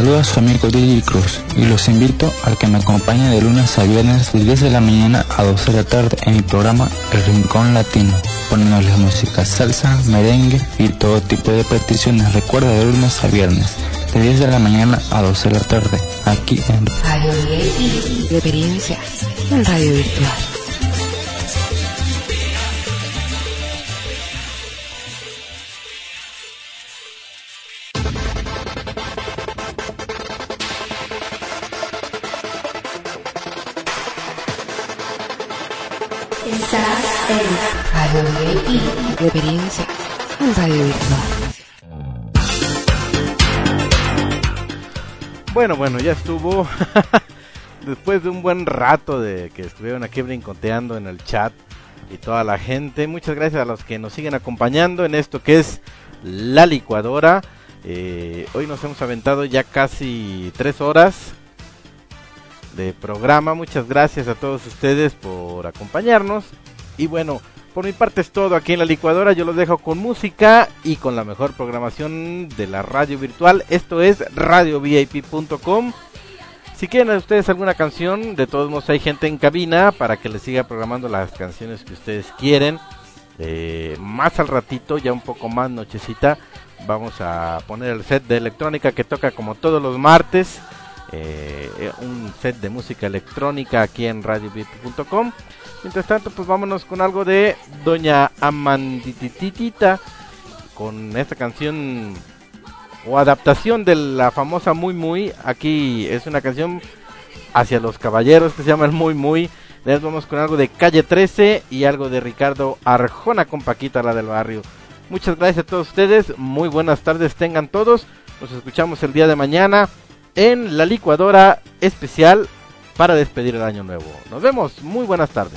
saluda su amigo Didi Cruz y los invito a que me acompañen de lunes a viernes de diez de la mañana a doce de la tarde en mi programa El Rincón Latino, poniéndoles música salsa, merengue y todo tipo de peticiones. Recuerda, de lunes a viernes de diez de la mañana a doce de la tarde aquí en
Radio V I P, experiencia en radio virtual.
Estás en
Radio V I P, experiencia en radio virtual.
Bueno, bueno, ya estuvo. Después de un buen rato de que estuvieron aquí brincoteando en el chat y toda la gente, muchas gracias a los que nos siguen acompañando en esto que es La Licuadora. Eh, hoy nos hemos aventado ya casi tres horas de programa. Muchas gracias a todos ustedes por acompañarnos. Y bueno, por mi parte es todo aquí en La Licuadora. Yo los dejo con música y con la mejor programación de la radio virtual. Esto es radio V I P punto com. Si quieren ustedes alguna canción, de todos modos hay gente en cabina para que les siga programando las canciones que ustedes quieren. Eh, más al ratito, ya un poco más nochecita, vamos a poner el set de electrónica que toca como todos los martes. Eh, un set de música electrónica aquí en radio V I P punto com. Mientras tanto, pues vámonos con algo de Doña Amandititita, con esta canción o adaptación de la famosa Muy Muy. Aquí es una canción hacia los caballeros que se llama el Muy Muy. Les vamos con algo de Calle trece y algo de Ricardo Arjona con Paquita, la del barrio. Muchas gracias a todos ustedes, muy buenas tardes tengan todos. Nos escuchamos el día de mañana en La Licuadora especial para despedir el año nuevo. Nos vemos, muy buenas tardes.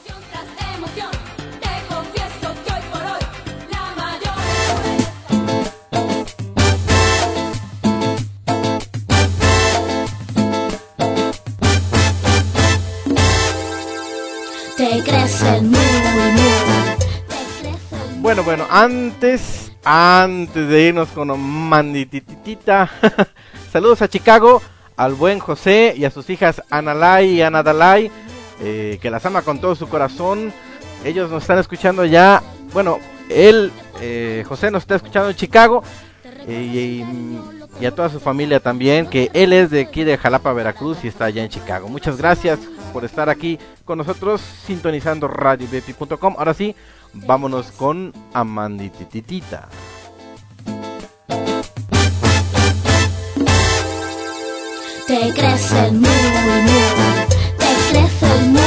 te crece el muy, muy.
Bueno, bueno, antes, antes de irnos con Mandititita, saludos a Chicago, al buen José y a sus hijas Analay y Anadalay, eh, que las ama con todo su corazón. Ellos nos están escuchando ya, bueno, él, eh, José nos está escuchando en Chicago, eh, y, y a toda su familia también, que él es de aquí de Jalapa, Veracruz, y está allá en Chicago. Muchas gracias por estar aquí con nosotros, sintonizando radio V I P punto com. Ahora sí, vámonos con Amandititita.
Te crece el muy, muy, te crece el muy,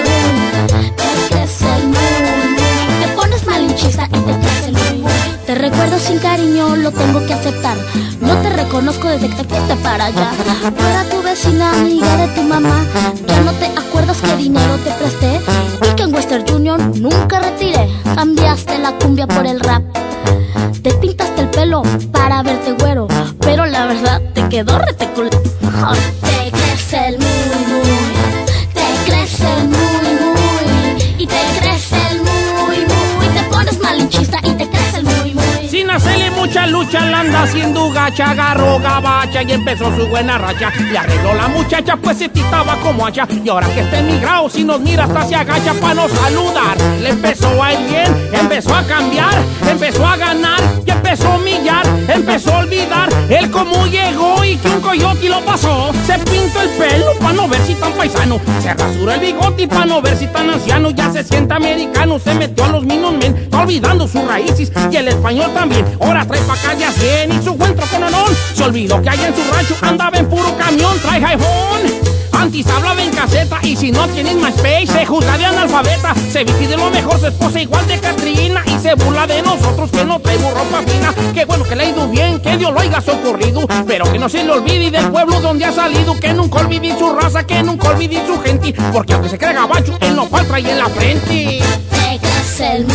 muy, te crece el muy, muy, te pones malinchista y te crece el muy, muy. Te recuerdo sin cariño, lo tengo que aceptar. No te reconozco desde que te fuiste para allá. Yo era tu vecina, amiga de tu mamá. Ya no te acuerdas qué dinero te presté y que en Western Union nunca retiré. Cambiaste la cumbia por el rap. Te pintaste el pelo para verte güero, pero la verdad te quedó reteculo. Te crece el muy, muy, te crece el muy, muy, y te crece el muy, muy, te pones malinchista y te crece el muy, muy.
Sin hacerle mucha lucha, la anda haciendo gacha, agarró gabacha y empezó su buena racha. Le arregló la muchacha, pues se titaba como hacha. Y ahora que está emigrado, si nos mira hasta se agacha para no saludar. Le empezó a ir bien, empezó a cambiar, empezó a ganar y empezó a humillar, empezó a olvidar el cómo llegó y que un coyote lo pasó. Se pintó el pelo para no ver si tan paisano, se rasuró el bigote para no ver si tan anciano. Ya se siente americano, se metió a los Minutemen, está olvidando sus raíces y el español también. Ahora trae pa' acá ya cien y su buen trocononón. Se olvidó que allá en su rancho andaba en puro camión. Trae jaijón, antes hablaba en caseta y si no tienes MySpace se juzga de analfabeta. Se viste de lo mejor su esposa igual de Catrina y se burla de nosotros que no traemos ropa fina. Qué bueno que le ha ido bien, que Dios lo haya socorrido, pero que no se le olvide del pueblo donde ha salido. Que nunca olvide su raza, que nunca olvide su gente, porque aunque se cree gabacho, él no falta ahí en la frente.
Te crece el muy,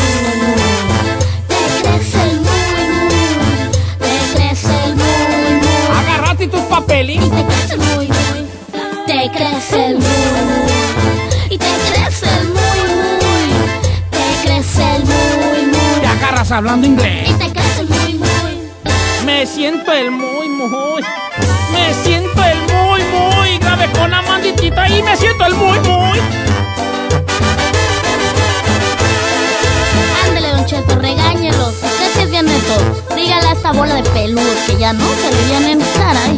muy, te crece el muy, muy, te crece el muy, muy.
Agárrate tus papeles
y te crece el muy, muy, te crece el muy, muy, y te crece el muy, muy, te crece el muy, muy.
Te agarras hablando inglés
y te crece el muy, muy.
Me siento el muy, muy, me me siento el muy, muy. Grabé con Amanditita y me siento el muy, muy.
Ándale, Don Cheto, regáñelos. Usted que tiene todo. Dígale a esta bola de peludos que ya no se le vienen, caray.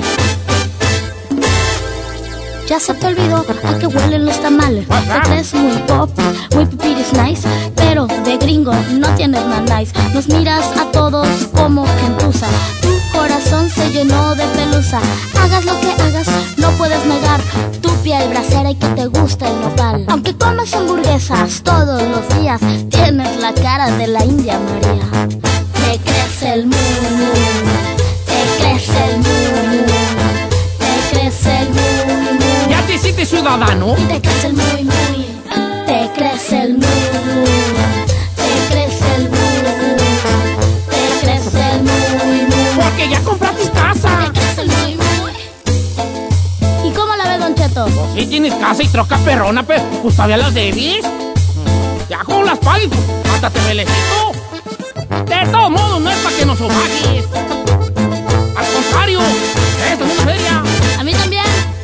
Ya se te olvidó a qué huelen los tamales. Te crees muy pop, muy pipiris nice, pero de gringo no tienes nada nice. Nos miras a todos como gentuza. Tu corazón se llenó de pelusa. Hagas lo que hagas, no puedes negar tu piel bracera y que te gusta el nopal. Aunque comes hamburguesas todos los días, tienes la cara de la India María. Te crees el mundo, te crees el mundo, te crees el mundo.
¿Ya te hiciste ciudadano?
Y te crees el muy, muy. Te crees el muy, te crees el muy, te crees el muy, muy.
Porque ya compraste casa.
Te crees el muy, muy. ¿Y cómo la ves, Don Cheto?
Pues sí, tienes casa y troca perrona, pero pues todavía las debes. Ya con las pagues, pues, hasta te felicito. De todos modos, no es para que nos sobajes. Al contrario, esto es una feria.
A mí también.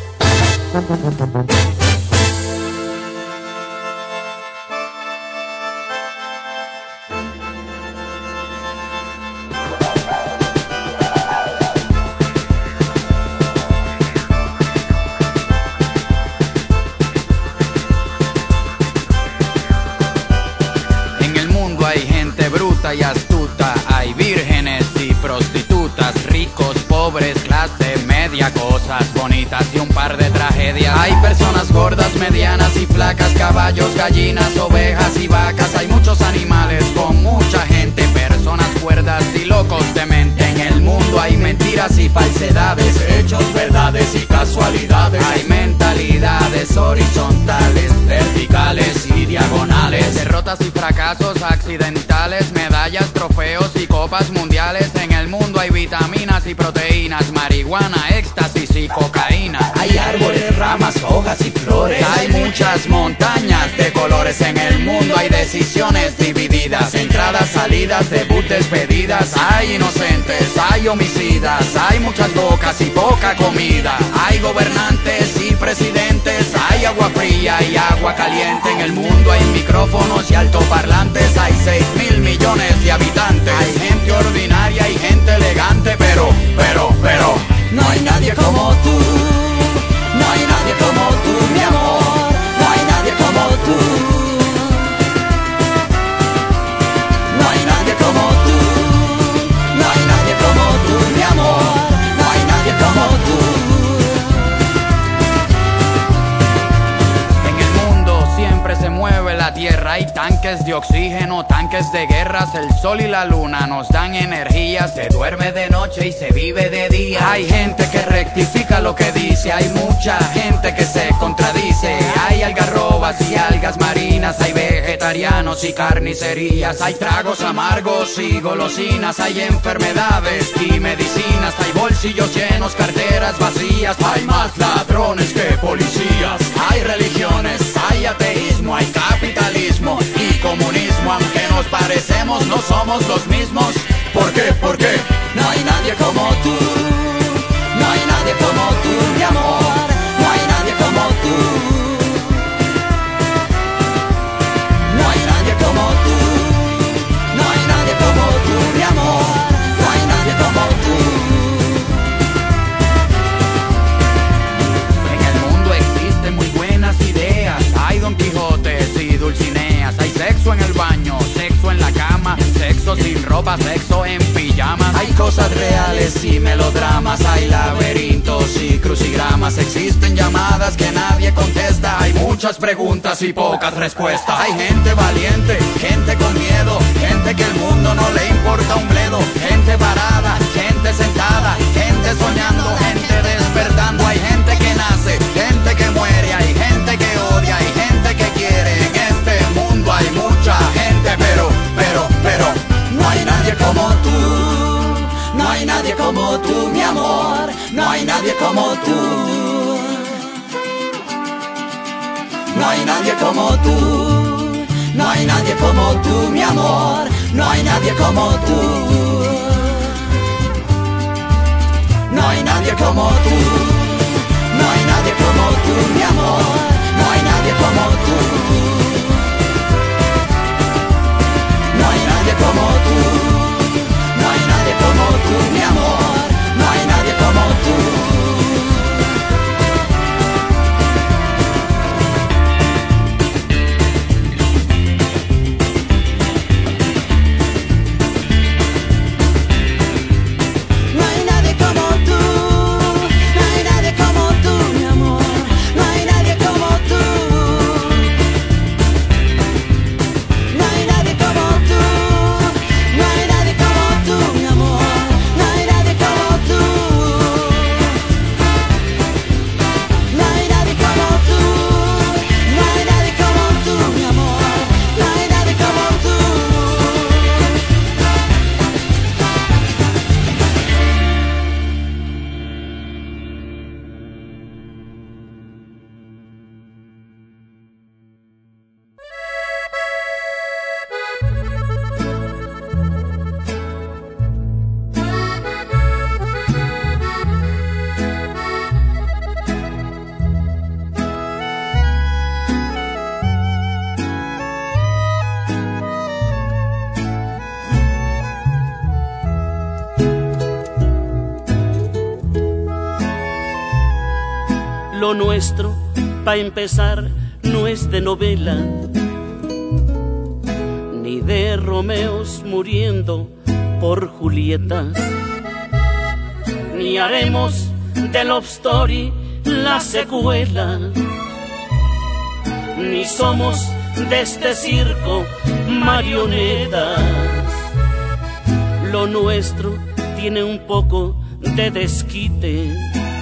En el mundo hay gente bruta y astuta, hay vírgenes y prostitutas, ricos, pobres, clase media, cosas bonitas y un par de tragedias. Hay personas gordas, medianas y flacas, caballos, gallinas, ovejas y vacas. Hay muchos animales con mucha gente, personas cuerdas y locos de mente. En el mundo hay mentiras y falsedades, hechos, verdades y casualidades. Hay mentalidades horizontales, verticales y diagonales, derrotas y fracasos accidentales, medallas, trofeos y copas mundiales. En el mundo hay vitaminas y proteínas, marihuana, éxtasis y cocaína. Hay árboles, ramas, hojas y flores. Hay muchas montañas de colores. En el mundo hay decisiones divididas, entradas, salidas, debut, despedidas. Hay inocentes, hay homicidas, hay muchas bocas y poca comida. Hay gobernantes y presidentes, hay agua fría y agua caliente. En el mundo hay micrófonos y altoparlantes. Hay seis mil millones de habitantes. Hay gente ordinaria y gente elegante, pero, pero, pero no hay nadie como tú. No hay nadie como tú, mi amor. No hay nadie como tú. No hay nadie como tú. No hay nadie como tú, mi amor. No hay nadie como tú. En el mundo siempre se mueve la tierra. Hay tanques de oxígeno, tanques de guerras. El sol y la luna nos dan energía. Se duerme de noche y se vive de día. Hay gente que rectifica lo que dice. Hay mucha gente que se contradice. Hay algarrobas y algas marinas. Hay vegetarianos y carnicerías. Hay tragos amargos y golosinas. Hay enfermedades y medicinas. Hay bolsillos llenos, carteras vacías. Hay más ladrones que policías. Hay religiones, hay ateísmo, hay capitalismo y comunismo. Aunque nos parecemos, no somos los mismos. ¿Por qué? ¿Por qué? No hay nadie como tú. No hay nadie como tú, mi amor. No hay nadie como tú. No hay nadie como tú. No hay nadie como tú, mi amor. No hay nadie como tú. En el mundo existen muy buenas ideas. Hay Don Quijotes y Dulcineas. Hay sexo en el baño, sexo en la cama, sexo sin ropa, sexo en pijamas. Hay cosas reales y melodramas. Hay laberintos y crucigramas. Existen llamadas que nadie contesta. Hay muchas preguntas y pocas respuestas. Hay gente valiente, gente con miedo, gente que el mundo no le importa un bledo. Gente parada, gente sentada, gente soñando, gente despertando. Hay gente que nace, gente que muere. Hay gente que odia, hay gente que quiere. En este mundo hay mucha gente, pero, pero, pero no hay nadie como tú. No hay nadie como tú, mi amor. No hay nadie como tú. No hay nadie como tú. No hay nadie como tú, mi amor. No hay nadie como tú. No hay nadie
nadie como tú, no hay nadie como tú, mi amor, no hay nadie como tú, no hay nadie como tú, no hay nadie como tú, mi amor, no hay nadie como tú.
Lo nuestro, pa' empezar, no es de novela, ni de Romeos muriendo por Julietas, ni haremos de Love Story la secuela, ni somos de este circo marionetas. Lo nuestro tiene un poco de desquite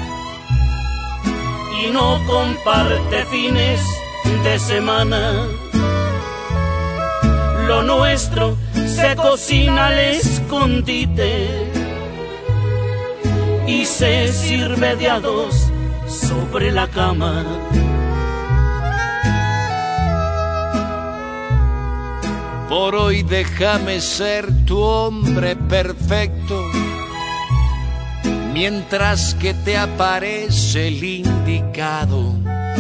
y no comparte fines de semana. Lo nuestro se cocina al escondite y se sirve de a dos sobre la cama.
Por hoy déjame ser tu hombre perfecto, mientras que te aparece el indicado.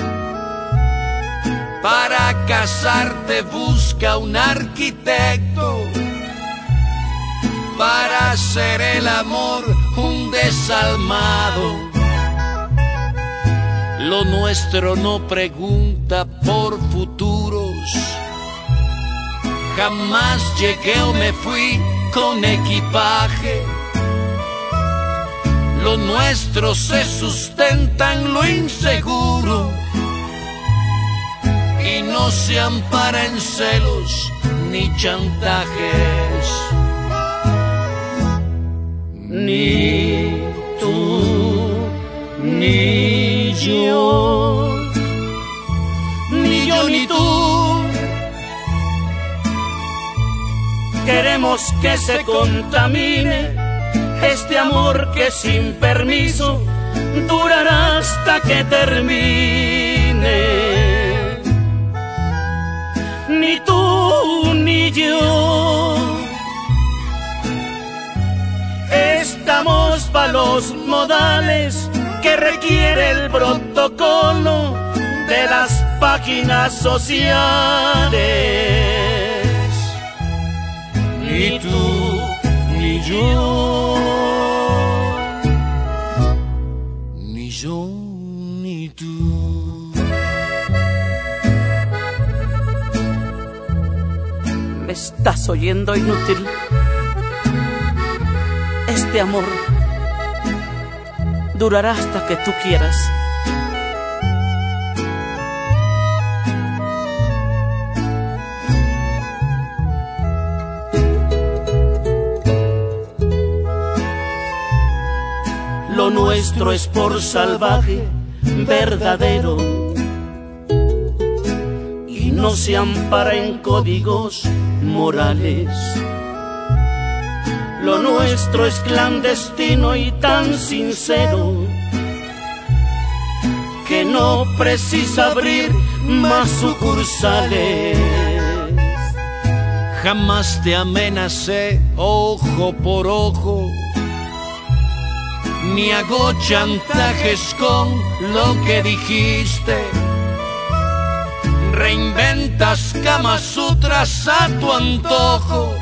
Para casarte busca un arquitecto, para hacer el amor un desalmado. Lo nuestro no pregunta por futuros, jamás llegué o me fui con equipaje. Lo nuestro se sustenta en lo inseguro y no se ampara en celos ni chantajes.
Ni tú, ni yo, ni yo ni tú queremos que se contamine este amor que sin permiso durará hasta que termine. Ni tú ni yo estamos pa' los modales que requiere el protocolo de las páginas sociales. Ni tú ni yo,
ni yo ni tú.
¿Me estás oyendo, inútil? Este amor durará hasta que tú quieras. Lo nuestro es por salvaje, verdadero, y no se ampara en códigos morales. Lo nuestro es clandestino y tan sincero que no precisa abrir más sucursales.
Jamás te amenacé ojo por ojo, ni hago chantajes con lo que dijiste. Reinventas Kama Sutras a tu antojo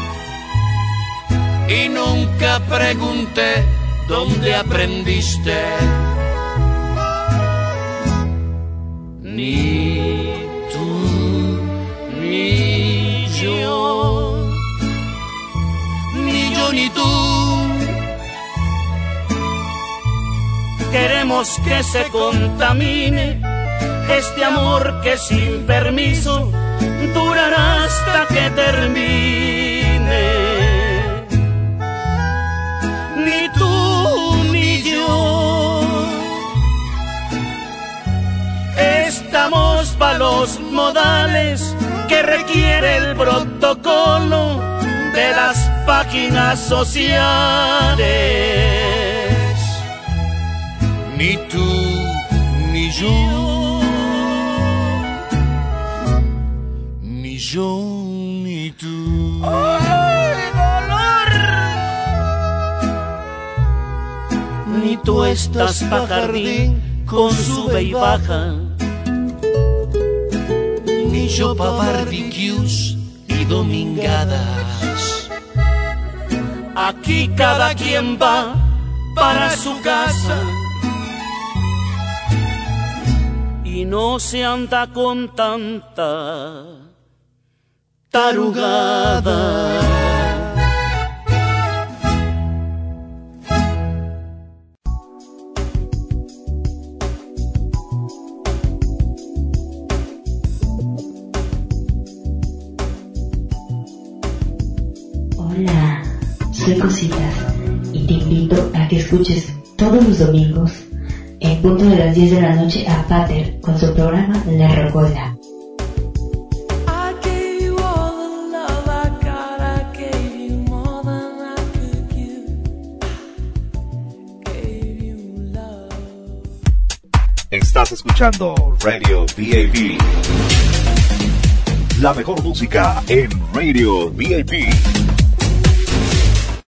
y nunca pregunté dónde aprendiste. Ni tú, ni yo, ni yo ni tú
queremos que se contamine este amor que sin permiso durará hasta que termine. Ni tú ni yo estamos pa' los modales que requiere el protocolo de las páginas sociales.
Ni tú ni yo, ni yo ni tú.
¡Ay, dolor! Ni tú estás pa' jardín con sube y baja,
ni yo pa' barbecues y domingadas.
Aquí cada quien va para su casa y no se anda con tanta tarugada.
Hola, soy Cositas y te invito a que escuches todos los domingos en punto de las diez de la noche a Pater con su programa La Rocola.
Estás escuchando Radio V I P. La mejor música en Radio V I P.